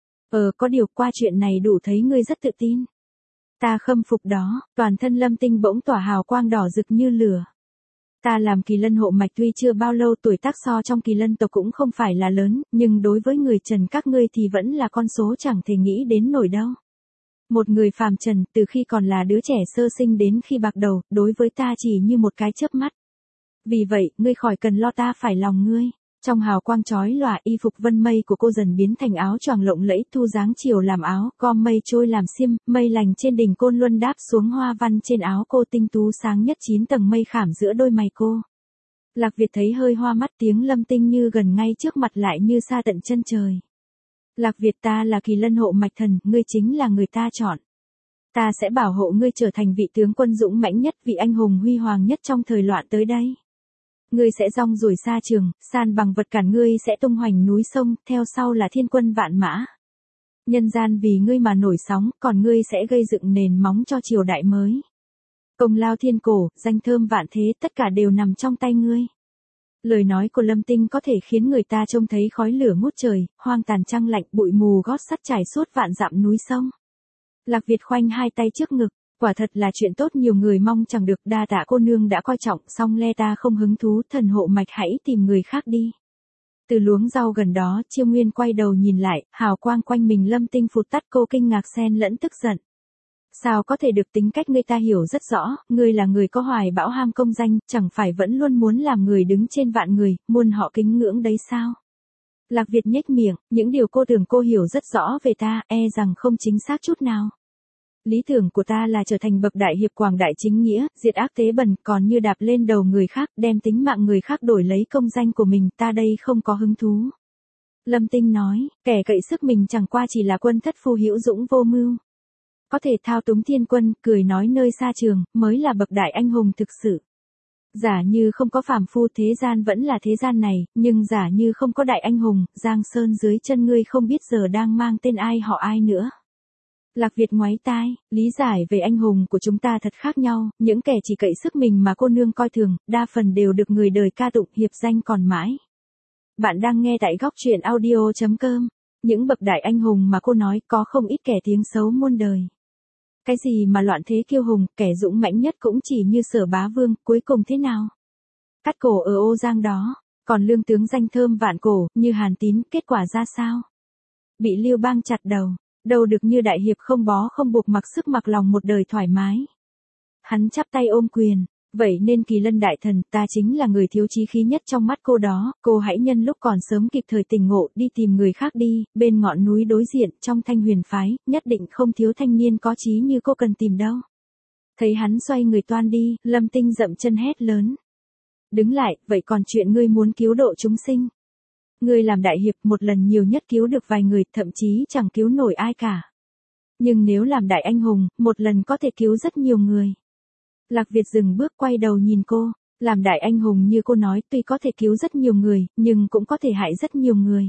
A: Có điều qua chuyện này đủ thấy ngươi rất tự tin. Ta khâm phục đó, toàn thân Lâm Tinh bỗng tỏa hào quang đỏ rực như lửa. Ta làm kỳ lân hộ mạch tuy chưa bao lâu, tuổi tác so trong kỳ lân tộc cũng không phải là lớn, nhưng đối với người trần các ngươi thì vẫn là con số chẳng thể nghĩ đến nổi đâu. Một người phàm trần, từ khi còn là đứa trẻ sơ sinh đến khi bạc đầu, đối với ta chỉ như một cái chớp mắt. Vì vậy, ngươi khỏi cần lo ta phải lòng ngươi. Trong hào quang chói lòa, y phục vân mây của cô dần biến thành áo choàng lộng lẫy, thu dáng chiều làm áo, gom mây trôi làm xiêm, mây lành trên đỉnh Côn Luân đáp xuống, hoa văn trên áo cô tinh tú sáng nhất 9 tầng mây khảm giữa đôi mày cô. Lạc Việt thấy hơi hoa mắt, tiếng Lâm Tinh như gần ngay trước mặt lại như xa tận chân trời. Lạc Việt, ta là kỳ lân hộ mạch thần, ngươi chính là người ta chọn. Ta sẽ bảo hộ ngươi trở thành vị tướng quân dũng mãnh nhất, vị anh hùng huy hoàng nhất trong thời loạn tới đây. Ngươi sẽ rong ruổi xa trường, san bằng vật cản, ngươi sẽ tung hoành núi sông, theo sau là thiên quân vạn mã. Nhân gian vì ngươi mà nổi sóng, còn ngươi sẽ gây dựng nền móng cho triều đại mới. Công lao thiên cổ, danh thơm vạn thế, tất cả đều nằm trong tay ngươi. Lời nói của Lâm Tinh có thể khiến người ta trông thấy khói lửa ngút trời, hoang tàn trăng lạnh, bụi mù gót sắt trải suốt vạn dặm núi sông. Lạc Việt khoanh hai tay trước ngực, quả thật là chuyện tốt nhiều người mong chẳng được, đa tạ cô nương đã coi trọng, song le ta không hứng thú, thần hộ mạch hãy tìm người khác đi. Từ luống rau gần đó, Chiêu Nguyên quay đầu nhìn lại, hào quang quanh mình Lâm Tinh phụt tắt, cô kinh ngạc xen lẫn tức giận. Sao có thể được, tính cách ngươi ta hiểu rất rõ, ngươi là người có hoài bão ham công danh, chẳng phải vẫn luôn muốn làm người đứng trên vạn người, muôn họ kính ngưỡng đấy sao? Lạc Việt nhếch miệng, những điều cô tưởng cô hiểu rất rõ về ta, e rằng không chính xác chút nào. Lý tưởng của ta là trở thành bậc đại hiệp quảng đại chính nghĩa, diệt ác tế bần, còn như đạp lên đầu người khác, đem tính mạng người khác đổi lấy công danh của mình, ta đây không có hứng thú. Lâm Tinh nói, kẻ cậy sức mình chẳng qua chỉ là quân thất phu hữu dũng vô mưu. Có thể thao túng thiên quân, cười nói nơi xa trường, mới là bậc đại anh hùng thực sự. Giả như không có phàm phu thế gian vẫn là thế gian này, nhưng giả như không có đại anh hùng, Giang Sơn dưới chân ngươi không biết giờ đang mang tên ai họ ai nữa. Lạc Việt ngoáy tai, lý giải về anh hùng của chúng ta thật khác nhau, những kẻ chỉ cậy sức mình mà cô nương coi thường, đa phần đều được người đời ca tụng hiệp danh còn mãi. Bạn đang nghe tại góc truyện audio.com, những bậc đại anh hùng mà cô nói có không ít kẻ tiếng xấu muôn đời. Cái gì mà loạn thế kiêu hùng, kẻ dũng mãnh nhất cũng chỉ như Sở Bá Vương, cuối cùng thế nào? Cắt cổ ở Ô Giang đó, còn lương tướng danh thơm vạn cổ, như Hàn Tín, kết quả ra sao? Bị Lưu Bang chặt đầu, đâu được như đại hiệp không bó không buộc mặc sức mặc lòng một đời thoải mái. Hắn chắp tay ôm quyền, vậy nên Kỳ Lân đại thần, ta chính là người thiếu chí khí nhất trong mắt cô đó, cô hãy nhân lúc còn sớm kịp thời tỉnh ngộ, đi tìm người khác đi, bên ngọn núi đối diện, trong Thanh Huyền phái, nhất định không thiếu thanh niên có chí như cô cần tìm đâu. Thấy hắn xoay người toan đi, Lâm Tinh dậm chân hét lớn. Đứng lại, vậy còn chuyện ngươi muốn cứu độ chúng sinh? Ngươi làm đại hiệp một lần nhiều nhất cứu được vài người, thậm chí chẳng cứu nổi ai cả. Nhưng nếu làm đại anh hùng, một lần có thể cứu rất nhiều người. Lạc Việt dừng bước quay đầu nhìn cô, làm đại anh hùng như cô nói tuy có thể cứu rất nhiều người, nhưng cũng có thể hại rất nhiều người.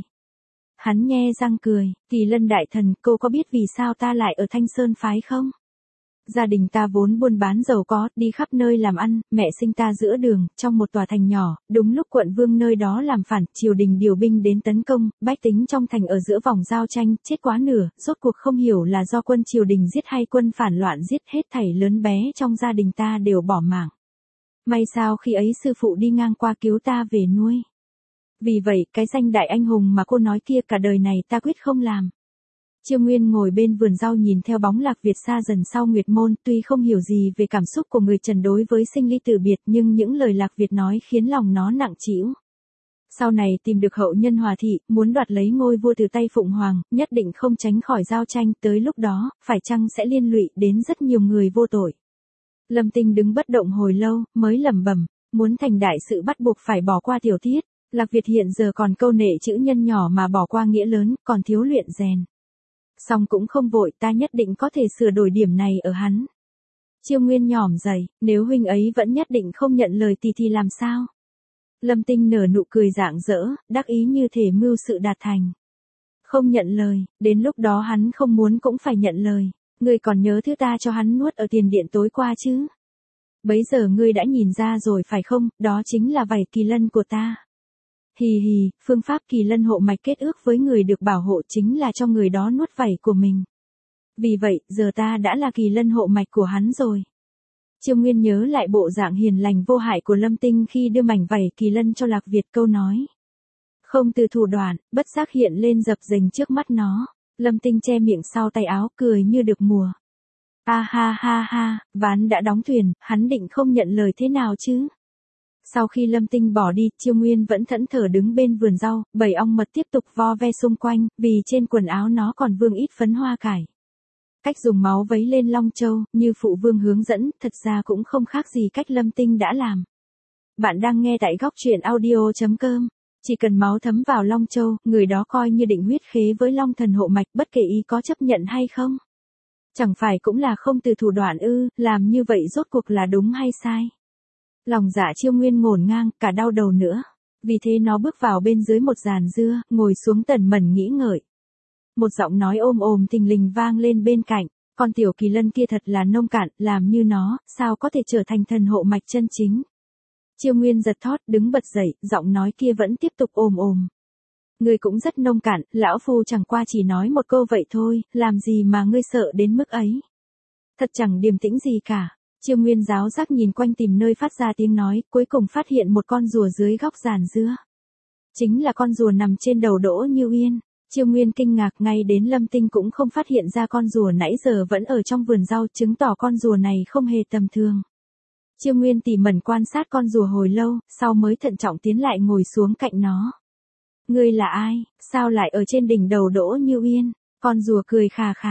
A: Hắn nhe răng cười, Kỳ Lân đại thần, cô có biết vì sao ta lại ở Thanh Sơn phái không? Gia đình ta vốn buôn bán giàu có, đi khắp nơi làm ăn, mẹ sinh ta giữa đường, trong một tòa thành nhỏ, đúng lúc quận vương nơi đó làm phản, triều đình điều binh đến tấn công, bách tính trong thành ở giữa vòng giao tranh, chết quá nửa, rốt cuộc không hiểu là do quân triều đình giết hay quân phản loạn giết, hết thảy lớn bé trong gia đình ta đều bỏ mạng. May sao khi ấy sư phụ đi ngang qua cứu ta về nuôi. Vì vậy, cái danh đại anh hùng mà cô nói kia cả đời này ta quyết không làm. Chiêu Nguyên ngồi bên vườn rau nhìn theo bóng Lạc Việt xa dần sau Nguyệt Môn, tuy không hiểu gì về cảm xúc của người Trần đối với sinh ly tử biệt, nhưng những lời Lạc Việt nói khiến lòng nó nặng trĩu. Sau này tìm được hậu nhân Hòa thị, muốn đoạt lấy ngôi vua từ tay Phụng Hoàng, nhất định không tránh khỏi giao tranh, tới lúc đó, phải chăng sẽ liên lụy đến rất nhiều người vô tội. Lâm Tinh đứng bất động hồi lâu, mới lẩm bẩm, muốn thành đại sự bắt buộc phải bỏ qua tiểu tiết. Lạc Việt hiện giờ còn câu nệ chữ nhân nhỏ mà bỏ qua nghĩa lớn, còn thiếu luyện rèn. Song cũng không vội, ta nhất định có thể sửa đổi điểm này ở hắn. Chiêu Nguyên nhỏm dậy, nếu huynh ấy vẫn nhất định không nhận lời thì làm sao? Lâm Tinh nở nụ cười rạng rỡ, đắc ý như thể mưu sự đạt thành. Không nhận lời, đến lúc đó hắn không muốn cũng phải nhận lời. Ngươi còn nhớ thứ ta cho hắn nuốt ở tiền điện tối qua chứ? Bấy giờ ngươi đã nhìn ra rồi phải không, đó chính là vảy kỳ lân của ta. Hì hì, phương pháp kỳ lân hộ mạch kết ước với người được bảo hộ chính là cho người đó nuốt vảy của mình. Vì vậy, giờ ta đã là kỳ lân hộ mạch của hắn rồi. Chiêu Nguyên nhớ lại bộ dạng hiền lành vô hại của Lâm Tinh khi đưa mảnh vảy kỳ lân cho Lạc Việt, câu nói không từ thủ đoạn, bất giác hiện lên dập dềnh trước mắt nó. Lâm Tinh che miệng sau tay áo, cười như được mùa. Ha ha ha ha, ván đã đóng thuyền, hắn định không nhận lời thế nào chứ? Sau khi Lâm Tinh bỏ đi, Chiêu Nguyên vẫn thẫn thờ đứng bên vườn rau, bầy ong mật tiếp tục vo ve xung quanh, vì trên quần áo nó còn vương ít phấn hoa cải. Cách dùng máu vấy lên Long Châu, như phụ vương hướng dẫn, thật ra cũng không khác gì cách Lâm Tinh đã làm. Bạn đang nghe tại góc truyện audio.com. Chỉ cần máu thấm vào Long Châu, người đó coi như định huyết khế với Long Thần hộ mạch, bất kể ý có chấp nhận hay không. Chẳng phải cũng là không từ thủ đoạn ư, làm như vậy rốt cuộc là đúng hay sai? Lòng dạ Chiêu Nguyên ngổn ngang, cả đau đầu nữa. Vì thế nó bước vào bên dưới một giàn dưa, ngồi xuống tần mẩn nghĩ ngợi. Một giọng nói ôm ồm thình lình vang lên bên cạnh, con tiểu kỳ lân kia thật là nông cạn, làm như nó, sao có thể trở thành thần hộ mạch chân chính. Chiêu Nguyên giật thót, đứng bật dậy, giọng nói kia vẫn tiếp tục ồm ồm. Ngươi cũng rất nông cạn, lão phu chẳng qua chỉ nói một câu vậy thôi, làm gì mà ngươi sợ đến mức ấy. Thật chẳng điềm tĩnh gì cả. Chiêu Nguyên giáo giác nhìn quanh tìm nơi phát ra tiếng nói, cuối cùng phát hiện một con rùa dưới góc giàn dưa. Chính là con rùa nằm trên đầu Đỗ Như Uyên. Chiêu Nguyên kinh ngạc, ngay đến Lâm Tinh cũng không phát hiện ra con rùa nãy giờ vẫn ở trong vườn rau, chứng tỏ con rùa này không hề tầm thường. Chiêu Nguyên tỉ mẩn quan sát con rùa hồi lâu, sau mới thận trọng tiến lại ngồi xuống cạnh nó. Ngươi là ai, sao lại ở trên đỉnh đầu Đỗ Như Uyên? Con rùa cười khà khà.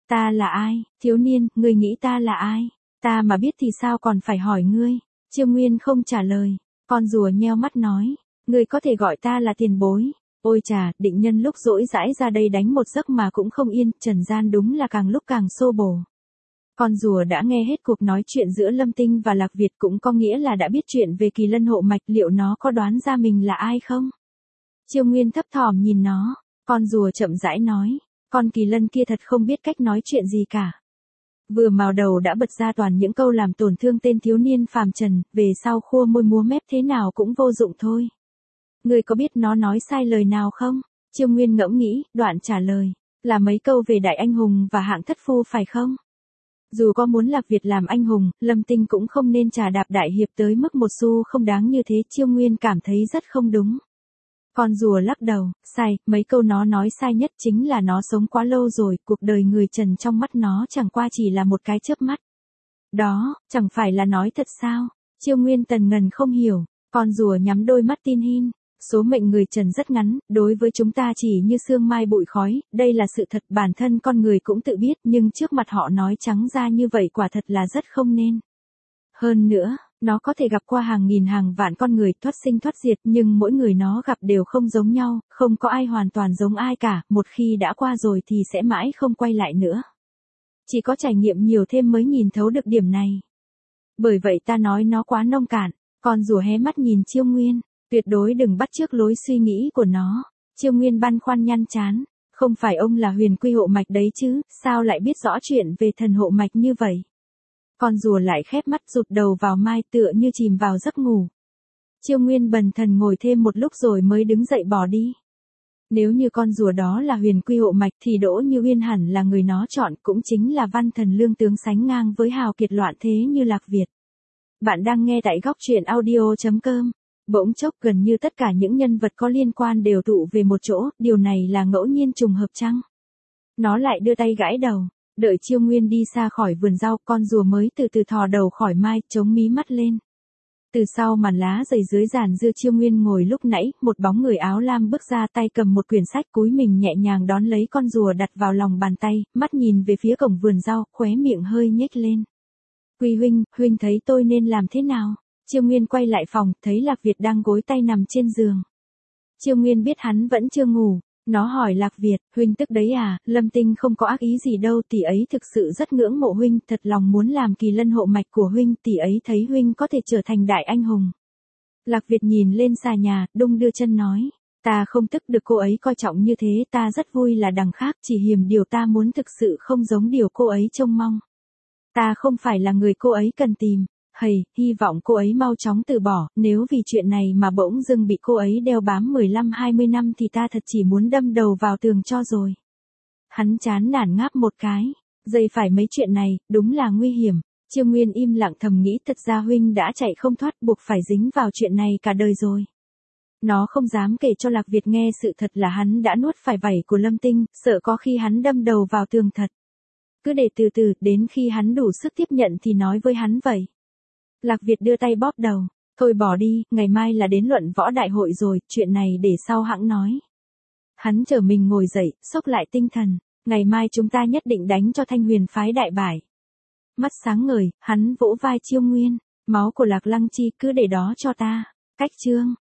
A: Ta là ai? Thiếu niên, ngươi nghĩ ta là ai? Ta mà biết thì sao còn phải hỏi ngươi? Chiêu Nguyên không trả lời. Con rùa nheo mắt nói. Ngươi có thể gọi ta là tiền bối. Ôi chà, định nhân lúc rỗi rãi ra đây đánh một giấc mà cũng không yên, trần gian đúng là càng lúc càng xô bồ. Con rùa đã nghe hết cuộc nói chuyện giữa Lâm Tinh và Lạc Việt, cũng có nghĩa là đã biết chuyện về Kỳ Lân hộ mạch, liệu nó có đoán ra mình là ai không? Chiêu Nguyên thấp thỏm nhìn nó, con rùa chậm rãi nói, con Kỳ Lân kia thật không biết cách nói chuyện gì cả. Vừa mào đầu đã bật ra toàn những câu làm tổn thương tên thiếu niên phàm trần, về sau khua môi múa mép thế nào cũng vô dụng thôi. Ngươi có biết nó nói sai lời nào không? Chiêu Nguyên ngẫm nghĩ, đoạn trả lời, là mấy câu về đại anh hùng và hạng thất phu phải không? Dù có muốn Lạc Việt làm anh hùng, Lâm Tinh cũng không nên trà đạp đại hiệp tới mức một xu không đáng như thế. Chiêu Nguyên cảm thấy rất không đúng. Con rùa lắc đầu, sai, mấy câu nó nói sai nhất chính là nó sống quá lâu rồi, cuộc đời người trần trong mắt nó chẳng qua chỉ là một cái chớp mắt. Đó, chẳng phải là nói thật sao? Chiêu Nguyên tần ngần không hiểu, con rùa nhắm đôi mắt tin hin. Số mệnh người trần rất ngắn, đối với chúng ta chỉ như sương mai bụi khói, đây là sự thật, bản thân con người cũng tự biết, nhưng trước mặt họ nói trắng ra như vậy quả thật là rất không nên. Hơn nữa, nó có thể gặp qua hàng nghìn hàng vạn con người thoát sinh thoát diệt, nhưng mỗi người nó gặp đều không giống nhau, không có ai hoàn toàn giống ai cả, một khi đã qua rồi thì sẽ mãi không quay lại nữa. Chỉ có trải nghiệm nhiều thêm mới nhìn thấu được điểm này. Bởi vậy ta nói nó quá nông cạn. Con rùa hé mắt nhìn Chiêu Nguyên. Tuyệt đối đừng bắt chước lối suy nghĩ của nó. Chiêu Nguyên băn khoăn nhăn chán. Không phải ông là huyền quy hộ mạch đấy chứ, sao lại biết rõ chuyện về thần hộ mạch như vậy? Con rùa lại khép mắt rụt đầu vào mai tựa như chìm vào giấc ngủ. Chiêu Nguyên bần thần ngồi thêm một lúc rồi mới đứng dậy bỏ đi. Nếu như con rùa đó là huyền quy hộ mạch thì Đỗ Như Uyên hẳn là người nó chọn, cũng chính là văn thần lương tướng sánh ngang với hào kiệt loạn thế như Lạc Việt. Bạn đang nghe tại góc truyện audio.com. Bỗng chốc gần như tất cả những nhân vật có liên quan đều tụ về một chỗ, điều này là ngẫu nhiên trùng hợp chăng? Nó lại đưa tay gãi đầu, đợi Chiêu Nguyên đi xa khỏi vườn rau, con rùa mới từ từ thò đầu khỏi mai, chống mí mắt lên. Từ sau màn lá dày dưới giàn dưa Chiêu Nguyên ngồi lúc nãy, một bóng người áo lam bước ra, tay cầm một quyển sách, cúi mình nhẹ nhàng đón lấy con rùa đặt vào lòng bàn tay, mắt nhìn về phía cổng vườn rau, khóe miệng hơi nhếch lên. Quy huynh, huynh thấy tôi nên làm thế nào? Chiêu Nguyên quay lại phòng, thấy Lạc Việt đang gối tay nằm trên giường. Chiêu Nguyên biết hắn vẫn chưa ngủ, nó hỏi Lạc Việt, huynh tức đấy à? Lâm Tinh không có ác ý gì đâu, tỷ ấy thực sự rất ngưỡng mộ huynh, thật lòng muốn làm Kỳ Lân hộ mạch của huynh, tỷ ấy thấy huynh có thể trở thành đại anh hùng. Lạc Việt nhìn lên xà nhà, đung đưa chân nói, ta không tức được cô ấy coi trọng như thế, ta rất vui là đằng khác, chỉ hiềm điều ta muốn thực sự không giống điều cô ấy trông mong. Ta không phải là người cô ấy cần tìm. Hầy, hy vọng cô ấy mau chóng từ bỏ, nếu vì chuyện này mà bỗng dưng bị cô ấy đeo bám 15-20 năm thì ta thật chỉ muốn đâm đầu vào tường cho rồi. Hắn chán nản ngáp một cái, dây phải mấy chuyện này, đúng là nguy hiểm. Chiêu Nguyên im lặng thầm nghĩ thật ra huynh đã chạy không thoát, buộc phải dính vào chuyện này cả đời rồi. Nó không dám kể cho Lạc Việt nghe sự thật là hắn đã nuốt phải vảy của Lâm Tinh, sợ có khi hắn đâm đầu vào tường thật. Cứ để từ từ, đến khi hắn đủ sức tiếp nhận thì nói với hắn vậy. Lạc Việt đưa tay bóp đầu, thôi bỏ đi, ngày mai là đến luận võ đại hội rồi, chuyện này để sau hẵng nói. Hắn trở mình ngồi dậy, xốc lại tinh thần, ngày mai chúng ta nhất định đánh cho Thanh Huyền phái đại bại. Mắt sáng ngời, hắn vỗ vai Chiêu Nguyên, máu của Lạc Lăng Chi cứ để đó cho ta. Cách chương